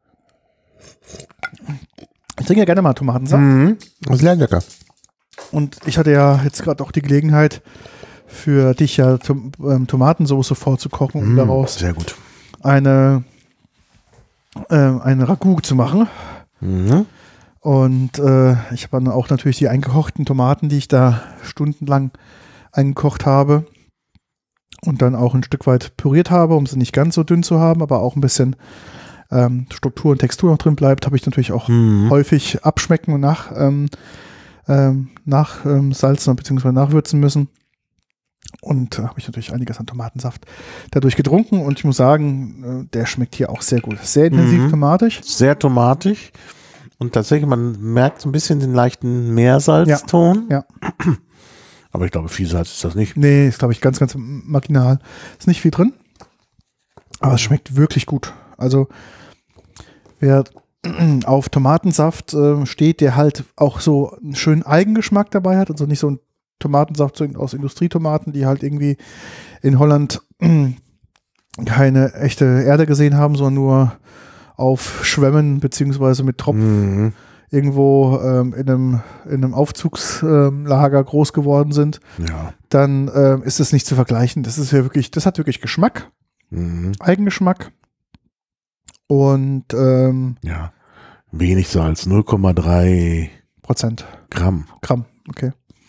Ich trinke ja gerne mal Tomatensaft. Mhm. Das ist sehr lecker. Und ich hatte ja jetzt gerade auch die Gelegenheit, für dich ja Tom ähm, Tomatensoße vorzukochen und Mhm. daraus Sehr gut. eine äh, ein Ragout zu machen. Mhm. Und äh, ich habe dann auch natürlich die eingekochten Tomaten, die ich da stundenlang eingekocht habe und dann auch ein Stück weit püriert habe, um sie nicht ganz so dünn zu haben, aber auch ein bisschen ähm, Struktur und Textur noch drin bleibt, habe ich natürlich auch Mhm. häufig abschmecken und nach, ähm, ähm, nach ähm, salzen bzw. nachwürzen müssen. Und da äh, habe ich natürlich einiges an Tomatensaft dadurch getrunken und ich muss sagen, äh, der schmeckt hier auch sehr gut. Sehr intensiv Mhm. tomatisch. Sehr tomatisch. Und tatsächlich, man merkt so ein bisschen den leichten Meersalzton. Ja, Aber ich glaube, viel Salz ist das nicht. Nee, ist glaube ich ganz, ganz marginal. Ist nicht viel drin, aber es schmeckt wirklich gut. Also wer auf Tomatensaft äh, steht, der halt auch so einen schönen Eigengeschmack dabei hat, also nicht so ein Tomatensaft so aus Industrietomaten, die halt irgendwie in Holland keine echte Erde gesehen haben, sondern nur auf Schwämmen beziehungsweise mit Tropfen Mhm. irgendwo ähm, in einem, in einem Aufzugslager ähm, groß geworden sind, Ja. dann ähm, ist es nicht zu vergleichen. Das ist ja wirklich, das hat wirklich Geschmack, Mhm. Eigengeschmack und ähm, Ja. Wenig Salz, null Komma drei Prozent Gramm. Gramm, okay.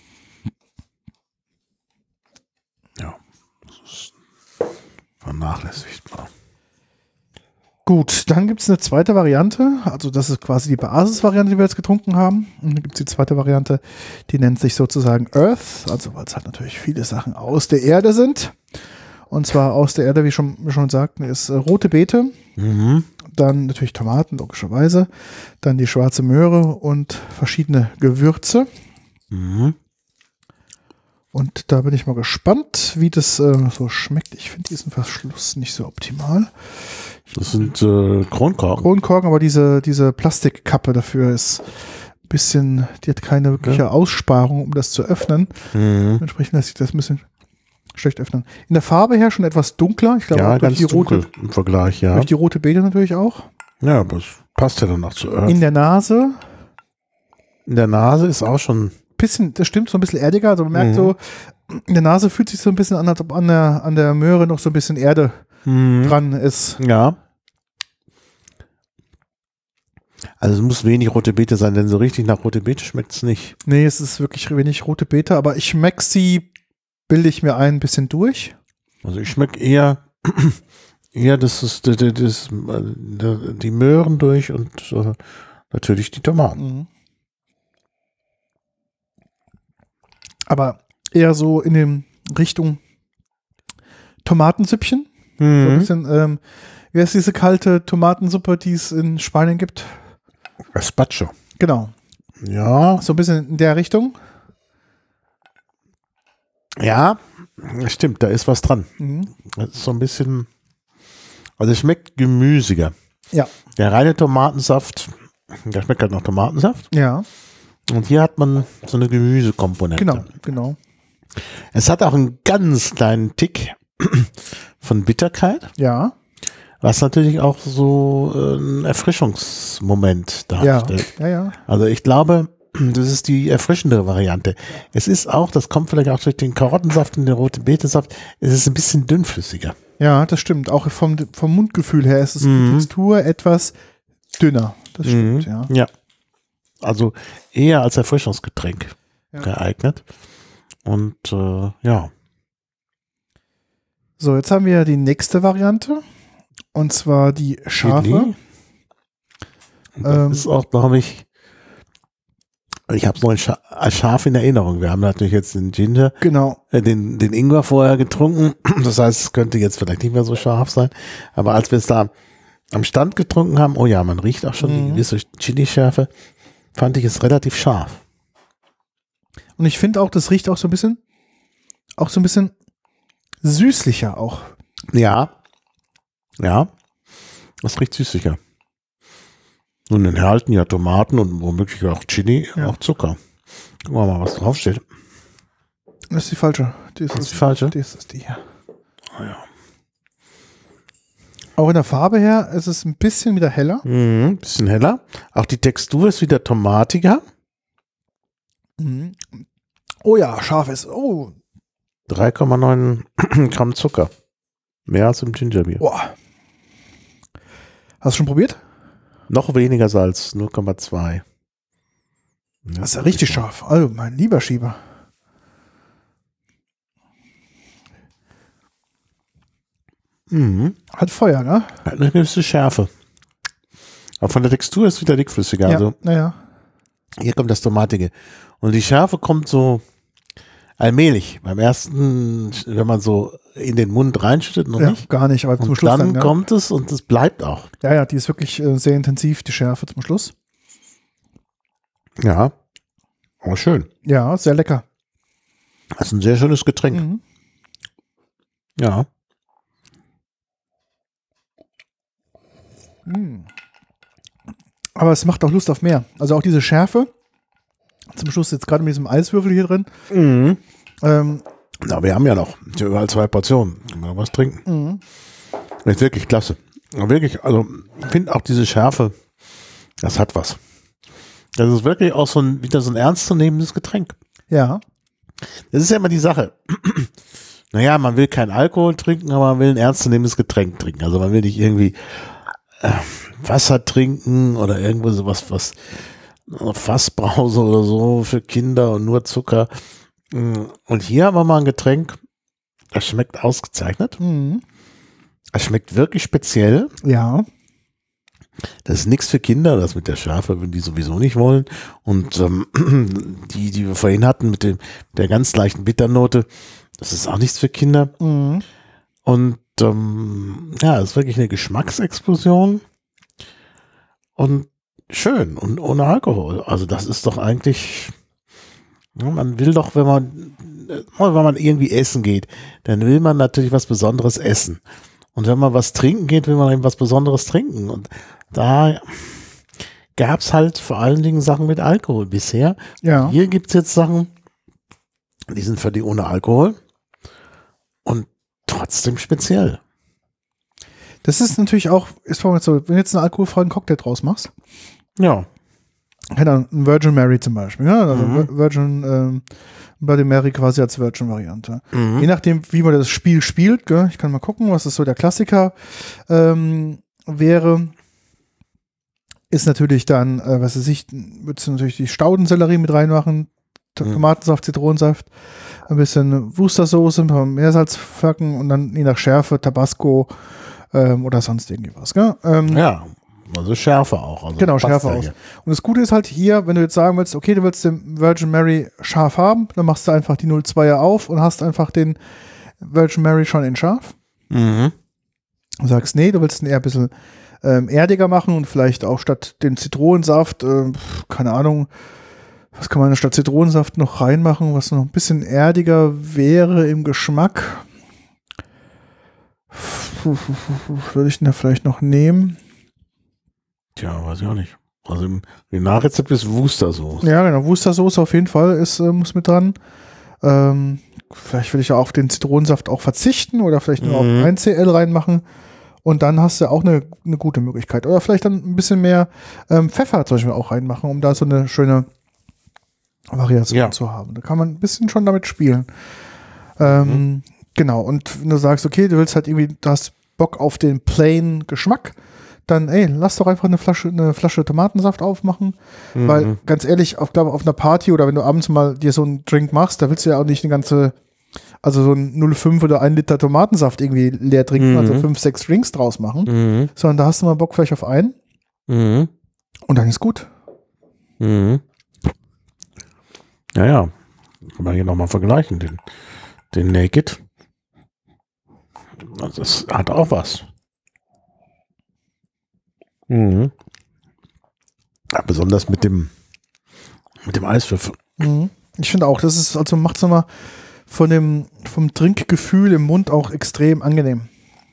Ja. Das ist vernachlässigbar. Gut, dann gibt es eine zweite Variante, also das ist quasi die Basisvariante, die wir jetzt getrunken haben. Und dann gibt es die zweite Variante, die nennt sich sozusagen Earth, also weil es halt natürlich viele Sachen aus der Erde sind. Und zwar aus der Erde, wie schon, wie schon sagten, ist äh, rote Beete, Mhm. dann natürlich Tomaten, logischerweise, dann die schwarze Möhre und verschiedene Gewürze. Mhm. Und da bin ich mal gespannt, wie das äh, so schmeckt. Ich finde diesen Verschluss nicht so optimal. Das sind äh, Kronkorken. Kronkorken, aber diese, diese Plastikkappe dafür ist ein bisschen, die hat keine wirkliche Ja. Aussparung, um das zu öffnen. Mhm. Entsprechend lässt sich das ein bisschen schlecht öffnen. In der Farbe her schon etwas dunkler. Ich glaube, Ja, auch durch ganz die, dunkel rote, im Vergleich, ja. durch die rote Beete natürlich auch. Ja, aber es passt ja dann auch zu Earth. In der Nase, In der Nase ist auch schon, bisschen, das stimmt, so ein bisschen erdiger. Also man merkt Mhm. so, in der Nase fühlt sich so ein bisschen an, als ob an der, an der Möhre noch so ein bisschen Erde mhm. dran ist. Ja. Also es muss wenig rote Beete sein, denn so richtig nach rote Beete schmeckt es nicht. Nee, es ist wirklich wenig rote Beete, aber ich schmecke sie, bilde ich mir ein, ein bisschen durch. Also ich schmecke eher, eher das ist, das, das, das, die Möhren durch und äh, natürlich die Tomaten. Mhm. Aber eher so in den Richtung Tomatensüppchen. So ein Mhm. bisschen, ähm, wie heißt diese kalte Tomatensuppe, die es in Spanien gibt? Gazpacho. Genau. Ja, So ein bisschen in der Richtung. ja, stimmt, da ist was dran. Mhm. Das ist so ein bisschen, also es schmeckt gemüsiger. Ja. Der reine Tomatensaft, der schmeckt halt nach Tomatensaft. Ja, Und hier hat man so eine Gemüsekomponente. genau, genau. Es hat auch einen ganz kleinen Tick von Bitterkeit, Ja, was natürlich auch so äh, einen Erfrischungsmoment ja, darstellt. ja, ja. Also ich glaube, das ist die erfrischendere Variante. Es ist auch, das kommt vielleicht auch durch den Karottensaft und den roten Betesaft, es ist ein bisschen dünnflüssiger. Ja, das stimmt. Auch vom, vom Mundgefühl her ist es Mhm. die Textur etwas dünner. Das stimmt, Mhm. ja. Ja. Also eher als Erfrischungsgetränk Ja. geeignet. Und äh, ja. So, jetzt haben wir die nächste Variante. Und zwar die scharfe. Chili. Und das Ähm, ist auch, glaube ich, ich habe es noch ein Scha als scharf in Erinnerung. Wir haben natürlich jetzt den Ginger, Genau. äh, den, den Ingwer vorher getrunken. Das heißt, es könnte jetzt vielleicht nicht mehr so scharf sein. Aber als wir es da am Stand getrunken haben, oh ja, man riecht auch schon Mhm. die gewisse Chili-Schärfe, fand ich es relativ scharf. Und ich finde auch, das riecht auch so ein bisschen, auch so ein bisschen süßlicher auch. Ja. Ja. Das riecht süßlicher. Nun enthalten ja Tomaten und womöglich auch Chili, Ja. auch Zucker. Gucken wir mal, was draufsteht. Das ist die falsche. Die ist Das ist die falsche? Das ist die hier. Ah, ja. Auch in der Farbe her ist es ein bisschen wieder heller. Mhm, bisschen heller. Auch die Textur ist wieder tomatiger. Mhm. Oh ja, scharf ist. Oh, drei Komma neun Gramm Zucker. Mehr als im Gingerbier. boah. Hast du schon probiert? Noch weniger Salz, null Komma zwei. Das ist ja richtig scharf. Also, mein lieber Schieber. Mhm. Hat Feuer, ne? Hat eine gewisse Schärfe. Aber von der Textur ist es wieder dickflüssiger. Ja, Also naja. hier kommt das Tomatige. Und die Schärfe kommt so allmählich. Beim ersten, wenn man so in den Mund reinschüttet, noch Ja, nicht. gar nicht, aber zum Und Schluss dann dann, ja. kommt es und es bleibt auch. Ja, ja, die ist wirklich äh, sehr intensiv, die Schärfe zum Schluss. Ja. Aber schön. Ja, sehr lecker. Das ist ein sehr schönes Getränk. Mhm. Ja. Mhm. Aber es macht auch Lust auf mehr. Also auch diese Schärfe. Zum Schluss jetzt gerade mit diesem Eiswürfel hier drin. Mhm. Ähm, Na, wir haben ja noch überall zwei Portionen. Können wir noch was trinken? mhm. Das ist wirklich klasse. Aber wirklich, also ich finde auch diese Schärfe, das hat was. Das ist wirklich auch so ein, wieder so ein ernstzunehmendes Getränk. Ja. Das ist ja immer die Sache. Naja, man will keinen Alkohol trinken, aber man will ein ernstzunehmendes Getränk trinken. Also man will nicht irgendwie äh, Wasser trinken oder irgendwo sowas, was Fassbrause oder so für Kinder und nur Zucker. Und hier haben wir mal ein Getränk, das schmeckt ausgezeichnet. Mhm. Es schmeckt wirklich speziell. Ja. Das ist nichts für Kinder, das mit der Schärfe, wenn die sowieso nicht wollen. Und ähm, die, die wir vorhin hatten mit dem, der ganz leichten Bitternote, das ist auch nichts für Kinder. Mhm. Und ähm, ja, es ist wirklich eine Geschmacksexplosion. und schön und ohne Alkohol. Also das ist doch eigentlich, ja, man will doch, wenn man, wenn man irgendwie essen geht, dann will man natürlich was Besonderes essen. Und wenn man was trinken geht, will man eben was Besonderes trinken. Und da gab es halt vor allen Dingen Sachen mit Alkohol bisher. Ja. Hier gibt es jetzt Sachen, die sind für die ohne Alkohol und trotzdem speziell. Das ist natürlich auch, ist so, wenn du jetzt einen alkoholfreien Cocktail draus machst. Ja. Keine Ahnung, ein Virgin Mary zum Beispiel. Ja? Also Mhm. Virgin ähm, Bloody Mary quasi als Virgin-Variante. Mhm. Je nachdem, wie man das Spiel spielt, gell? Ich kann mal gucken, was ist so der Klassiker ähm, wäre. Ist natürlich dann, äh, was weiß ich, würdest du natürlich die Staudensellerie mit reinmachen, T- Mhm. Tomatensaft, Zitronensaft, ein bisschen Wustersoße, ein paar Meersalzflocken und dann je nach Schärfe Tabasco ähm, oder sonst irgendwie was. Gell? Ähm, Ja, also Schärfe auch. Also Genau, passt schärfer ja aus. hier. Und das Gute ist halt hier, wenn du jetzt sagen willst, okay, du willst den Virgin Mary scharf haben, dann machst du einfach die null Komma zweier auf und hast einfach den Virgin Mary schon in scharf. Mhm. Du sagst, nee, du willst ihn eher ein bisschen ähm, erdiger machen und vielleicht auch statt den Zitronensaft, ähm, keine Ahnung, was kann man statt Zitronensaft noch reinmachen, was noch ein bisschen erdiger wäre im Geschmack. Würde ich denn da vielleicht noch nehmen? Tja, weiß ich auch nicht. Also im, im Nachrezept ist Wustersoße. Ja, genau. Wustersoße auf jeden Fall ist, äh, muss mit dran. Ähm, vielleicht will ich ja auf den Zitronensaft auch verzichten oder vielleicht nur Mhm. auf ein C L reinmachen. Und dann hast du auch eine, eine gute Möglichkeit. Oder vielleicht dann ein bisschen mehr ähm, Pfeffer zum Beispiel auch reinmachen, um da so eine schöne Variation Ja. zu haben. Da kann man ein bisschen schon damit spielen. Ähm, Genau. Und wenn du sagst, okay, du willst halt irgendwie, du hast Bock auf den plain Geschmack, dann, ey, lass doch einfach eine Flasche, eine Flasche Tomatensaft aufmachen. Mhm. Weil, ganz ehrlich, auf, glaube auf einer Party oder wenn du abends mal dir so einen Drink machst, da willst du ja auch nicht eine ganze, also so ein null Komma fünf oder ein Liter Tomatensaft irgendwie leer trinken, Mhm. also fünf, sechs Drinks draus machen, Mhm. sondern da hast du mal Bock vielleicht auf einen Mhm. und dann ist gut. Mhm. Ja, ja. Kann man hier nochmal vergleichen. Den, den Naked. Also das hat auch was. Mhm. Ja, besonders mit dem mit dem Eiswürfel. Mhm. Ich finde auch, das ist, also macht es nochmal von dem, vom Trinkgefühl im Mund auch extrem angenehm.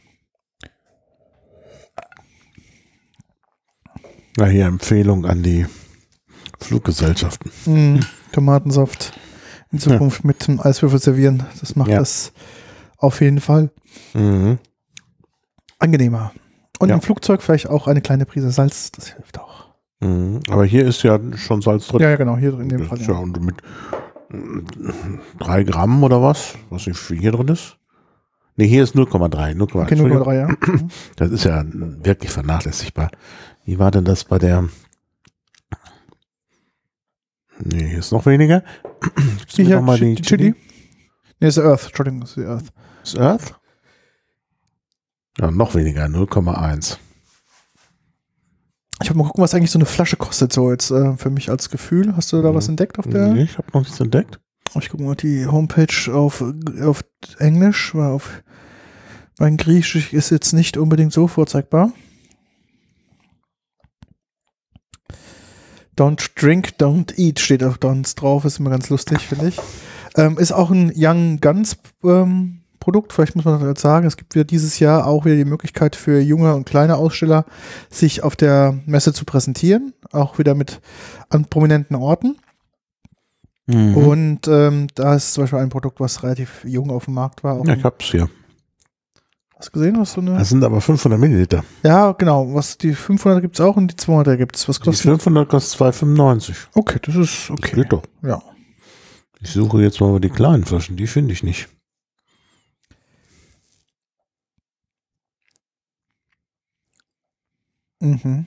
Na, hier Empfehlung an die Fluggesellschaften. Mhm. Tomatensaft in Zukunft mit dem Eiswürfel servieren. Das macht Ja. das auf jeden Fall Mhm. angenehmer. Und Ja. im Flugzeug vielleicht auch eine kleine Prise Salz, das hilft auch. Mhm. Aber hier ist ja schon Salz drin. Ja, ja, genau, hier in dem Das Fall. ist ja Ja. und mit mm, drei Gramm oder was? Was nicht viel hier drin ist? Ne, hier ist null Komma drei. null Komma drei. Okay, null Komma drei, ja. Mhm. Das ist ja wirklich vernachlässigbar. Wie war denn das bei der? Nee, hier ist noch weniger. Gibst du mir Hier, noch mal Chi- die Chili? Nee, ist Earth, Entschuldigung, das ist die Earth. Ist Earth? Ja, noch weniger, null Komma eins. Ich habe mal gucken, was eigentlich so eine Flasche kostet, so jetzt äh, für mich als Gefühl. Hast du da Mhm. was entdeckt auf der? Nee, ich habe noch nichts entdeckt. Ich gucke mal die Homepage auf, auf Englisch, weil auf mein Griechisch ist jetzt nicht unbedingt so vorzeigbar. Don't drink, don't eat steht auf Don'ts drauf, ist immer ganz lustig, finde ich. Ähm, ist auch ein Young Guns ähm, Produkt, vielleicht muss man das jetzt sagen. Es gibt wieder dieses Jahr auch wieder die Möglichkeit für junge und kleine Aussteller, sich auf der Messe zu präsentieren, auch wieder mit an prominenten Orten. Mhm. Und ähm, da ist zum Beispiel ein Produkt, was relativ jung auf dem Markt war. Auch Ja, ich hab's hier. hast du gesehen, was so eine? Das sind aber fünfhundert Milliliter. Ja, genau. Was die fünfhundert gibt es auch und die zweihundert gibt es. Was Die kostet? fünfhundert kostet zwei Komma fünfundneunzig. Okay, das ist Das okay. geht doch. Ja. Ich suche jetzt mal die kleinen Flaschen, die finde ich nicht. Mhm.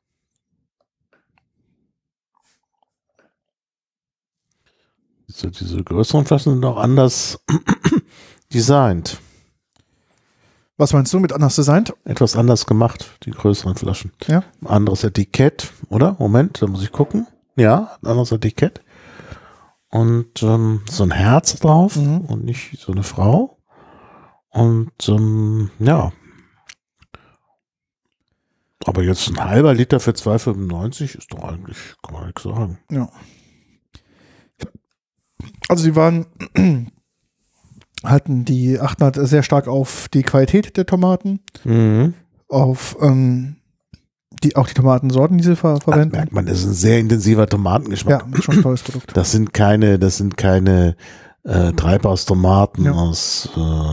Diese, diese größeren Flaschen sind auch anders designt. Was meinst du mit anders designt? Etwas anders gemacht, die größeren Flaschen. Ja. Ein anderes Etikett, oder? Moment, da muss ich gucken. Ja, ein anderes Etikett. Und ähm, so ein Herz drauf Mhm. und nicht so eine Frau. Und ähm, ja. Aber jetzt ein halber Liter für zwei fünfundneunzig ist doch eigentlich, kann man nichts sagen. Ja. Also die waren, halten die, achten halt sehr stark auf die Qualität der Tomaten, Mhm. auf ähm, die, auch die Tomatensorten, die sie ver Ach, verwenden. merkt man, das ist ein sehr intensiver Tomatengeschmack. Ja, ist schon ein tolles Produkt. Das sind keine, das sind keine äh, Treibhaustomaten Ja. aus,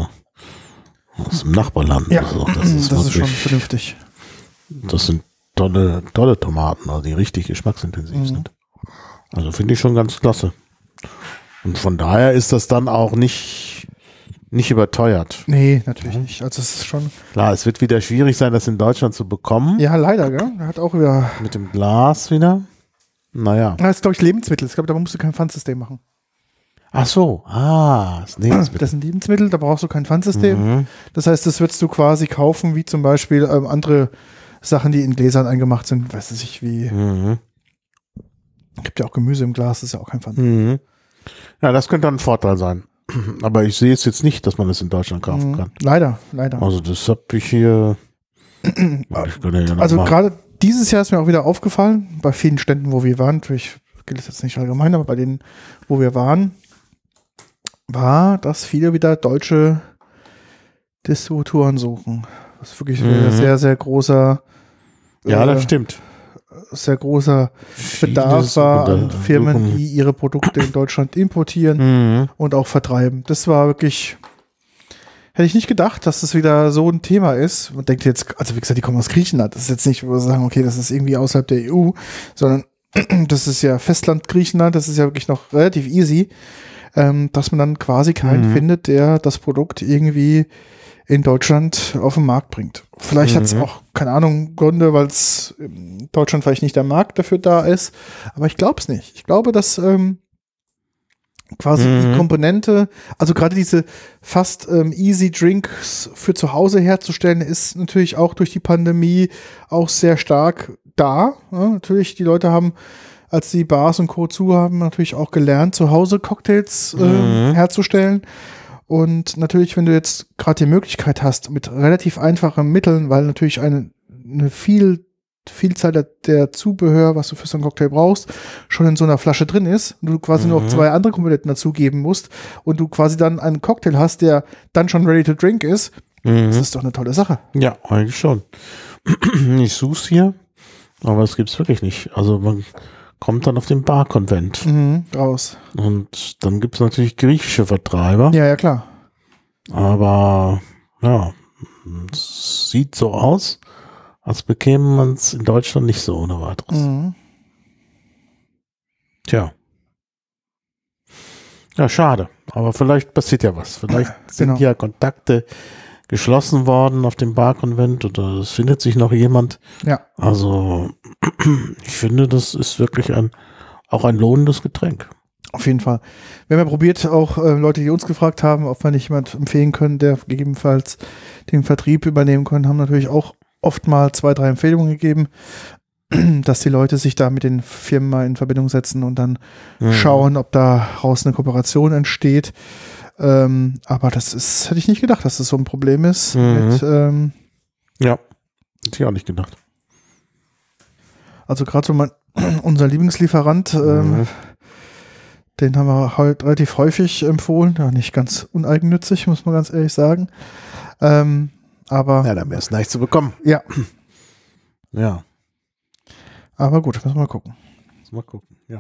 äh, aus dem Nachbarland. Ja, oder so. das, Das ist, ist schon wirklich, vernünftig. das sind tolle, tolle Tomaten, also die richtig geschmacksintensiv Mhm. sind. Also finde ich schon ganz klasse. Und von daher ist das dann auch nicht, nicht überteuert. Nee, natürlich nicht. Also es ist schon, Klar, es wird wieder schwierig sein, das in Deutschland zu bekommen. ja leider, gell? Er hat auch wieder, Mit dem Glas wieder. Naja. das ist glaube ich Lebensmittel. Ich glaube, da musst du kein Pfandsystem machen. Ach so. Ah, das Lebensmittel. Das sind Lebensmittel, da brauchst du kein Pfandsystem. Mhm. Das heißt, das würdest du quasi kaufen, wie zum Beispiel ähm, andere Sachen, die in Gläsern eingemacht sind. Weiß ich wie, Mhm. gibt ja auch Gemüse im Glas, das ist ja auch kein Pfand. Mhm. Ja, das könnte ein Vorteil sein. Aber ich sehe es jetzt nicht, dass man es in Deutschland kaufen Mhm. kann. Leider, leider. Also das habe ich hier. Ich kann ja noch Also mal- gerade dieses Jahr ist mir auch wieder aufgefallen, bei vielen Ständen, wo wir waren, natürlich gilt es jetzt nicht allgemein, aber bei denen, wo wir waren, war, dass viele wieder deutsche Distributoren suchen. Das ist wirklich Mhm. ein sehr, sehr großer, ja, äh, das stimmt. sehr großer Viele Bedarf war suchen an da- Firmen, suchen- die ihre Produkte in Deutschland importieren Mhm. und auch vertreiben. Das war wirklich, hätte ich nicht gedacht, dass das wieder so ein Thema ist. Man denkt jetzt, also wie gesagt, die kommen aus Griechenland. Das ist jetzt nicht, wo wir sagen, okay, das ist irgendwie außerhalb der E U, sondern das ist ja Festland Griechenland, das ist ja wirklich noch relativ easy, ähm, dass man dann quasi keinen Mhm. findet, der das Produkt irgendwie in Deutschland auf den Markt bringt. Vielleicht hat es Mhm. auch, keine Ahnung, Gründe, weil es in Deutschland vielleicht nicht der Markt dafür da ist, aber ich glaube es nicht. Ich glaube, dass ähm, quasi Mhm. die Komponente, also gerade diese fast ähm, easy Drinks für zu Hause herzustellen, ist natürlich auch durch die Pandemie auch sehr stark da. Ja, natürlich, die Leute haben, als die Bars und Co. zu haben, natürlich auch gelernt, zu Hause Cocktails äh, Mhm. herzustellen. Und natürlich, wenn du jetzt gerade die Möglichkeit hast, mit relativ einfachen Mitteln, weil natürlich eine, eine viel, Vielzahl der, der Zubehör, was du für so einen Cocktail brauchst, schon in so einer Flasche drin ist und du quasi nur noch Mhm. zwei andere Komponenten dazugeben musst und du quasi dann einen Cocktail hast, der dann schon ready to drink ist, das Mhm. ist doch eine tolle Sache. Ja, eigentlich schon. Ich such's hier, aber es gibt's wirklich nicht. Also man kommt dann auf den Barkonvent. Mhm, raus. Und dann gibt's natürlich griechische Vertreiber. Ja, ja, klar. Aber ja, es sieht so aus, als bekäme man es in Deutschland nicht so ohne weiteres. Mhm. Tja. Ja, schade. Aber vielleicht passiert ja was. Vielleicht sind Genau. ja Kontakte geschlossen worden auf dem Barkonvent oder es findet sich noch jemand. Ja. Also ich finde, das ist wirklich ein auch ein lohnendes Getränk. Auf jeden Fall. Wir haben ja probiert, auch äh, Leute, die uns gefragt haben, ob wir nicht jemand empfehlen können, der gegebenenfalls den Vertrieb übernehmen können, haben natürlich auch oft mal zwei, drei Empfehlungen gegeben, dass die Leute sich da mit den Firmen mal in Verbindung setzen und dann Mhm. schauen, ob daraus eine Kooperation entsteht. Ähm, aber das ist, hätte ich nicht gedacht, dass das so ein Problem ist. Mhm. Mit, ähm, Ja, hätte ich auch nicht gedacht. also gerade so mein, unser Lieblingslieferant, ähm, Mhm. den haben wir halt relativ häufig empfohlen. Ja, nicht ganz uneigennützig, muss man ganz ehrlich sagen. Ähm, aber Ja, dann wäre es leicht zu bekommen. ja, Ja, aber gut, müssen wir mal gucken. mal gucken. Ja.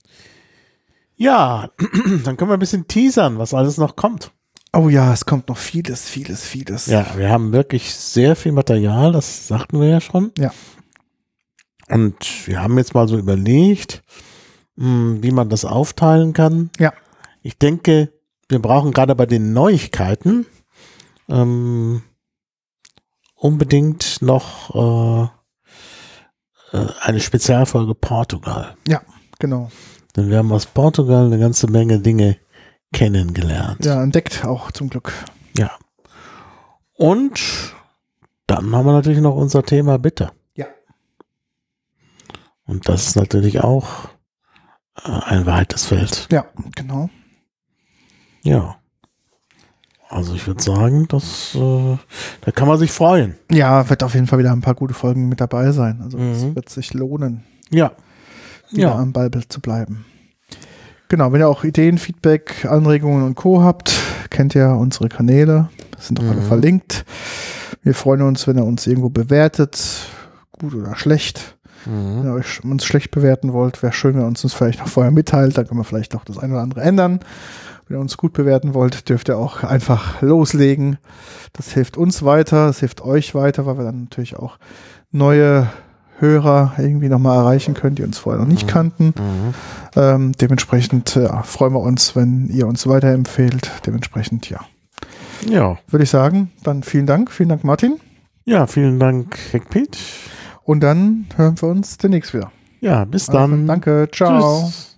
Ja, dann können wir ein bisschen teasern, was alles noch kommt. Oh ja, es kommt noch vieles, vieles, vieles. Ja, wir haben wirklich sehr viel Material, das sagten wir ja schon. Ja. Und wir haben jetzt mal so überlegt, mh, wie man das aufteilen kann. Ja. Ich denke, wir brauchen gerade bei den Neuigkeiten ähm, unbedingt noch äh, äh, eine Spezialfolge Portugal. Genau. Denn wir haben aus Portugal eine ganze Menge Dinge kennengelernt. Ja, entdeckt auch zum Glück. Ja. Und dann haben wir natürlich noch unser Thema Bitter. Ja. Und das ist natürlich auch äh, ein weites Feld. Ja, genau. Ja. also ich würde sagen, das, äh, da kann man sich freuen. Ja, wird auf jeden Fall wieder ein paar gute Folgen mit dabei sein. Also es Mhm. wird sich lohnen, Ja. wieder Ja. am Ball zu bleiben. Genau, wenn ihr auch Ideen, Feedback, Anregungen und Co. habt, kennt ihr unsere Kanäle. Das sind auch alle Mhm. verlinkt. Wir freuen uns, wenn ihr uns irgendwo bewertet, gut oder schlecht. Wenn Mhm. ihr euch uns schlecht bewerten wollt, wäre schön, wenn ihr uns das vielleicht noch vorher mitteilt. Dann können wir vielleicht auch das eine oder andere ändern. Wenn ihr uns gut bewerten wollt, dürft ihr auch einfach loslegen. Das hilft uns weiter, das hilft euch weiter, weil wir dann natürlich auch neue Hörer irgendwie nochmal erreichen können, die uns vorher noch nicht kannten. Mhm. Ähm, dementsprechend ja, freuen wir uns, wenn ihr uns weiterempfehlt. Dementsprechend, ja. Ja. Würde ich sagen, dann vielen Dank. Vielen Dank, Martin. Ja, vielen Dank, Heckpete. Und dann hören wir uns demnächst wieder. Ja, bis Also, dann. danke. Ciao. Tschüss.